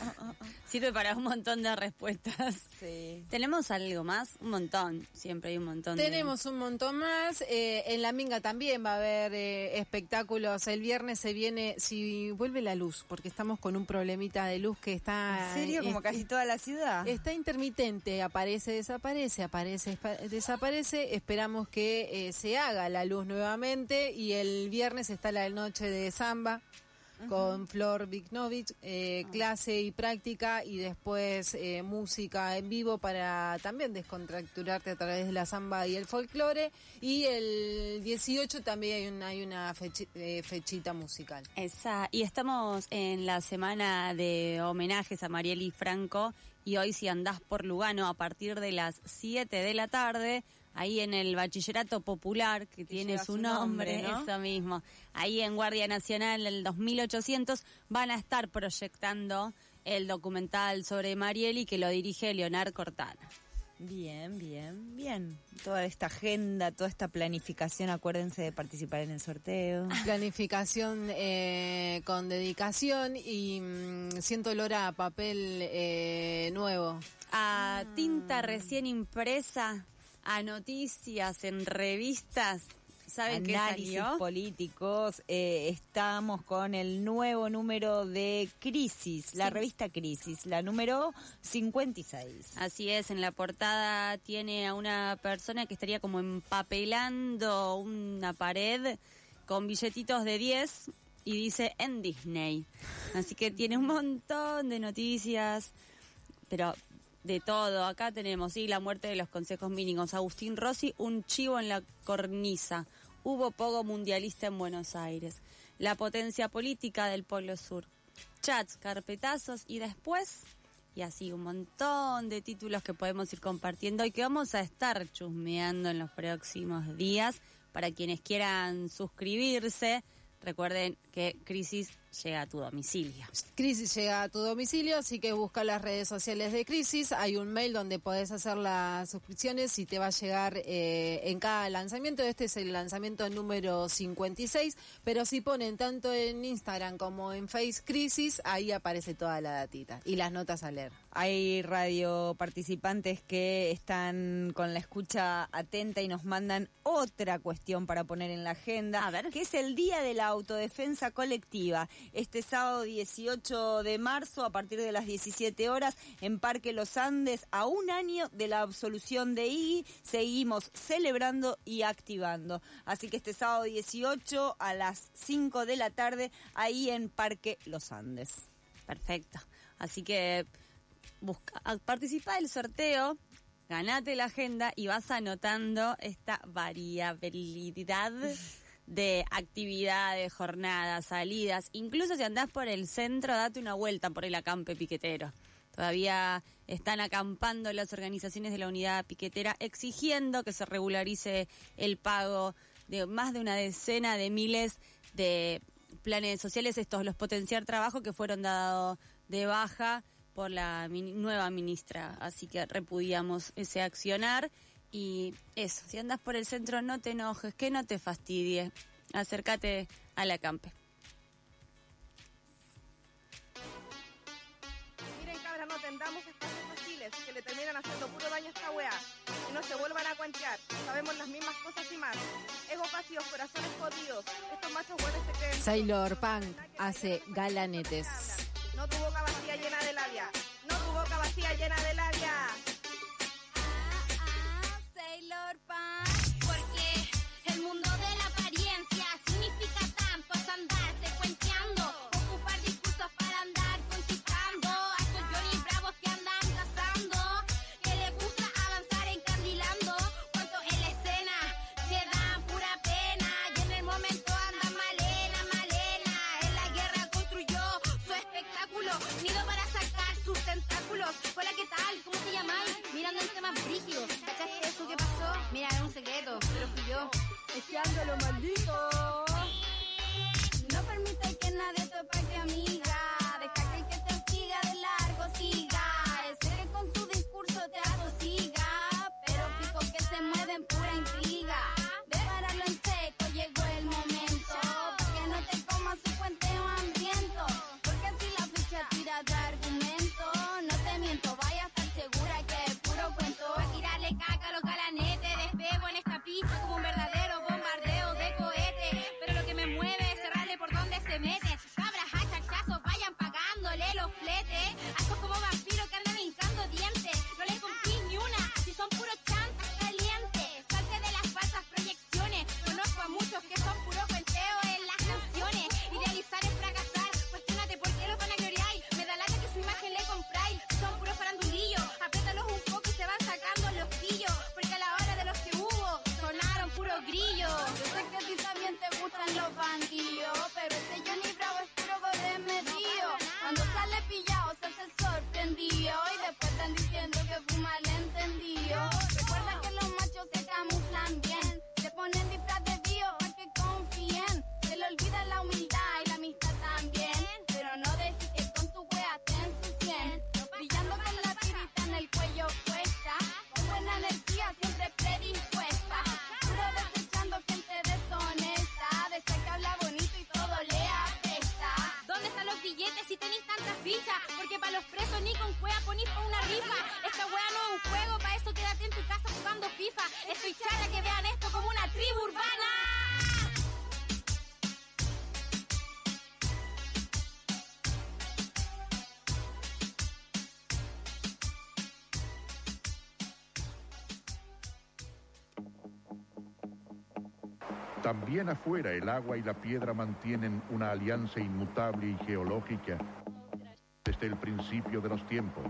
Sirve para un montón de respuestas. Sí. ¿Tenemos algo más? Un montón. Siempre hay un montón. Tenemos de... un montón más. Eh, en La Minga también va a haber eh, espectáculos. El viernes se viene, si vuelve la luz, porque estamos con un problemita de luz que está... ¿En serio? Como eh, casi toda la ciudad. Está intermitente. Aparece, desaparece, aparece, desaparece. Esperamos que eh, se haga la luz nuevamente. Y el viernes está la noche de samba. Uh-huh. Con Flor Vignovich, eh, uh-huh. clase y práctica y después eh, música en vivo para también descontracturarte a través de la samba y el folclore. Y el dieciocho también hay una, hay una fechi, eh, fechita musical. Esa, y estamos en la semana de homenajes a Marieli Franco y hoy si andás por Lugano a partir de las siete de la tarde, ahí en el Bachillerato Popular, que, que tiene su nombre, nombre ¿no? Eso mismo. Ahí en Guardia Nacional, el dos mil ochocientos, van a estar proyectando el documental sobre Marieli que lo dirige Leonard Cortana. Bien, bien, bien. Toda esta agenda, toda esta planificación, acuérdense de participar en el sorteo. Planificación eh, con dedicación y mmm, siento olor a papel eh, nuevo. A tinta recién impresa. A noticias en revistas, ¿saben qué análisis salió? Políticos, eh, estamos con el nuevo número de Crisis, la sí. revista Crisis, la número cincuenta y seis. Así es, en la portada tiene a una persona que estaría como empapelando una pared con billetitos de diez y dice en Disney. Así que tiene un montón de noticias, pero... de todo. Acá tenemos, sí, la muerte de los consejos mínimos. Agustín Rossi, un chivo en la cornisa. Hubo pogo mundialista en Buenos Aires. La potencia política del Polo Sur. Chats, carpetazos y después, y así un montón de títulos que podemos ir compartiendo y que vamos a estar chusmeando en los próximos días. Para quienes quieran suscribirse, recuerden que Crisis llega a tu domicilio. Crisis llega a tu domicilio, así que busca las redes sociales de Crisis. Hay un mail donde podés hacer las suscripciones y te va a llegar eh, en cada lanzamiento. Este es el lanzamiento número cincuenta y seis, pero si ponen tanto en Instagram como en Face Crisis, ahí aparece toda la datita y las notas a leer. Hay radio participantes que están con la escucha atenta y nos mandan otra cuestión para poner en la agenda, a ver, que es el Día de la Autodefensa Colectiva. Este sábado dieciocho de marzo, a partir de las diecisiete horas, en Parque Los Andes, a un año de la absolución de Iggy, seguimos celebrando y activando. Así que este sábado dieciocho a las cinco de la tarde, ahí en Parque Los Andes. Perfecto. Así que busca, participa del sorteo, ganate la agenda y vas anotando esta variabilidad de actividades, jornadas, salidas. Incluso si andás por el centro, date una vuelta por el acampe piquetero. Todavía están acampando las organizaciones de la unidad piquetera exigiendo que se regularice el pago de más de una decena de miles de planes sociales, estos los potenciar trabajo que fueron dados de baja por la min- nueva ministra, así que repudiamos ese accionar. Y eso, si andas por el centro, no te enojes, que no te fastidie, acércate a la campe. Miren, cabras, no tendamos espacios hostiles que le terminan haciendo puro daño a esta weá. Y no se vuelvan a cuentear, sabemos las mismas cosas y más. Egos vacíos, corazones jodidos, estos machos hueones se creen. Sailor Punk hace Galanetes. No tu boca vacía llena de labia. No tu boca vacía llena de labia. Ah, ah, Sailor Punk. Porque el mundo de la apariencia significa tanto es andarse cuenteando. Ocupar discursos para andar conquistando. A esos Johnny Bravos que andan cazando. Que les gusta avanzar encandilando. Cuanto en la escena te dan pura pena. Y en el momento andan Malena, Malena. En la guerra construyó su espectáculo, nido para sacar sus tentáculos. Hola, ¿qué tal? ¿Cómo te llamáis? Mirando el tema brígido. ¿Cachaste eso que pasó? Mira, es un secreto, pero fui yo. Es que ando lo maldito. No permite que nadie te opaque, amiga. Deja que el que te hostiga de largo siga. Ese que con su discurso te atosiga. Pero fijo que se mueve en pura intriga. De pararlo en seco llegó el momento. Pa' que no te comas su cuenteo hambriento. Porque si la ficha tira de argumento, no te miento, vaya a estar segura que es puro cuento. A tirarle caca a los galanetes, despego en esta pista como un verdadero bombardeo de cohete. Pero lo que me mueve es cerrarle por donde se mete. Cabras a chachazos, vayan pagándole los fletes. A esos como vampiros que andan hincando dientes. No les cumplí ni una, si son puros chantas calientes. Salte de las falsas proyecciones. Conozco a muchos que son puro cuenteo en las canciones. Idealizar es fracasar, cuestionate por qué los van a gloriar. Me da lata que su imagen le compráis. Son puros farandulillos, apriétalos un poco y se van sacando los pillos. Porque a la hora de los que hubo, sonaron puros grillos. Yo sé que a ti también te gustan los bandidos, pero ese Johnny Bravo es puro goles metido. Cuando sale pillado se hace sorprendido y después están diciendo que fue un malentendido. Recuerda que los machos se camuflan bien, se ponen disfraz de bio para que confíen. Se le olvida la humildad y la amistad también, pero no dejes que con tu wea te ensucien. Brillando con la tirita en el cuello puesta, con buena energía siempre predispuesta. Puro desechando gente deshonesta, de esa que habla bonito y todo le apesta. ¿Dónde están los billetes si tenéis tantas fichas? Porque para los presos ni con cueva ponís pa' una rifa. Esta wea no es un juego, pa' eso quédate en tu casa jugando FIFA. Estoy chata que vean esto como una tribu urbana. También afuera el agua y la piedra mantienen una alianza inmutable y geológica desde el principio de los tiempos.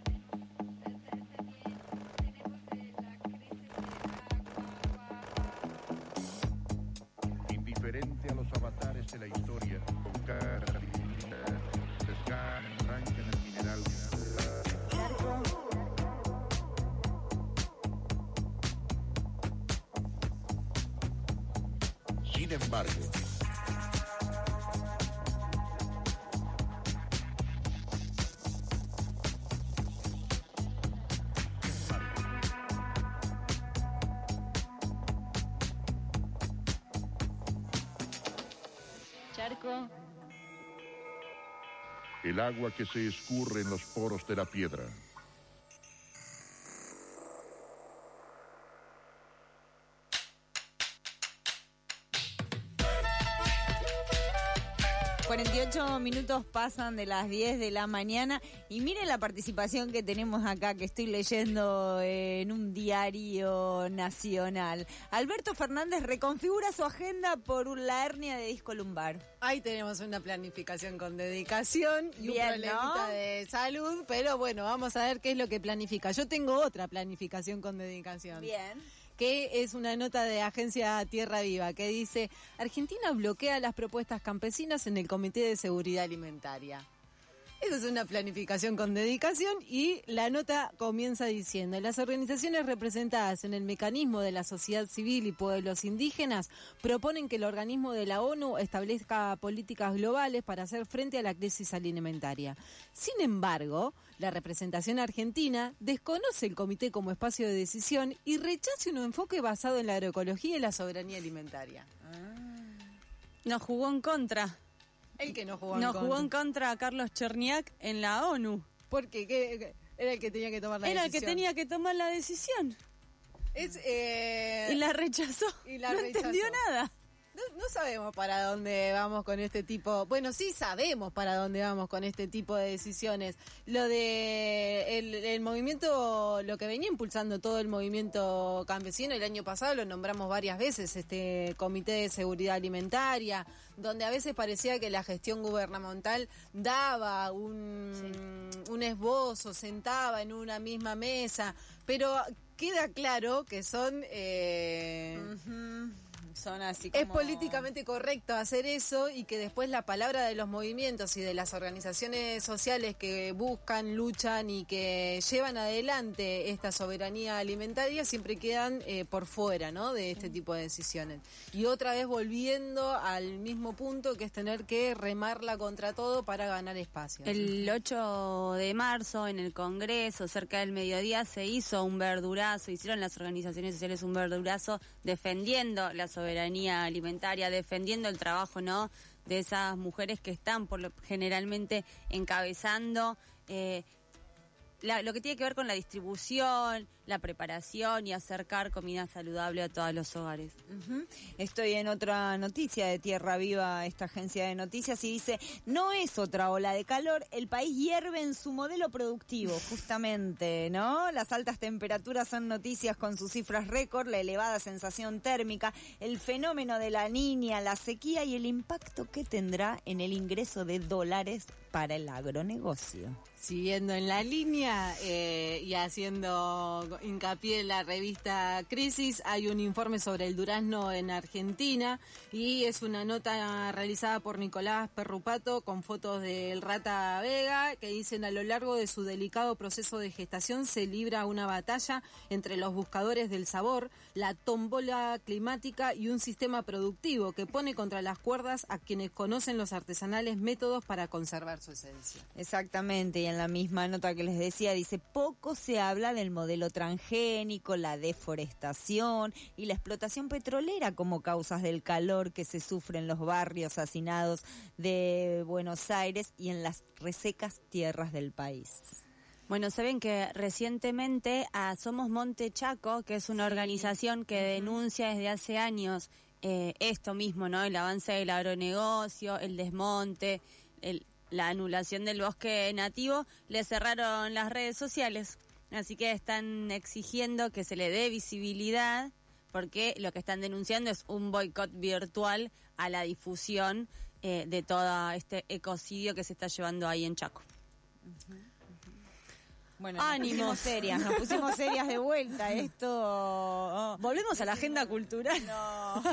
Indiferente a los avatares de la historia, con cara se arrancan el mineral. Sin embargo, charco. El agua que se escurre en los poros de la piedra. cuarenta y ocho minutos pasan de las diez de la mañana y miren la participación que tenemos acá, que estoy leyendo en un diario nacional. Alberto Fernández reconfigura su agenda por la hernia de disco lumbar. Ahí tenemos una planificación con dedicación y Bien, un problemita ¿no? de salud, pero bueno, vamos a ver qué es lo que planifica. Yo tengo otra planificación con dedicación. Bien. Que es una nota de Agencia Tierra Viva que dice: Argentina bloquea las propuestas campesinas en el Comité de Seguridad Alimentaria. Esa es una planificación con dedicación y la nota comienza diciendo: las organizaciones representadas en el mecanismo de la sociedad civil y pueblos indígenas proponen que el organismo de la ONU establezca políticas globales para hacer frente a la crisis alimentaria. Sin embargo, la representación argentina desconoce el comité como espacio de decisión y rechaza un enfoque basado en la agroecología y la soberanía alimentaria. Nos jugó en contra. El que no jugó en Nos contra. jugó en contra a Carlos Cherniak en la ONU. Porque ¿qué? Era el que tenía que tomar la Era decisión. el que tenía que tomar la decisión. Es, eh... Y la rechazó. Y la no rechazó. entendió nada. No, no sabemos para dónde vamos con este tipo. Bueno, sí sabemos para dónde vamos con este tipo de decisiones. Lo de el, el movimiento, lo que venía impulsando todo el movimiento campesino, el año pasado lo nombramos varias veces, este Comité de Seguridad Alimentaria, donde a veces parecía que la gestión gubernamental daba un, sí. un esbozo, sentaba en una misma mesa, pero queda claro que son... Eh, uh-huh. Son así como... Es políticamente correcto hacer eso y que después la palabra de los movimientos y de las organizaciones sociales que buscan, luchan y que llevan adelante esta soberanía alimentaria siempre quedan eh, por fuera, ¿no?, de este tipo de decisiones. Y otra vez volviendo al mismo punto, que es tener que remarla contra todo para ganar espacio. El ocho de marzo en el Congreso, cerca del mediodía, se hizo un verdurazo, hicieron las organizaciones sociales un verdurazo defendiendo la soberanía soberanía alimentaria, defendiendo el trabajo, ¿no?, de esas mujeres que están por lo generalmente encabezando eh, la, lo que tiene que ver con la distribución, la preparación y acercar comida saludable a todos los hogares. Uh-huh. Estoy en otra noticia de Tierra Viva, esta agencia de noticias, y dice: no es otra ola de calor, el país hierve en su modelo productivo, justamente, ¿no? Las altas temperaturas son noticias con sus cifras récord, la elevada sensación térmica, el fenómeno de la Niña, la sequía y el impacto que tendrá en el ingreso de dólares para el agronegocio. Siguiendo en la línea eh, y haciendo hincapié en la revista Crisis, hay un informe sobre el durazno en Argentina y es una nota realizada por Nicolás Perrupato con fotos del Rata Vega que dicen: a lo largo de su delicado proceso de gestación se libra una batalla entre los buscadores del sabor, la tómbola climática y un sistema productivo que pone contra las cuerdas a quienes conocen los artesanales métodos para conservar su esencia. Exactamente, y en la misma nota que les decía dice: poco se habla del modelo transgénico, la deforestación y la explotación petrolera como causas del calor que se sufre en los barrios hacinados de Buenos Aires y en las resecas tierras del país. Bueno, saben que recientemente a Somos Monte Chaco, que es una organización que denuncia desde hace años eh, esto mismo, ¿no?, el avance del agronegocio, el desmonte, el la anulación del bosque nativo, le cerraron las redes sociales. Así que están exigiendo que se le dé visibilidad, porque lo que están denunciando es un boicot virtual a la difusión eh, de todo este ecocidio que se está llevando ahí en Chaco. Uh-huh, uh-huh. Bueno, ánimos. Nos pusimos serias, nos pusimos serias de vuelta. Esto... Oh. Volvemos a la agenda cultural. No.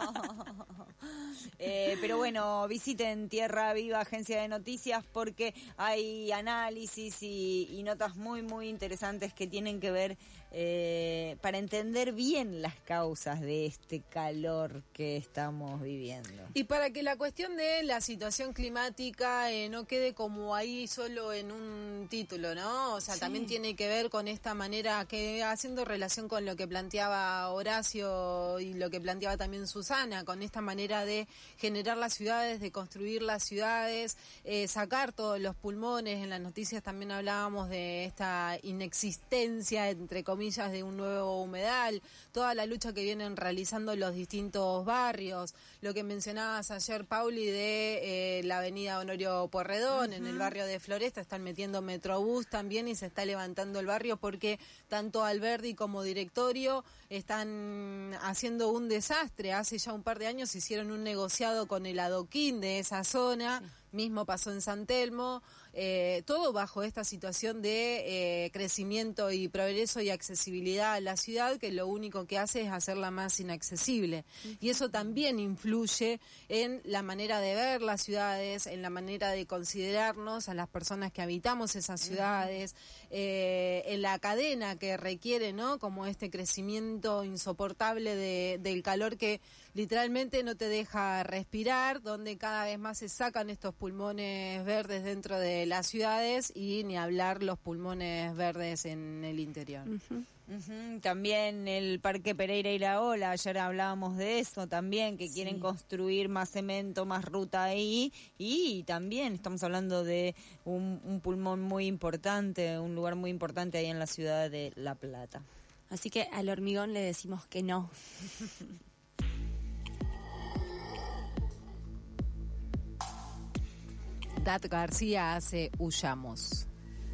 Eh, pero bueno, visiten Tierra Viva, agencia de noticias, porque hay análisis y, y notas muy, muy interesantes que tienen que ver eh, para entender bien las causas de este calor que estamos viviendo. Y para que la cuestión de la situación climática eh, no quede como ahí solo en un título, ¿no? O sea, sí. también tiene que ver con esta manera, que haciendo relación con lo que planteaba Horacio y lo que planteaba también Susana, con esta manera de generar las ciudades, de construir las ciudades, eh, sacar todos los pulmones. En las noticias también hablábamos de esta inexistencia, entre comillas, de un nuevo humedal, toda la lucha que vienen realizando los distintos barrios, lo que mencionabas ayer, Pauli, de eh, la avenida Honorio Pueyrredón, uh-huh. en el barrio de Floresta, están metiendo Metrobús también y se está levantando el barrio porque tanto Alberdi como directorio están haciendo un desastre. Hace ya un par de años hicieron un negociado con el adoquín de esa zona, sí. mismo pasó en San Telmo, eh, todo bajo esta situación de eh, crecimiento y progreso y accesibilidad a la ciudad, que lo único que hace es hacerla más inaccesible. Uh-huh. Y eso también influye en la manera de ver las ciudades, en la manera de considerarnos a las personas que habitamos esas ciudades, uh-huh. eh, en la cadena que requiere, ¿no? Como este crecimiento insoportable de, del calor que literalmente no te deja respirar, donde cada vez más se sacan estos pulmones verdes dentro de las ciudades y ni hablar los pulmones verdes en el interior. Uh-huh. Uh-huh. También el Parque Pereira y la Ola, ayer hablábamos de eso también, que sí. quieren construir más cemento, más ruta ahí, y también estamos hablando de un, un pulmón muy importante, un lugar muy importante ahí en la ciudad de La Plata. Así que al hormigón le decimos que no. Dat García hace Huyamos.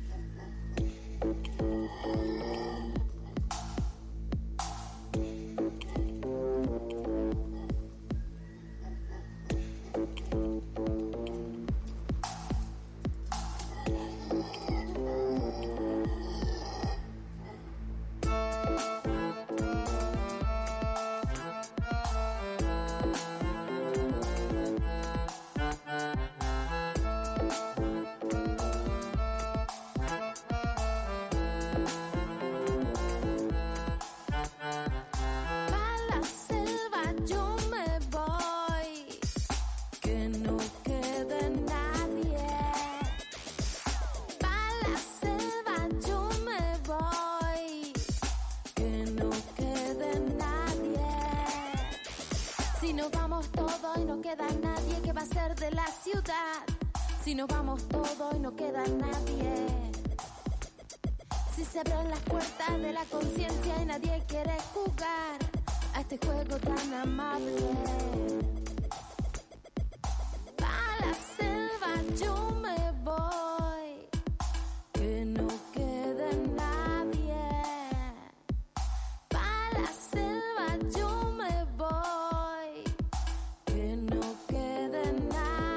Si nos vamos todos y no queda nadie. Si se abren las puertas de la conciencia y nadie quiere jugar a este juego tan amable. Pa' la selva yo me voy, que no quede nadie. Pa' la selva yo me voy, que no quede nadie.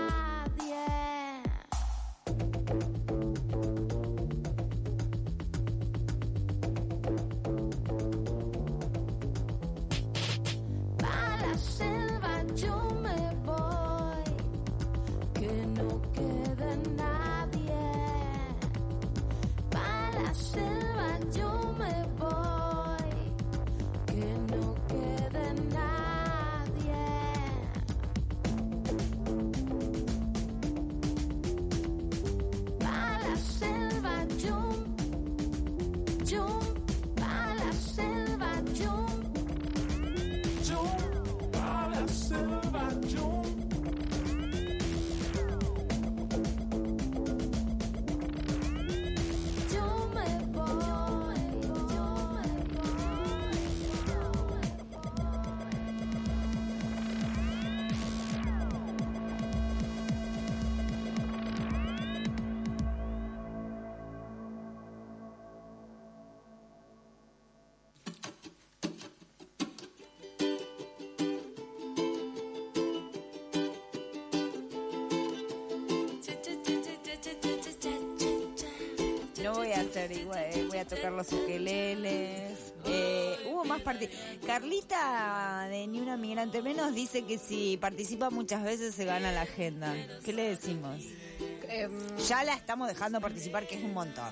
No voy a hacer igual, voy a tocar los ukeleles. Eh, hubo más parti- Carlita de Ni Una Migrante Menos dice que si participa muchas veces se gana la agenda. ¿Qué le decimos? Eh, ya la estamos dejando participar, que es un montón.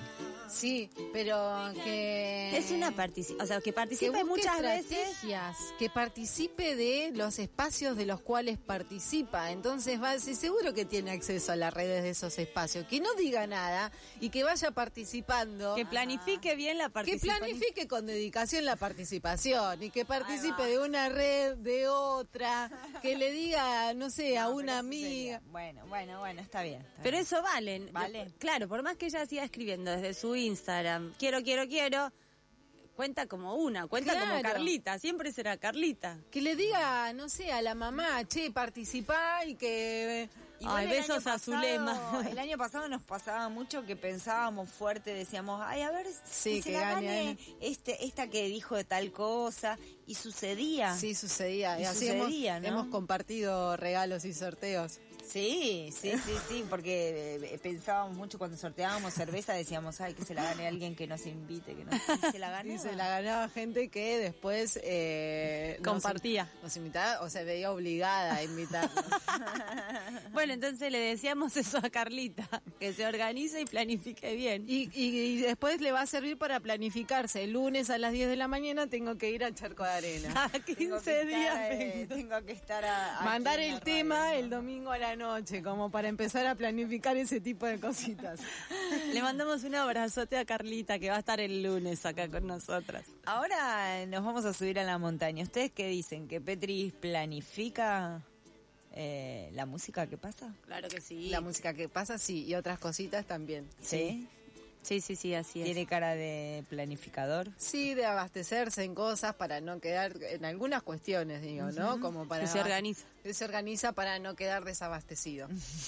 Sí, pero que... Es una participación, o sea, que participe que busque muchas veces. estrategias, que participe de los espacios de los cuales participa. Entonces va, sí, seguro que tiene acceso a las redes de esos espacios. Que no diga nada y que vaya participando. Que planifique bien la Que participación. planifique con dedicación la participación y que participe de una red, de otra, que le diga, no sé, a una amiga. Bueno, bueno, bueno, está bien. Está Pero bien. eso vale. Vale. Claro, por más que ella siga escribiendo desde su Instagram, quiero, quiero, quiero, cuenta como una, cuenta como Claro. Carlita, siempre será Carlita. Que le diga, no sé, a la mamá, che, participá y que... Igual Ay, el besos año a pasado- Zulema. El año pasado nos pasaba mucho que pensábamos fuerte, decíamos, ay, a ver Sí, si se que la gane, gane gane. este, esta que dijo de tal cosa, y sucedía. Sí, sucedía. Y Y así sucedía, hemos, ¿no? hemos compartido regalos y sorteos. Sí, sí, sí, sí, porque eh, pensábamos mucho cuando sorteábamos cerveza, decíamos, ay, que se la gane alguien que nos invite, que nos y se la ganaba. Y se la ganaba gente que después eh, nos- Compartía. Nos, invitaba, o se veía obligada a invitarnos. Bueno, entonces le decíamos eso a Carlita, que se organice y planifique bien. Y, y, y después le va a servir para planificarse. El lunes a las diez de la mañana tengo que ir al Charco de Arena. Cada Tengo que quince días. estar, eh, tengo que estar a, aquí Mandar en la el tema radio, ¿no? el domingo a la noche, como para empezar a planificar ese tipo de cositas. Le mandamos un abrazote a Carlita, que va a estar el lunes acá con nosotras. Ahora nos vamos a subir a la montaña. ¿Ustedes qué dicen? ¿Que Petri planifica eh, la música que pasa? Claro que sí. La música que pasa, sí, y otras cositas también. ¿Sí? Sí, sí, sí, así es. ¿Tiene cara de planificador? Sí, de abastecerse en cosas para no quedar, en algunas cuestiones, digo, ¿no? Como para... Que se organiza. Que se organiza para no quedar desabastecido.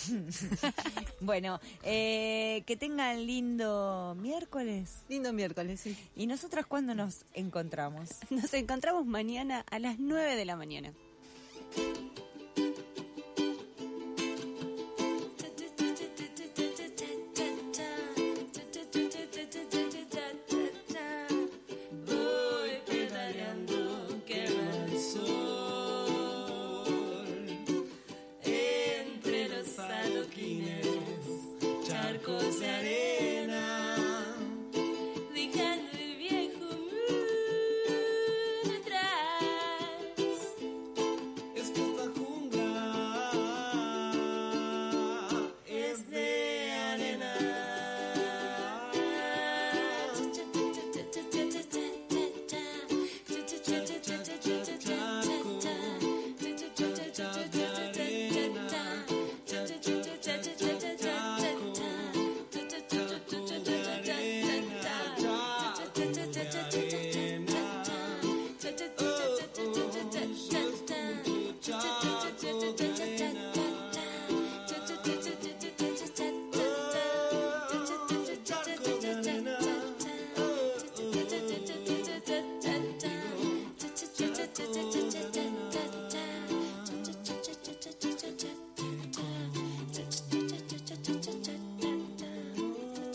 Bueno, eh, que tengan lindo miércoles. Lindo miércoles, sí. ¿Y nosotras cuándo nos encontramos? Nos encontramos mañana a las nueve de la mañana.